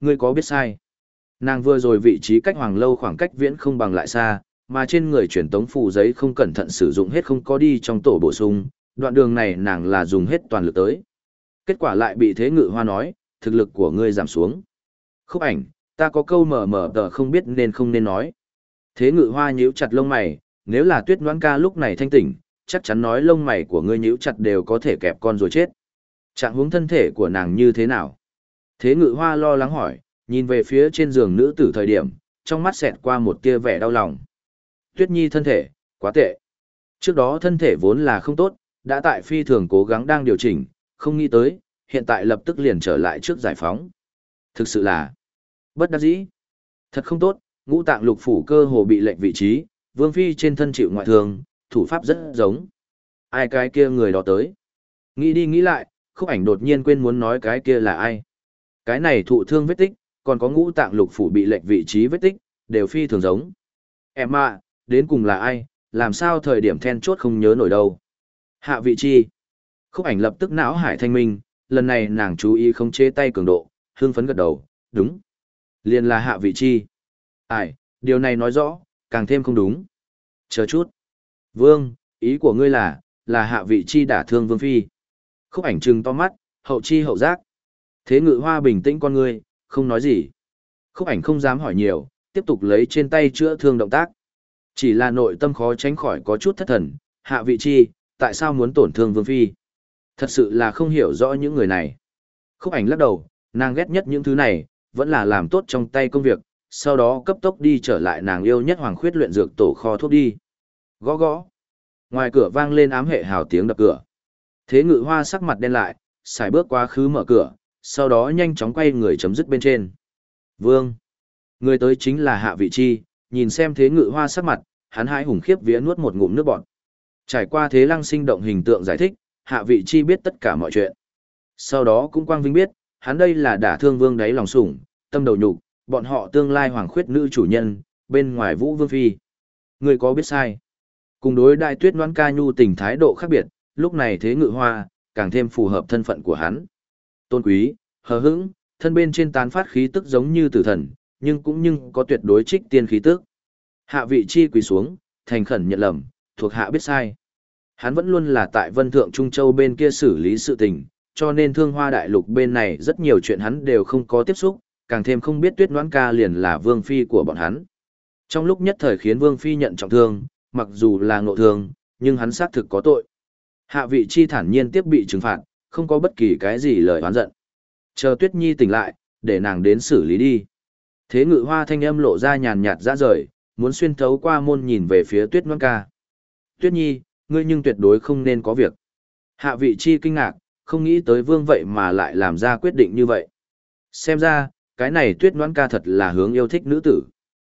ngươi có biết sai? Nàng vừa rồi vị trí cách Hoàng Lâu khoảng cách viễn không bằng lại xa, mà trên người truyền tống phù giấy không cẩn thận sử dụng hết không có đi trong tổ bổ sung, đoạn đường này nàng là dùng hết toàn lực tới. Kết quả lại bị Thế Ngự Hoa nói, thực lực của ngươi giảm xuống. Khúc Ảnh, ta có câu mờ mờ tờ không biết nên không nên nói. Thế Ngự Hoa nhíu chặt lông mày, nếu là Tuyết Noãn Ca lúc này thanh tỉnh, chắc chắn nói lông mày của ngươi nhíu chặt đều có thể kẹp con rồi chết. Trạng huống thân thể của nàng như thế nào? Thế Ngự Hoa lo lắng hỏi, nhìn về phía trên giường nữ tử thời điểm, trong mắt xẹt qua một tia vẻ đau lòng. Tuyết Nhi thân thể, quá tệ. Trước đó thân thể vốn là không tốt, đã tại phi thường cố gắng đang điều chỉnh, không nghĩ tới, hiện tại lập tức liền trở lại trước giải phóng. Thực sự là bất đắc dĩ. Thật không tốt, ngũ tạng lục phủ cơ hồ bị lệch vị trí, Vương Phi trên thân chịu ngoại thương, thủ pháp rất giống. Ai cái kia người đó tới? Nghĩ đi nghĩ lại, Khúc Ảnh đột nhiên quên muốn nói cái kia là ai. Cái này thụ thương vết tích, còn có ngũ tạng lục phủ bị lệch vị trí vết tích, đều phi thường giống. Em ạ, đến cùng là ai, làm sao thời điểm then chốt không nhớ nổi đâu. Hạ Vị Chi. Khúc Ảnh lập tức não hải thanh minh, lần này nàng chú ý khống chế tay cường độ, hưng phấn gật đầu, đúng. Liền là Hạ Vị Chi. Ai, điều này nói rõ, càng thêm không đúng. Chờ chút. Vương, ý của ngươi là Hạ Vị Chi đả thương Vương Phi. Khúc Ảnh trừng to mắt, hậu chi hậu giác. Thế Ngự Hoa bình tĩnh con ngươi, không nói gì. Khúc Ảnh không dám hỏi nhiều, tiếp tục lấy trên tay chữa thương động tác. Chỉ là nội tâm khó tránh khỏi có chút thất thần, Hạ Vị Chi, tại sao muốn tổn thương Vương Phi? Thật sự là không hiểu rõ những người này. Khúc Ảnh lắc đầu, nàng ghét nhất những thứ này, vẫn là làm tốt trong tay công việc, sau đó cấp tốc đi trở lại nàng yêu nhất Hoàng Khuyết luyện dược tổ kho thuốc đi. Gõ gõ. Ngoài cửa vang lên ám hệ hào tiếng đập cửa. Thế Ngự Hoa sắc mặt đen lại, xài bước quá khứ mở cửa, sau đó nhanh chóng quay người chấm dứt bên trên. Vương. Người tới chính là Hạ Vị Chi, nhìn xem Thế Ngự Hoa sắc mặt, hắn hãi hùng khiếp vía nuốt một ngụm nước bọt. Trải qua Thế Lăng sinh động hình tượng giải thích, Hạ Vị Chi biết tất cả mọi chuyện. Sau đó cũng quang vinh biết, hắn đây là đả thương Vương đáy lòng sủng, tâm đầu nhục, bọn họ tương lai Hoàng Khuyết nữ chủ nhân, bên ngoài Vũ Vương Phi. Người có biết sai? Cùng đối đại Tuyết Noãn Ca nhu tình thái độ khác biệt, lúc này Thế Ngự Hoa, càng thêm phù hợp thân phận của hắn. Tôn quý, hờ hững, thân bên trên tán phát khí tức giống như tử thần, nhưng có tuyệt đối trích tiên khí tức. Hạ Vị Chi quỳ xuống, thành khẩn nhận lầm, thuộc hạ biết sai. Hắn vẫn luôn là tại Vân Thượng Trung Châu bên kia xử lý sự tình, cho nên Thương Hoa Đại Lục bên này rất nhiều chuyện hắn đều không có tiếp xúc, càng thêm không biết Tuyết Noãn Ca liền là Vương Phi của bọn hắn. Trong lúc nhất thời khiến Vương Phi nhận trọng thương, mặc dù là ngộ thương, nhưng hắn xác thực có tội. Hạ Vị Chi thản nhiên tiếp bị trừng phạt, không có bất kỳ cái gì lời oán giận. Chờ Tuyết Nhi tỉnh lại, để nàng đến xử lý đi. Thế Ngự Hoa thanh âm lộ ra nhàn nhạt ra rời, muốn xuyên thấu qua môn nhìn về phía Tuyết Noãn Ca. Tuyết Nhi, ngươi nhưng tuyệt đối không nên có việc. Hạ Vị Chi kinh ngạc, không nghĩ tới Vương vậy mà lại làm ra quyết định như vậy. Xem ra, cái này Tuyết Noãn Ca thật là hướng yêu thích nữ tử.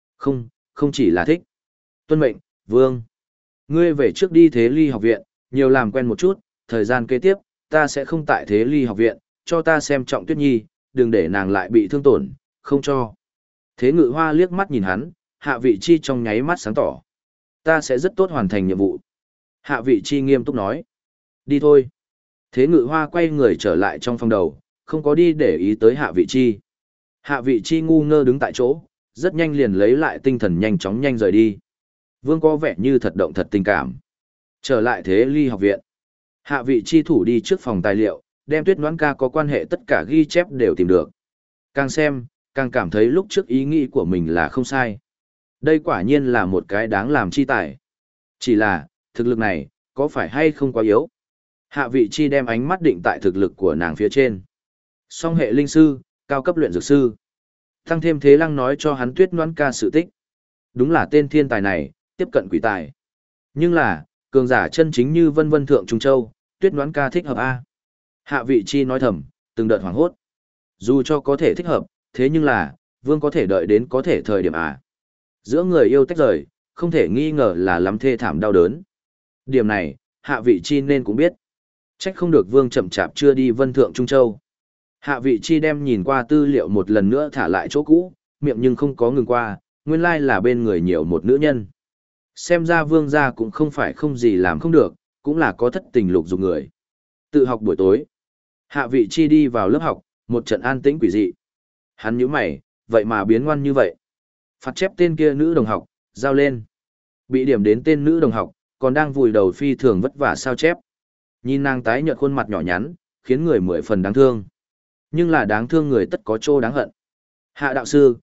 Không chỉ là thích. Tuân mệnh, Vương. Ngươi về trước đi Thế Ly học viện, nhiều làm quen một chút, thời gian kế tiếp, ta sẽ không tại Thế Ly học viện, cho ta xem trọng Tuyết Nhi, đừng để nàng lại bị thương tổn, không cho. Thế Ngự Hoa liếc mắt nhìn hắn, Hạ Vị Chi trong nháy mắt sáng tỏ. Ta sẽ rất tốt hoàn thành nhiệm vụ. Hạ Vị Chi nghiêm túc nói. Đi thôi. Thế Ngự Hoa quay người trở lại trong phòng đầu, không có đi để ý tới Hạ Vị Chi. Hạ Vị Chi ngu ngơ đứng tại chỗ, rất nhanh liền lấy lại tinh thần nhanh chóng nhanh rời đi. Vương có vẻ như thật động thật tình cảm. Trở lại Thế Ly học viện. Hạ Vị Chi thủ đi trước phòng tài liệu, đem Tuyết Noãn Ca có quan hệ tất cả ghi chép đều tìm được. Càng xem, càng cảm thấy lúc trước ý nghĩ của mình là không sai. Đây quả nhiên là một cái đáng làm chi tài. Chỉ là, thực lực này, có phải hay không quá yếu? Hạ Vị Chi đem ánh mắt định tại thực lực của nàng phía trên. Song hệ linh sư, cao cấp luyện dược sư. Tăng thêm Thế Lăng nói cho hắn Tuyết Noãn Ca sự tích. Đúng là tên thiên tài này, tiếp cận quỷ tài. Nhưng là, cường giả chân chính như Vân Vân Thượng Trung Châu, Tuyết Noãn Ca thích hợp A. Hạ Vị Chi nói thầm, từng đợt hoảng hốt. Dù cho có thể thích hợp, thế nhưng là, Vương có thể đợi đến có thể thời điểm à. Giữa người yêu tách rời, không thể nghi ngờ là lắm thê thảm đau đớn. Điểm này, Hạ Vị Chi nên cũng biết. Trách không được Vương chậm chạp chưa đi Vân Thượng Trung Châu. Hạ Vị Chi đem nhìn qua tư liệu một lần nữa thả lại chỗ cũ, miệng nhưng không có ngừng qua, nguyên lai là bên người nhiều một nữ nhân. Xem ra Vương gia cũng không phải không gì làm không được, cũng là có thất tình lục dục người. Tự học buổi tối. Hạ Vị Chi đi vào lớp học, một trận an tĩnh quỷ dị. Hắn nhíu mày, vậy mà biến ngoan như vậy. Phạt chép tên kia nữ đồng học, giao lên. Bị điểm đến tên nữ đồng học, còn đang vùi đầu phi thường vất vả sao chép. Nhìn nàng tái nhợt khuôn mặt nhỏ nhắn, khiến người mười phần đáng thương. Nhưng là đáng thương người tất có chỗ đáng hận. Hạ đạo sư,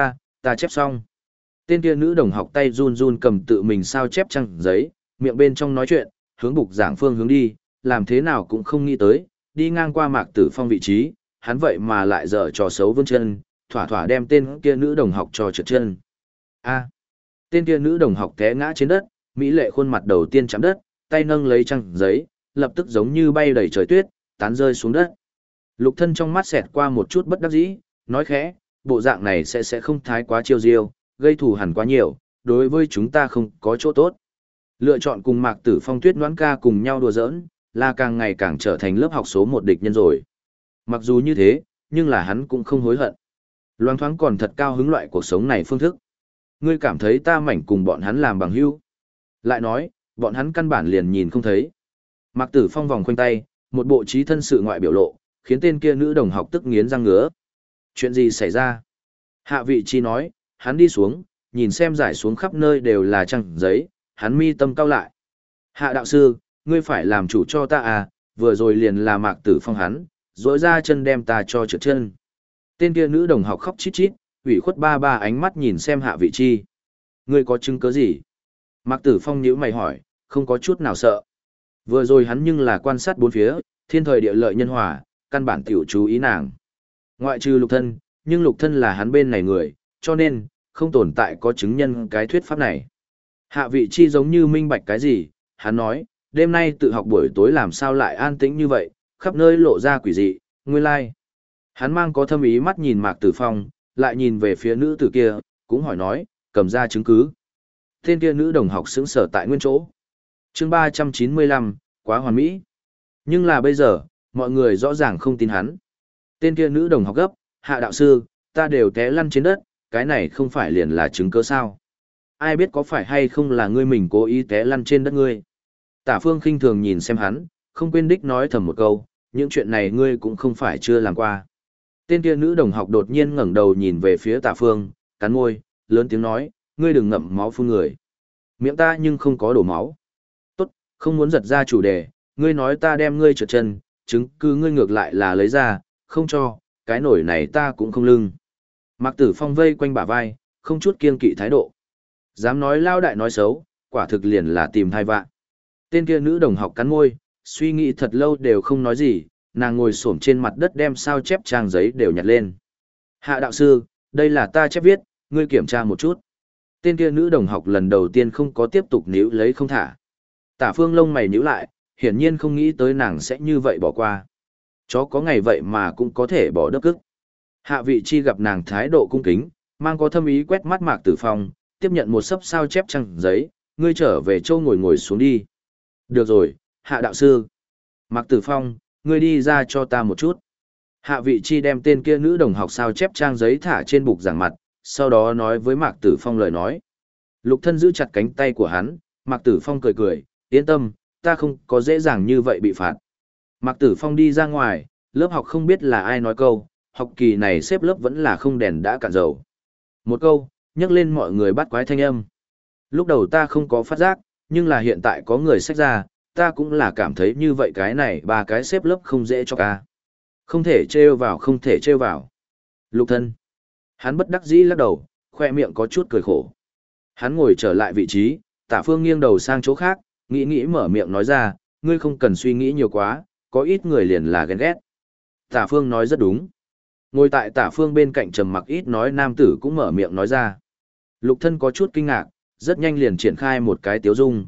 ta chép xong. Tên kia nữ đồng học tay run run cầm tự mình sao chép trang giấy, miệng bên trong nói chuyện, hướng bục giảng phương hướng đi, làm thế nào cũng không nghĩ tới, đi ngang qua Mạc Tử Phong vị trí, hắn vậy mà lại dở trò xấu vươn chân, thỏa thỏa đem tên kia nữ đồng học cho trượt chân. A. Tên kia nữ đồng học té ngã trên đất, mỹ lệ khuôn mặt đầu tiên chạm đất, tay nâng lấy trang giấy, lập tức giống như bay đầy trời tuyết, tán rơi xuống đất. Lục Thân trong mắt xẹt qua một chút bất đắc dĩ, nói khẽ, bộ dạng này sẽ không thái quá chiêu diêu, gây thù hằn quá nhiều, đối với chúng ta không có chỗ tốt. Lựa chọn cùng Mạc Tử Phong Tuyết Noãn ca cùng nhau đùa giỡn, là càng ngày càng trở thành lớp học số một địch nhân rồi. Mặc dù như thế, nhưng là hắn cũng không hối hận. Loáng thoáng còn thật cao hứng loại cuộc sống này phương thức. Ngươi cảm thấy ta mảnh cùng bọn hắn làm bằng hữu. Lại nói, bọn hắn căn bản liền nhìn không thấy. Mạc Tử Phong vòng khoanh tay, một bộ trí thân sự ngoại biểu lộ, khiến tên kia nữ đồng học tức nghiến răng ngứa. Chuyện gì xảy ra? Hạ Vị Chi nói, hắn đi xuống, nhìn xem giải xuống khắp nơi đều là trang giấy, hắn mi tâm cau lại. Hạ đạo sư, ngươi phải làm chủ cho ta à, vừa rồi liền là Mạc Tử Phong hắn, rỗi ra chân đem ta cho trượt chân. Tên kia nữ đồng học khóc chít chít, ủy khuất ba ba ánh mắt nhìn xem Hạ Vị Chi. Ngươi có chứng cứ gì? Mạc Tử Phong nhíu mày hỏi, không có chút nào sợ. Vừa rồi hắn nhưng là quan sát bốn phía, thiên thời địa lợi nhân hòa, căn bản tiểu chú ý nàng. Ngoại trừ Lục Thân, nhưng Lục Thân là hắn bên này người, cho nên, không tồn tại có chứng nhân cái thuyết pháp này. Hạ Vị Chi giống như minh bạch cái gì, hắn nói, đêm nay tự học buổi tối làm sao lại an tĩnh như vậy, khắp nơi lộ ra quỷ dị, nguyên lai. Hắn mang có thâm ý mắt nhìn Mạc Tử Phong, lại nhìn về phía nữ tử kia, cũng hỏi nói, cầm ra chứng cứ. Tên kia nữ đồng học sững sờ tại nguyên chỗ. Chương 395, quá hoàn mỹ. Nhưng là bây giờ, mọi người rõ ràng không tin hắn. Tên kia nữ đồng học gấp, Hạ đạo sư, ta đều té lăn trên đất, cái này không phải liền là chứng cứ sao? Ai biết có phải hay không là ngươi mình cố ý té lăn trên đất ngươi? Tả Phương khinh thường nhìn xem hắn, không quên đích nói thầm một câu, những chuyện này ngươi cũng không phải chưa làm qua. Tên kia nữ đồng học đột nhiên ngẩng đầu nhìn về phía Tả Phương, cắn môi, lớn tiếng nói, ngươi đừng ngậm máu phun người. Miệng ta nhưng không có đổ máu. Tốt, không muốn giật ra chủ đề, ngươi nói ta đem ngươi trượt chân, chứng cứ ngươi ngược lại là lấy ra, không cho, cái nổi này ta cũng không lưng. Mạc Tử Phong vây quanh bả vai, không chút kiêng kỵ thái độ. Dám nói lao đại nói xấu, quả thực liền là tìm thai vạ. Tên kia nữ đồng học cắn môi, suy nghĩ thật lâu đều không nói gì, nàng ngồi xổm trên mặt đất đem sao chép trang giấy đều nhặt lên. Hạ đạo sư, đây là ta chép viết, ngươi kiểm tra một chút. Tên kia nữ đồng học lần đầu tiên không có tiếp tục níu lấy không thả. Tả Phương lông mày nhíu lại, hiển nhiên không nghĩ tới nàng sẽ như vậy bỏ qua. Chó có ngày vậy mà cũng có thể bỏ đất cức. Hạ Vị Chi gặp nàng thái độ cung kính, mang có thâm ý quét mắt Mạc Tử Phong, tiếp nhận một sấp sao chép trang giấy, ngươi trở về châu ngồi xuống đi. Được rồi, Hạ đạo sư. Mạc Tử Phong, ngươi đi ra cho ta một chút. Hạ Vị Chi đem tên kia nữ đồng học sao chép trang giấy thả trên bục giảng mặt, sau đó nói với Mạc Tử Phong lời nói. Lục Thân giữ chặt cánh tay của hắn, Mạc Tử Phong cười cười, yên tâm, ta không có dễ dàng như vậy bị phạt. Mạc Tử Phong đi ra ngoài, lớp học không biết là ai nói câu, học kỳ này xếp lớp vẫn là không đèn đã cạn dầu. Một câu, nhắc lên mọi người bắt quái thanh âm. Lúc đầu ta không có phát giác, nhưng là hiện tại có người xách ra, ta cũng là cảm thấy như vậy cái này ba cái xếp lớp không dễ cho ca. Không thể trêu vào, không thể trêu vào. Lục Thân. Hắn bất đắc dĩ lắc đầu, khoe miệng có chút cười khổ. Hắn ngồi trở lại vị trí, Tả Phương nghiêng đầu sang chỗ khác, nghĩ mở miệng nói ra, ngươi không cần suy nghĩ nhiều quá, có ít người liền là ghen ghét. Tả Phương nói rất đúng. Ngồi tại Tả Phương bên cạnh trầm mặc ít nói nam tử cũng mở miệng nói ra. Lục Thân có chút kinh ngạc, rất nhanh liền triển khai một cái tiếu dung,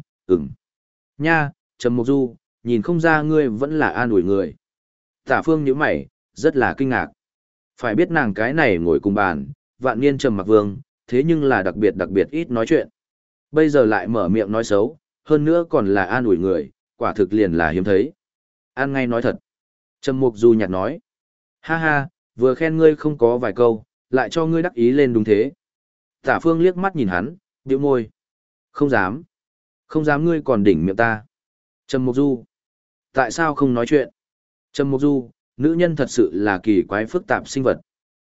Nha, Trầm Mục Du, nhìn không ra ngươi vẫn là an ủi người. Tả Phương nhíu mày, rất là kinh ngạc. Phải biết nàng cái này ngồi cùng bàn, vạn niên Trầm Mặc Vương, thế nhưng là đặc biệt ít nói chuyện. Bây giờ lại mở miệng nói xấu, hơn nữa còn là an ủi người, quả thực liền là hiếm thấy. An ngay nói thật. Trầm Mục Du nhạt nói. Ha ha, vừa khen ngươi không có vài câu, lại cho ngươi đắc ý lên đúng thế. Tả Phương liếc mắt nhìn hắn, bĩu môi. Không dám. Không dám ngươi còn đỉnh miệng ta. Trầm Mục Du. Tại sao không nói chuyện? Trầm Mục Du, nữ nhân thật sự là kỳ quái phức tạp sinh vật.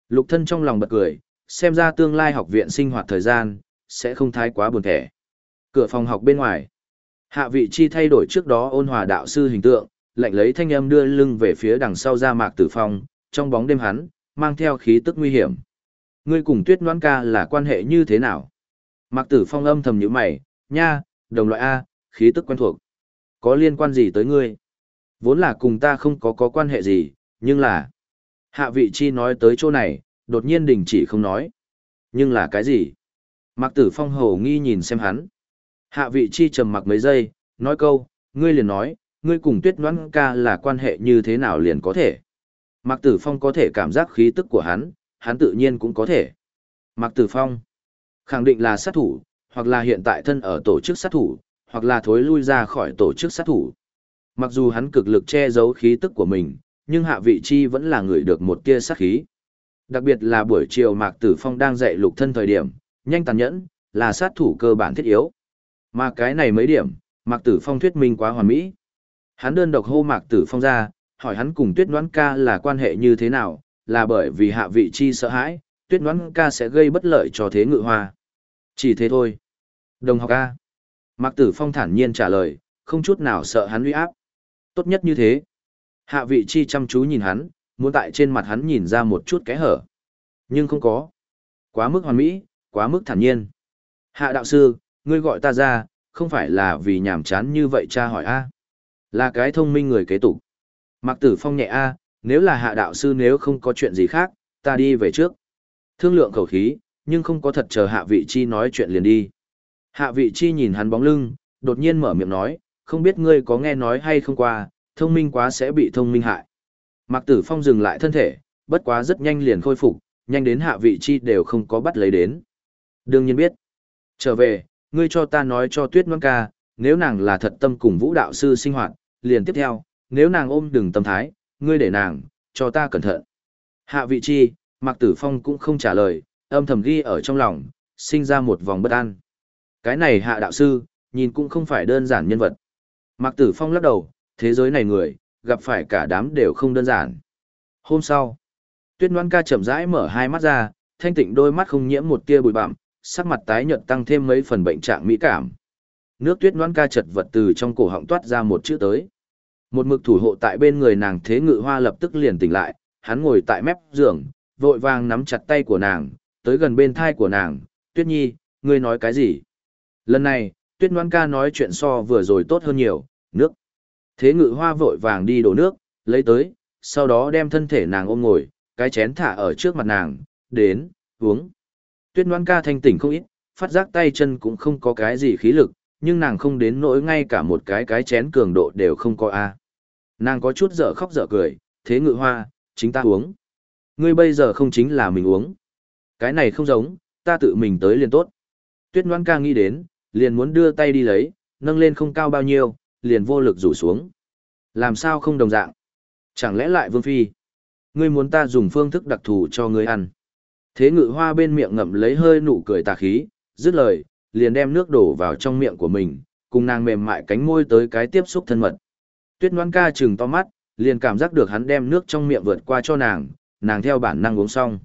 Lục thân trong lòng bật cười, xem ra tương lai học viện sinh hoạt thời gian, sẽ không thái quá buồn thẻ. Cửa phòng học bên ngoài. Hạ vị chi thay đổi trước đó ôn hòa đạo sư hình tượng, lạnh lấy thanh âm đưa lưng về phía đằng sau ra Mạc Tử Phong, trong bóng đêm hắn, mang theo khí tức nguy hiểm. Ngươi cùng Tuyết Noãn ca là quan hệ như thế nào? Mạc Tử Phong âm thầm nhíu mày, nha, đồng loại A, khí tức quen thuộc. Có liên quan gì tới ngươi? Vốn là cùng ta không có quan hệ gì, nhưng là... Hạ vị chi nói tới chỗ này, đột nhiên đình chỉ không nói. Nhưng là cái gì? Mạc Tử Phong hổ nghi nhìn xem hắn. Hạ vị chi trầm mặc mấy giây, nói câu, ngươi liền nói, ngươi cùng Tuyết Noãn ca là quan hệ như thế nào liền có thể. Mạc Tử Phong có thể cảm giác khí tức của hắn tự nhiên cũng có thể. Mạc Tử Phong, khẳng định là sát thủ, hoặc là hiện tại thân ở tổ chức sát thủ, hoặc là thối lui ra khỏi tổ chức sát thủ. Mặc dù hắn cực lực che giấu khí tức của mình, nhưng hạ vị chi vẫn là người được một tia sát khí. Đặc biệt là buổi chiều Mạc Tử Phong đang dạy lục thân thời điểm, nhanh tàn nhẫn, là sát thủ cơ bản thiết yếu. Mà cái này mấy điểm, Mạc Tử Phong thuyết minh quá hoàn mỹ. Hắn đơn độc hô Mạc Tử Phong ra, hỏi hắn cùng Tuyết Noãn ca là quan hệ như thế nào, là bởi vì hạ vị chi sợ hãi, Tuyết Noãn ca sẽ gây bất lợi cho Thế Ngự Hoa. Chỉ thế thôi. Đồng học A. Mạc Tử Phong thản nhiên trả lời, không chút nào sợ hắn uy áp. Tốt nhất như thế. Hạ vị chi chăm chú nhìn hắn, muốn tại trên mặt hắn nhìn ra một chút kẽ hở. Nhưng không có. Quá mức hoàn mỹ, quá mức thản nhiên. Hạ đạo sư, ngươi gọi ta ra, không phải là vì nhàm chán như vậy cha hỏi A. Là cái thông minh người kế tục. Mạc Tử Phong nhẹ A, nếu là hạ đạo sư nếu không có chuyện gì khác, ta đi về trước. Thương lượng khẩu khí, nhưng không có thật chờ hạ vị chi nói chuyện liền đi. Hạ vị chi nhìn hắn bóng lưng, đột nhiên mở miệng nói, không biết ngươi có nghe nói hay không qua, thông minh quá sẽ bị thông minh hại. Mạc Tử Phong dừng lại thân thể, bất quá rất nhanh liền khôi phục, nhanh đến hạ vị chi đều không có bắt lấy đến. Đương nhiên biết. Trở về, ngươi cho ta nói cho Tuyết Noãn ca, nếu nàng là thật tâm cùng Vũ đạo sư sinh hoạt, liền tiếp theo, nếu nàng ôm đừng tâm thái, ngươi để nàng, cho ta cẩn thận. Hạ vị chi, Mạc Tử Phong cũng không trả lời, âm thầm ghi ở trong lòng, sinh ra một vòng bất an. Cái này hạ đạo sư, nhìn cũng không phải đơn giản nhân vật. Mạc Tử Phong lắc đầu, thế giới này người, gặp phải cả đám đều không đơn giản. Hôm sau, Tuyết Noãn ca chậm rãi mở hai mắt ra, thanh tịnh đôi mắt không nhiễm một tia bụi bặm, sắc mặt tái nhợt tăng thêm mấy phần bệnh trạng mỹ cảm. Nước Tuyết Noãn ca chật vật từ trong cổ họng toát ra một chữ tới. Một mực thủ hộ tại bên người nàng Thế Ngự Hoa lập tức liền tỉnh lại, hắn ngồi tại mép giường, vội vàng nắm chặt tay của nàng, tới gần bên thai của nàng, Tuyết Nhi, ngươi nói cái gì? Lần này, Tuyết Noãn ca nói chuyện so vừa rồi tốt hơn nhiều, nước. Thế Ngự Hoa vội vàng đi đổ nước, lấy tới, sau đó đem thân thể nàng ôm ngồi, cái chén thả ở trước mặt nàng, đến, uống. Tuyết Noãn ca thanh tỉnh không ít, phát giác tay chân cũng không có cái gì khí lực, nhưng nàng không đến nỗi ngay cả một cái chén cường độ đều không có a. Nàng có chút dở khóc dở cười, Thế Ngự Hoa, chính ta uống. Ngươi bây giờ không chính là mình uống. Cái này không giống, ta tự mình tới liền tốt. Tuyết Noãn ca nghĩ đến, liền muốn đưa tay đi lấy, nâng lên không cao bao nhiêu, liền vô lực rủ xuống. Làm sao không đồng dạng? Chẳng lẽ lại Vương Phi? Ngươi muốn ta dùng phương thức đặc thù cho ngươi ăn. Thế Ngự Hoa bên miệng ngậm lấy hơi nụ cười tà khí, dứt lời, liền đem nước đổ vào trong miệng của mình, cùng nàng mềm mại cánh môi tới cái tiếp xúc thân mật. Tuyết Noãn ca trừng to mắt, liền cảm giác được hắn đem nước trong miệng vượt qua cho nàng theo bản năng uống xong.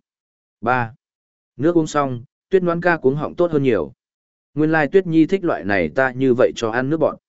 3. Nước uống xong, Tuyết Noãn ca cuống họng tốt hơn nhiều. Nguyên lai Tuyết Nhi thích loại này ta như vậy cho ăn nước bọt.